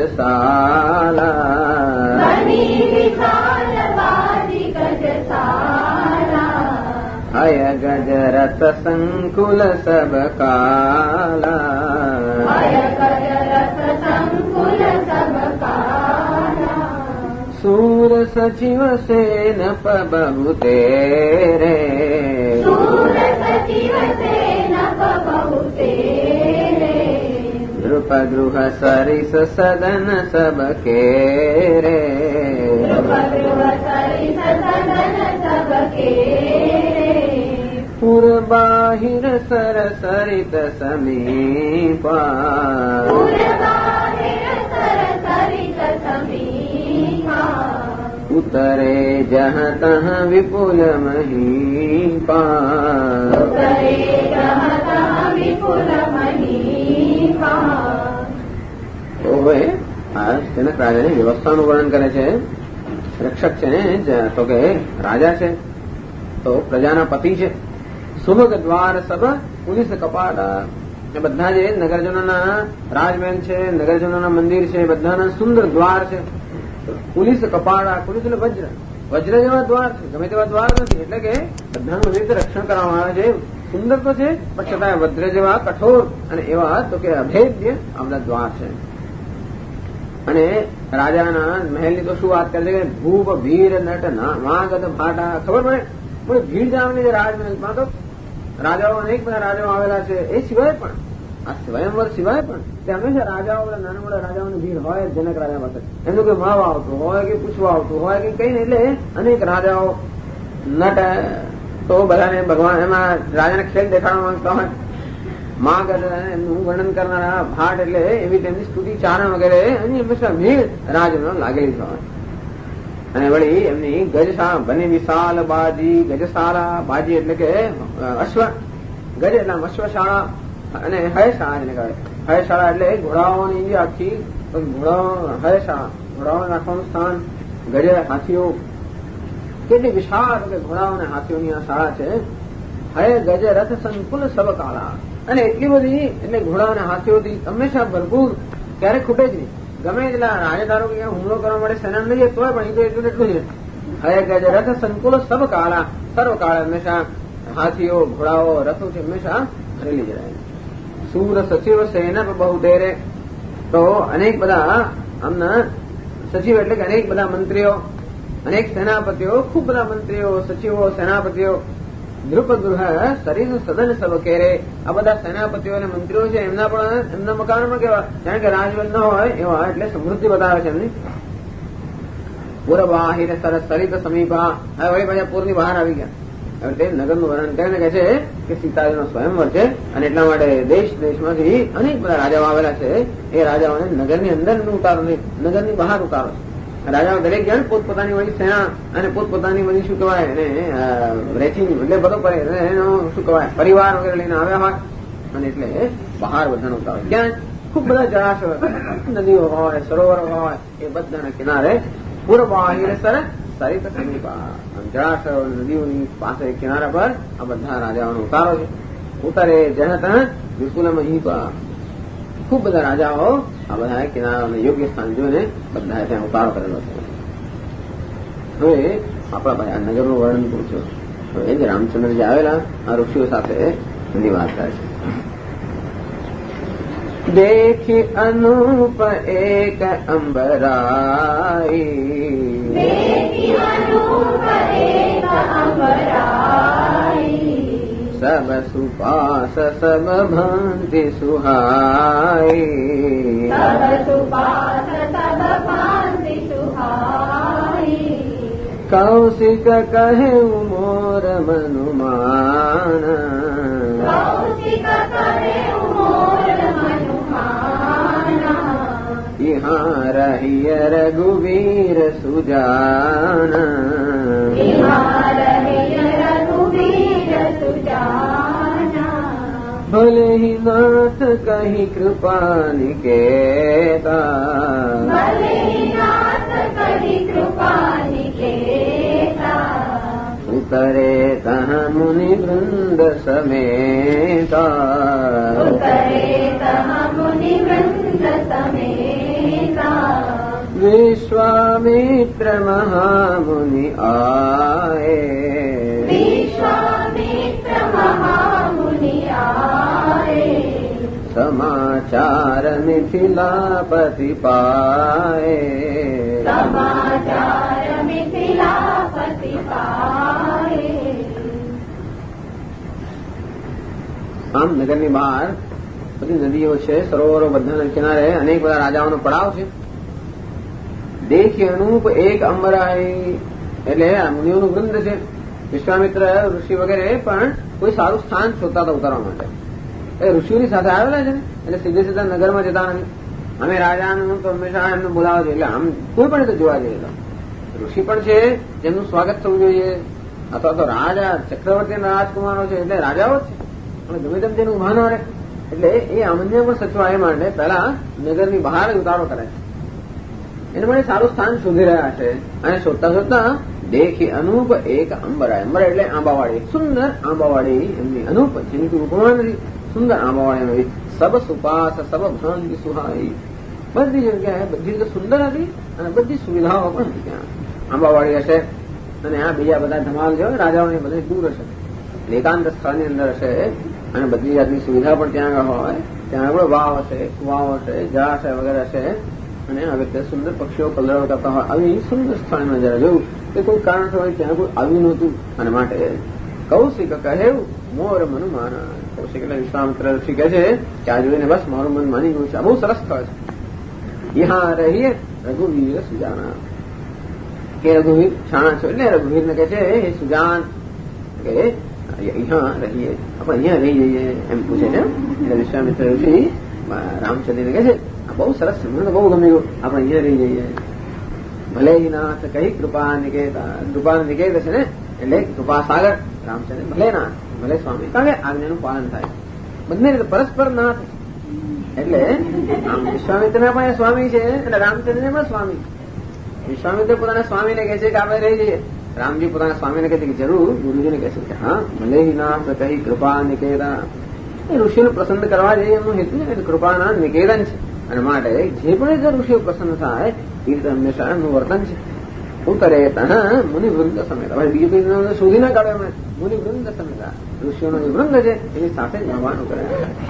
ગજસાલા હય ગજ રથ સંકુલ સબ કાલા सूर सचिव सेन पबहु तेरे नृप गृह सरिस सदन सब केरे पुर बाहिर सर सरित समीपा उतरे जहाँ तहाँ विपुल महीपा તો હવે આ જનક રાજાની વ્યવસ્થાનું વર્ણન કરે છે. રક્ષક છે ને તો કે રાજા છે તો પ્રજાના પતિ છે. સુભગ દ્વાર સબ પુલિસ કપાટ બધા જે નગરજનોના રાજમહેલ છે, નગરજનોના મંદિર છે, બધાના સુંદર દ્વાર છે. પુલિસ કપાળા, પુલિસ એટલે વજ્ર જેવા દ્વાર છે, ગમે તેવા દ્વાર નથી. એટલે કે બધાનું એવી રીતે રક્ષણ કરવામાં આવે છે સુંદર તો છે પણ છતાં વજ્ર જેવા કઠોર અને એવા તો કે અભેદ્ય આ બધા દ્વાર છે. અને રાજાના મહેલની તો શું વાત કરે છે કે ભૂપ ભીર નટ વાગદ ભાટા ખબર પડે પણ ભીડ જામની રાજમહેલમાં તો રાજાઓ અનેક બધા રાજાઓ આવેલા છે. એ સિવાય પણ આ સ્વયંવર સિવાય પણ તે હંમેશા રાજાઓ નાના મોટા રાજાઓની ભીડ હોય જનક રાજા પાસે એમનું કોઈ મળવા આવતું હોય કે પૂછવા આવતું હોય કે કઈ ને એટલે અનેક રાજાઓ નટ તો બધાને ભગવાન એમાં રાજાને ખેલ દેખાડવા માંગતા હોય. માગદ એમનું વર્ણન કરનારા ભાટ એટલે એવી તેમની સ્તુતિ ચારણ વગેરે એની હંમેશા ભીડ રાજનો લાગેલી હોય. અને વળી એમની ગજશાળા બને વિશાલ બાજી ગજશાળા બાજી એટલે કે અશ્વ ગજ એટલે અશ્વશાળા અને હયશાળા જેને કહે. હયશાળા એટલે ઘોડાઓની આખી ઘોડાઓ હયશાળા ઘોડાઓને રાખવાનું સ્થાન. ગજ હાથીઓ કેટલી વિશાળ કે ઘોડાઓ અને હાથીઓની આ શાળા છે. હય ગજ રથ સંકુલ સબ કાળા અને એટલી બધી એટલે ઘોડા અને હાથીઓથી હંમેશા ભરપૂર ક્યારેક ખૂટે જ નહીં. ગમે એટલા રાજદારો કે હુમલો કરવા માટે સેના નહીં તોય પણ એ તો એટલું એટલું જ હય ગજ રથ સંકુલ સબ કાળા સર્વ કાળ હંમેશા હાથીઓ ઘોડાઓ રથો છે હંમેશા ભરેલી જાય. સૂર સચિવ સેના બહુ ડેરે તો અનેક બધા આમના સચિવ એટલે કે અનેક બધા મંત્રીઓ અનેક સેનાપતિઓ ખૂબ બધા મંત્રીઓ સચિવો સેનાપતિઓ દ્રુપગૃહ શરીર સદન સબ કેરે આ બધા સેનાપતિઓ અને મંત્રીઓ છે એમના પણ એમના મકાન પણ કેવા કારણ કે રાજવન ન હોય એવા એટલે સમૃદ્ધિ બતાવે છે એમની. પૂરવાહિર સરસ સરિત સમીપા હવે વળી પાછા પૂરની બહાર આવી ગયા. હવે તે નગરનું વર્ણન કરીને કહે છે કે સીતાજીનો સ્વયંવર છે અને એટલા માટે દેશ દેશમાંથી અનેક બધા રાજાઓ આવેલા છે. એ રાજાઓને નગરની અંદર ઉતારો નહીં નગરની બહાર ઉતારો છે. રાજાઓ દરેક જણ પોતપોતાની વળી સેના અને પોતપોતાની બધી શું કહેવાય એને રેચિંગ એટલે બધો એનો શું કહેવાય પરિવાર વગેરે લઈને આવ્યા હોય અને એટલે બહાર બધાને ઉતારો. ક્યાં ખૂબ બધા જળાશયો નદીઓ હોય સરોવરો હોય એ બધાના કિનારે પૂર્વાહિર સર સરિત સમીપા જળાશયો નદીઓની પાસે કિનારા પર આ બધા રાજાઓનો ઉતારો છે. ઉતારે જનત વિપુલમ હિપા ખૂબ બધા રાજાઓ આ બધા કિનારાને યોગ્ય સ્થાન જોઈને બધા ત્યાં ઉતારો કરેલો છે. હવે આપણા ભાઈ આ નગરનું વર્ણન પૂછ્યો. હવે જે રામચંદ્રજી આવેલા આ ઋષિઓ સાથે એની વાત થાય છે. દેખી અનુપ એક અંબરાઈ સબ સુપાસ સબ ભાંતિ સુહાઈ કૌશિક કહે મોર મનુમાન यहाँ रहिय रघुवीर सुजान भले ही नाथ कहीं कृपा निकेता उतरे तह मुनि वृंद समेता विश्वामित्र महामुनि आए समाचार मिथिलापति पाए આમ નગરની બહાર બધી નદીઓ છે સરોવરો બધાના કિનારે અનેક બધા રાજાઓનો પડાવ છે. દેખી અનુપ એક અંબરાઈ એટલે આ મુનિઓનું વૃંદ છે. વિશ્વામિત્ર ઋષિ વગેરે પણ કોઈ સારું સ્થાન શોધતા હતા ઉતારવા માટે. એ ઋષિઓની સાથે આવેલા છે ને એટલે સીધે સીધા નગરમાં જતા નથી. અમે રાજાનું તો હંમેશા એમને બોલાવે છે એટલે આમ કોઈ પણ રીતે જોવા જઈએ તો ઋષિ પણ છે જેમનું સ્વાગત થવું જોઈએ અથવા તો રાજા ચક્રવર્તી રાજકુમારો છે એટલે રાજાઓ જ છે પણ ગમે તેમ તેનું ભાન આવે એટલે એ આમન્ય પણ સચવા એ માટે પહેલા નગરની બહાર ઉતારો કરે છે. એને માટે સારું સ્થાન શોધી રહ્યા છે અને શોધતા શોધતા દેખી અનુપ એક અંબરા અંબર એટલે આંબાવાડી સુંદર આંબાવાડી એમની અનુપ જેની કોઈ ઉપમા નથી સુંદર આંબાવાડી સબ સુપાસ સબ ભાંતિ સુહાઈ બધી જગ્યાએ બધી રીતે સુંદર હતી અને બધી સુવિધાઓ પણ હતી ત્યાં આંબાવાડી હશે અને આ બીજા બધા ધમાલ છે રાજાઓની બધી દૂર હશે એકાંત સ્થળની અંદર હશે અને બધી જાતની સુવિધા પણ ત્યાં આગળ હોય, ત્યાં આગળ વાવ હશે, કુવાઓ હશે, જળાશય વગેરે હશે અને આવી રીતે સુંદર પક્ષીઓ કલરવ કરતા હોય આવી સુંદર સ્થળમાં જરા જોયું કે કોઈ કારણસર હોય ત્યાં કોઈ આવ્યું નહોતું અને માટે કૌશિક કહેવું મોર મન માના. કૌશિક એટલે વિશ્વામિત્ર ઋષિ કહે છે કે આ જોઈને બસ મારું મન માની ગયું છે, આ બહુ સરસ સ્થળ છે. યહાં રહીએ રઘુવીર સુજાના, કે રઘુવીર છાણા છો એટલે રઘુવીરને કહે છે હે સુજાન કે અહીંયા રહીએ, આપણે અહીંયા રહી જઈએ એમ પૂછે છે. એટલે વિશ્વામિત્ર ઋષિ રામચંદ્રને કહે છે આ બહુ સરસ છે, મને તો બહુ ગમ્યું, આપણે અહીંયા રહી જઈએ. ભલે નાથ કઈ કૃપા નિકેતા, કૃપા નિકેત છે ને એટલે કૃપા સાગર રામચંદ્ર, ભલે નાથ ભલે સ્વામી, કારણ કે આજ્ઞાનું પાલન થાય બંને રીતે પરસ્પર નાથ. એટલે આમ વિશ્વામિત્રના પણ સ્વામી છે અને રામચંદ્રને પણ સ્વામી. વિશ્વામિત્ર પોતાના સ્વામીને કહે છે કે આપણે રહી જઈએ, રામજી પોતાના સ્વામીને કહે છે કે જરૂર. ગુરુજીને કહે છે કે હા ભલે નાથ કઈ કૃપા નિકેતા, એ ઋષિને પ્રસન્ન કરવા જઈએ એમનો હેતુ છે કૃપાના નિકેતન છે અને માટે જે પણ જો ઋષિઓ પ્રસન્ન થાય એ રીતે હંમેશા એમનું વર્તન છે. ઉતરે મુનિવૃંદ સમેત, હવે બીજું કઈ શોધી ના કાઢે એમણે. મુનિવૃંદ સમેત ઋષિઓનો જે વૃંદ છે એની સાથે જવાનું કરે,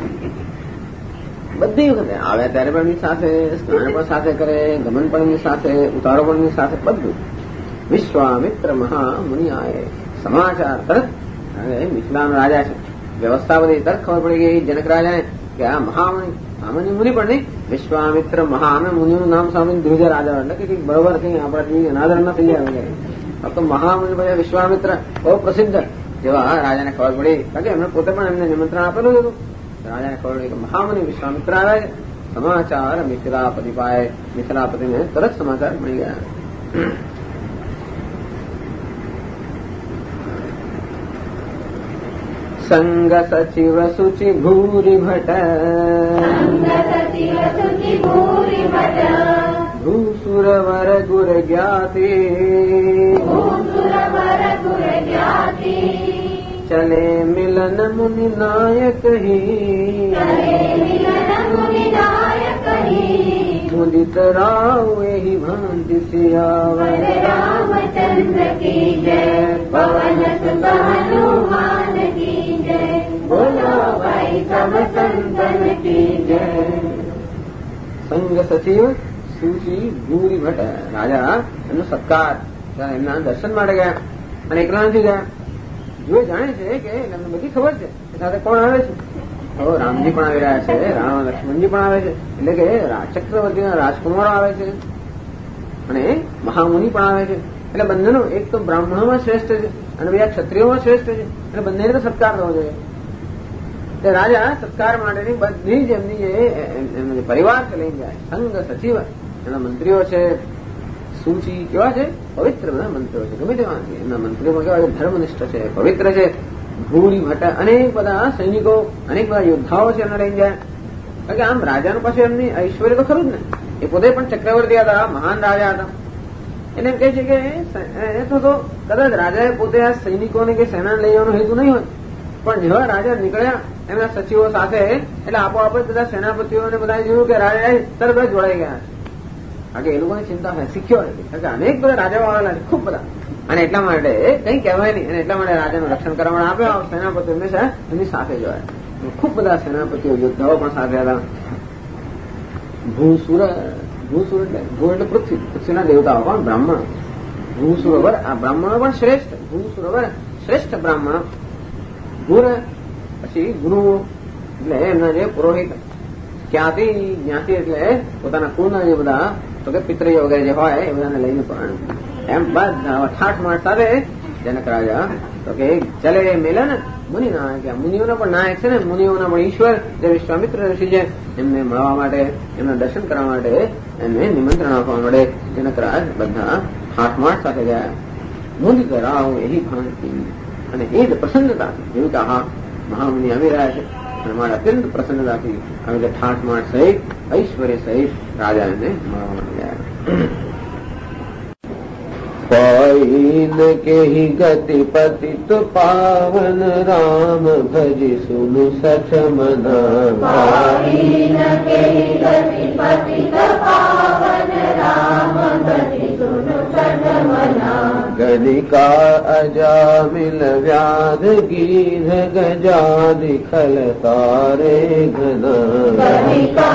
બધી વખતે આવ્યા ત્યારે પણ એમની સાથે, સ્નાન પણ સાથે કરે, ગમન પણ એમની સાથે, ઉતારો પણ એમની સાથે, બધું. વિશ્વામિત્ર મહામુનિ આયે, સમાચાર તરત મિથિલાના રાજા છે, વ્યવસ્થા બધી તરત ખબર પડી ગઈ જનક રાજાને કે આ મહામુનિ, સામાન્ય મુનિ પણ નહીં, વિશ્વામિત્ર મહા મુનિનું નામ સાંભળીને ધ્રુજ રાજા એટલે કે બરોબર કઈ આપણાથી અનાદર ન થઈ જાય વગેરે. તો મહામુનિ પછી વિશ્વામિત્ર બહુ પ્રસિદ્ધ જેવા રાજાને ખબર પડી, કારણ કે એમણે પોતે પણ એમને નિમંત્રણ આપેલું હતું. રાજાને ખબર પડી કે મહામુનિ વિશ્વામિત્ર આવ્યા છે. સમાચાર મિથિલાપતિ પાય, મિથિલાપતિને તરત સમાચાર મળી ગયા. સંગ સચિવ શુચિ ભૂરી ભટ્ટ, ભૂસુરવર ગુર જ્ઞાતિ, ચલે મિલન મુનિ નાયક હી, મુદિત રાવ એહી ભાંતિ સિયાવર, रामचंद्र की जय, पवन सुत हनुमान की जय, बोलो भाई सब संतन की जय. સંગ સચિવ સુચિ ભૂરી ભટ્ટ, રાજા એમનો સત્કાર, એમના દર્શન માટે ગયા અને એકલા નથી ગયા. જો જાણે છે કે એમને બધી ખબર છે સાથે કોણ આવે છે. હવે રામજી પણ આવી રહ્યા છે, રામ લક્ષ્મણજી પણ આવે છે, એટલે કે ચક્રવર્તીના રાજકુમારો આવે છે અને મહામુનિ પણ આવે છે. એટલે બંનેનો એક તો બ્રાહ્મણોમાં શ્રેષ્ઠ છે અને બીજા ક્ષત્રિયોમાં શ્રેષ્ઠ છે, એટલે બંનેને તો સત્કાર થવો જોઈએ. એટલે રાજા સત્કાર માટેની બધી જ એમની જે પરિવાર છે લઈને જાય. સંઘ સચિવ એના મંત્રીઓ છે, સૂચિ કેવા છે, પવિત્ર બધા મંત્રીઓ છે, ગમે તેવા એમના મંત્રીઓમાં કેવા ધર્મનિષ્ઠ છે, પવિત્ર છે. ભૂરી ભટ્ટ અનેક બધા સૈનિકો, અનેક બધા યોદ્ધાઓ છે એમને લઈને જાય. કારણ કે આમ રાજાનું પાસે એમની ઐશ્વર્ય તો ખરું જ ને, એ પોતે પણ ચક્રવર્તી હતા, મહાન રાજા હતા. એને એમ કહે છે કે તો કદાચ રાજાએ પોતે આ સૈનિકોને કે સેના લઈ જવાનો હેતુ નહીં હોય, પણ જેવા રાજા નીકળ્યા એમના સચિવો સાથે એટલે આપોઆપ જ બધા સેનાપતિઓને બધા જોયું કે રાજા તરત જ જોડાઈ ગયા. કારણ કે એ લોકોની ચિંતા હોય સિક્યોરિટી, કારણ કે અનેક બધા રાજાઓ આવેલા છે, ખૂબ બધા, અને એટલા માટે કંઈ કહેવાય નહીં, અને એટલા માટે રાજાનું રક્ષણ કરવા માટે આપ્યો. સેનાપતિઓ હંમેશા એમની સાથે જોયા, ખૂબ બધા સેનાપતિઓ યોદ્ધાઓ પણ સાથે હતા. ભૂસુર એટલે ભૂ એટલે પૃથ્વી, પૃથ્વીના દેવતાઓ પણ બ્રાહ્મણ. ભૂસુરવર, આ બ્રાહ્મણો પણ શ્રેષ્ઠ, ભૂસુરવર શ્રેષ્ઠ બ્રાહ્મણ. ગુર પછી ગુરુઓ એટલે એમના જે પુરોહિત. જ્ઞાતિ, જ્ઞાતિ એટલે પોતાના કુળના જે બધા તો કે પિતરીઓ વગેરે જે હોય એ બધાને લઈને પણ એમ બધા ઠાઠ માઠ સાથે જનક રાજા તો કે ચલે મેલે ને મુનિ નાયક, મુનિઓના પણ નાયક છે ને, મુનિઓના પણ ઈશ્વર જે વિશ્વામિત્ર ઋષિ છે એમને મળવા માટે, એમના દર્શન કરવા માટે, એમને નિમંત્રણ આપવા માટે જનકરાજ બધા હાથમાઠ સાથે ગયા. મુનિ કરાવ એવી ભાંતિ, અને એ જ પ્રસન્નતાથી જેવું કે હા મહામુનિ આવી રહ્યા છે અને મારે અત્યંત પ્રસન્નતાથી આવી રીતે ઠાઠમાઠ સહિત ઐશ્વર્ય સહિત રાજા એમને મળવા માટે ગયા. પાઈન કેહી ગતિ પતિત પાવન રામ ભજી સુન સચ મના. पाइन केहि गति पतित पावन राम भजि सुनु सठ मना. ગણ कलिका अजामिल व्याध गीध गजादि खल तारे घना कलिका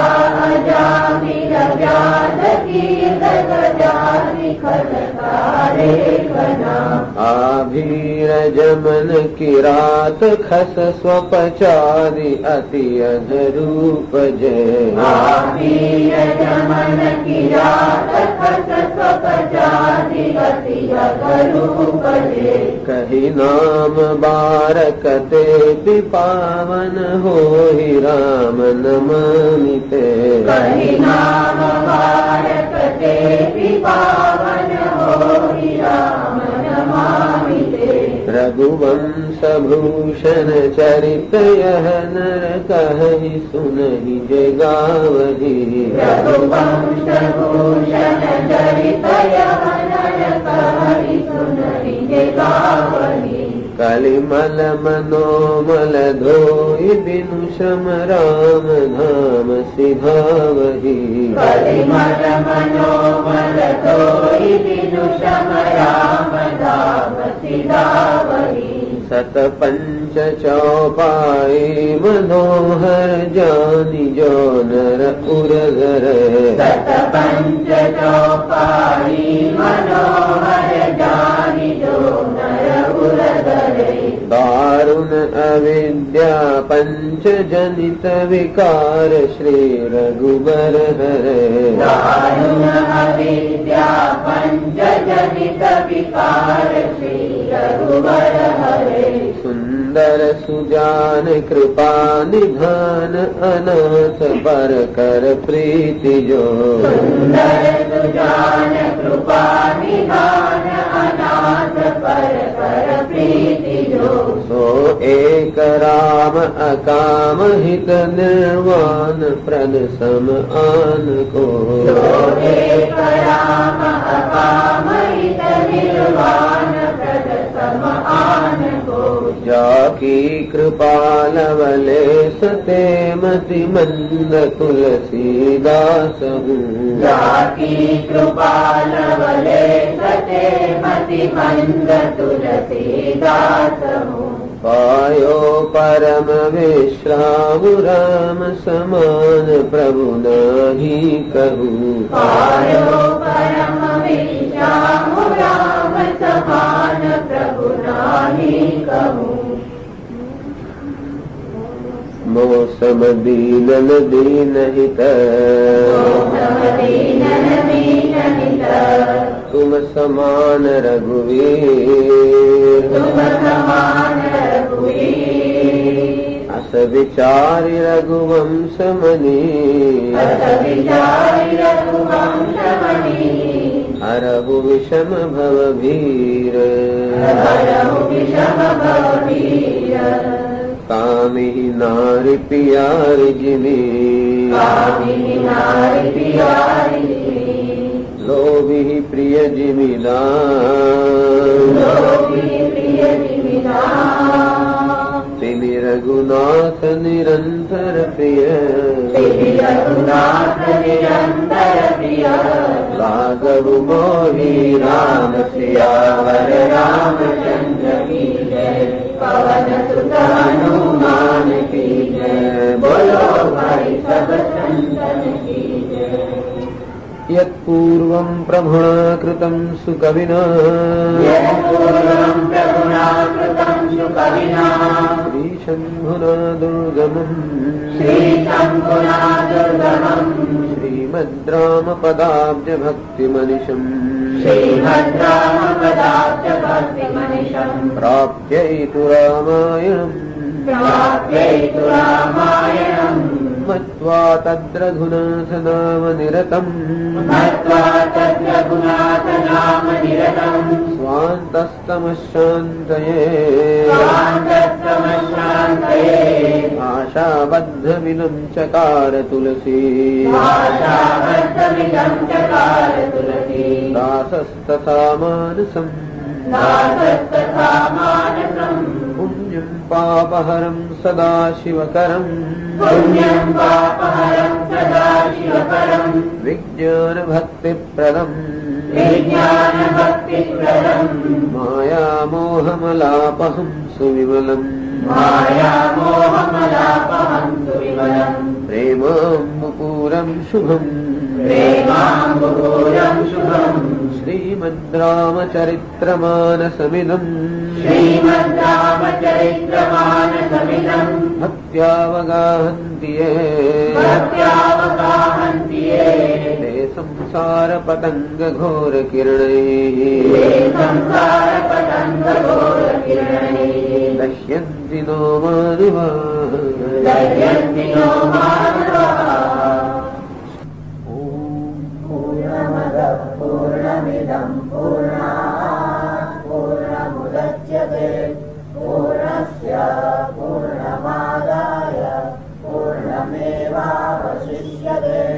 अजामिल व्याध गीध गजादि खल तारे घना आभीर जमन किरात खस स्वपचादि अति अधरूप जय आभीर जमन किरात खस स्वपचादि अति अधरूप जय कही नाम बारकते पिपावन होहि राम नमामिते कहि नाम बारकते पावन होहि राम नमामि ते रघुवंश भूषण चरित यह नर कहि सुनहि जय गावहि रघुवंश भूषण चरित यह नर कहि सुनहि जय गावहि कलिमल मनोमल धोई बिनु श्रम राम धाम सिधावहि कलिमल मनोमल धोई बिनु श्रम राम धाम सिधावहि सत पंच चौपाई मनोहर जानि जो नर उरधर सत पंच चौपाई मनोहर जानि जो नर उरधरे दारुण अविद्या पंच जनित विकार श्री रघुबर हरे दारुण अविद्या पंच जनित विकार श्री रघुबर हरे सुंदर सुजान कृपा निधान अनाथ पर कर प्रीति जो सुंदर सुजान कृपा निधान अनाथ पर कर प्रीति जो सो एक राम अकाम हित निर्वाण प्रद सम आन को एक राम अकाम हित निर्वाण प्रद सम आन को जाकी कृपा लवले सते मति मंद तुलसीदास हूँ जाकी कृपा लवले सते मति मंद तुलसीदास हूँ पायो परम विश्राम राम समान प्रभु नाही कहूँ पायो परम विश्राम राम समान प्रभु नाही कहूँ मौसम दीनन दीन हित दीनन दीन हित तुम समान रघुवीर तुम समान रघुवीर अस विचारि रघुवंश मनी अस विचारि रघुवंश मनी हरहु विषम भव भीर हरहु विषम भव भीर कामिहि नारि पियारि जिमि कामिनि नारि पियारि लोभिहि प्रिय जिमिदान लोभी प्रिय जिमिदान तिमि रघुनाथ निरंतर प्रिय श्री रघुनाथ निरंतर प्रिय राघव मोहि राम सियावर रामचंद्र की जय पवन सुत हनुमान की जय बोलो भाई सब संतन की जय यत्पूर्वं प्रभुणा सुकविना यत्पूर्वं प्रभुना कृतं सुकविना श्रीशम्भुना दुर्गमम् श्रीशम्भुना दुर्गमम् श्रीमद्रामपदाब्जभक्तिमनिशम् श्रीभद्रामपदाब्जभक्तिमनिशम् प्राप्यैतु रामायणम् प्राप्यैतु रामायणम् मत्वा तद्रघुनाथ नाम निरतम् मत्वा तद्रघुनाथ नाम निरतम् स्वान्तस्तमशान्तये स्वान्तस्तमशान्तये आशाबद्धविनं चकार तुलसी आशाबद्धविदं चकार तुलसी दासस्तथा मानसम् दासस्तथा मानसम् पुण्यं पापहरं सदा शिवकरम् पुण्यं पापहरं सदा शिवकरम् विज्ञानभक्तिप्रदम् विज्ञानभक्तिप्रदम् मायामोहमलापहं सुविमलम् मायामोहमलापहं सुविमलम् प्रेमाम्बुपूरं शुभम् प्रेमाम्बुपूरं शुभम् श्रीमद्रामचरित्रमानसमिदम् श्रीमद्रामचरित्रमानसमिदम् भक्त्यावगाहन्ति ये भक्त्यावगाहन्ति ये ते संसारपतङ्गघोरकिरणैः ते संसारपतङ्गघोरकिरणैः दश्यन्ति नो मानवाः दह्यन्ति नो मानवाः पूर्णमदः पूर्णमिदं पूर्णात् पूर्णमुदच्यते पूर्णस्य पूर्णमादाय पूर्णमेवावशिष्यते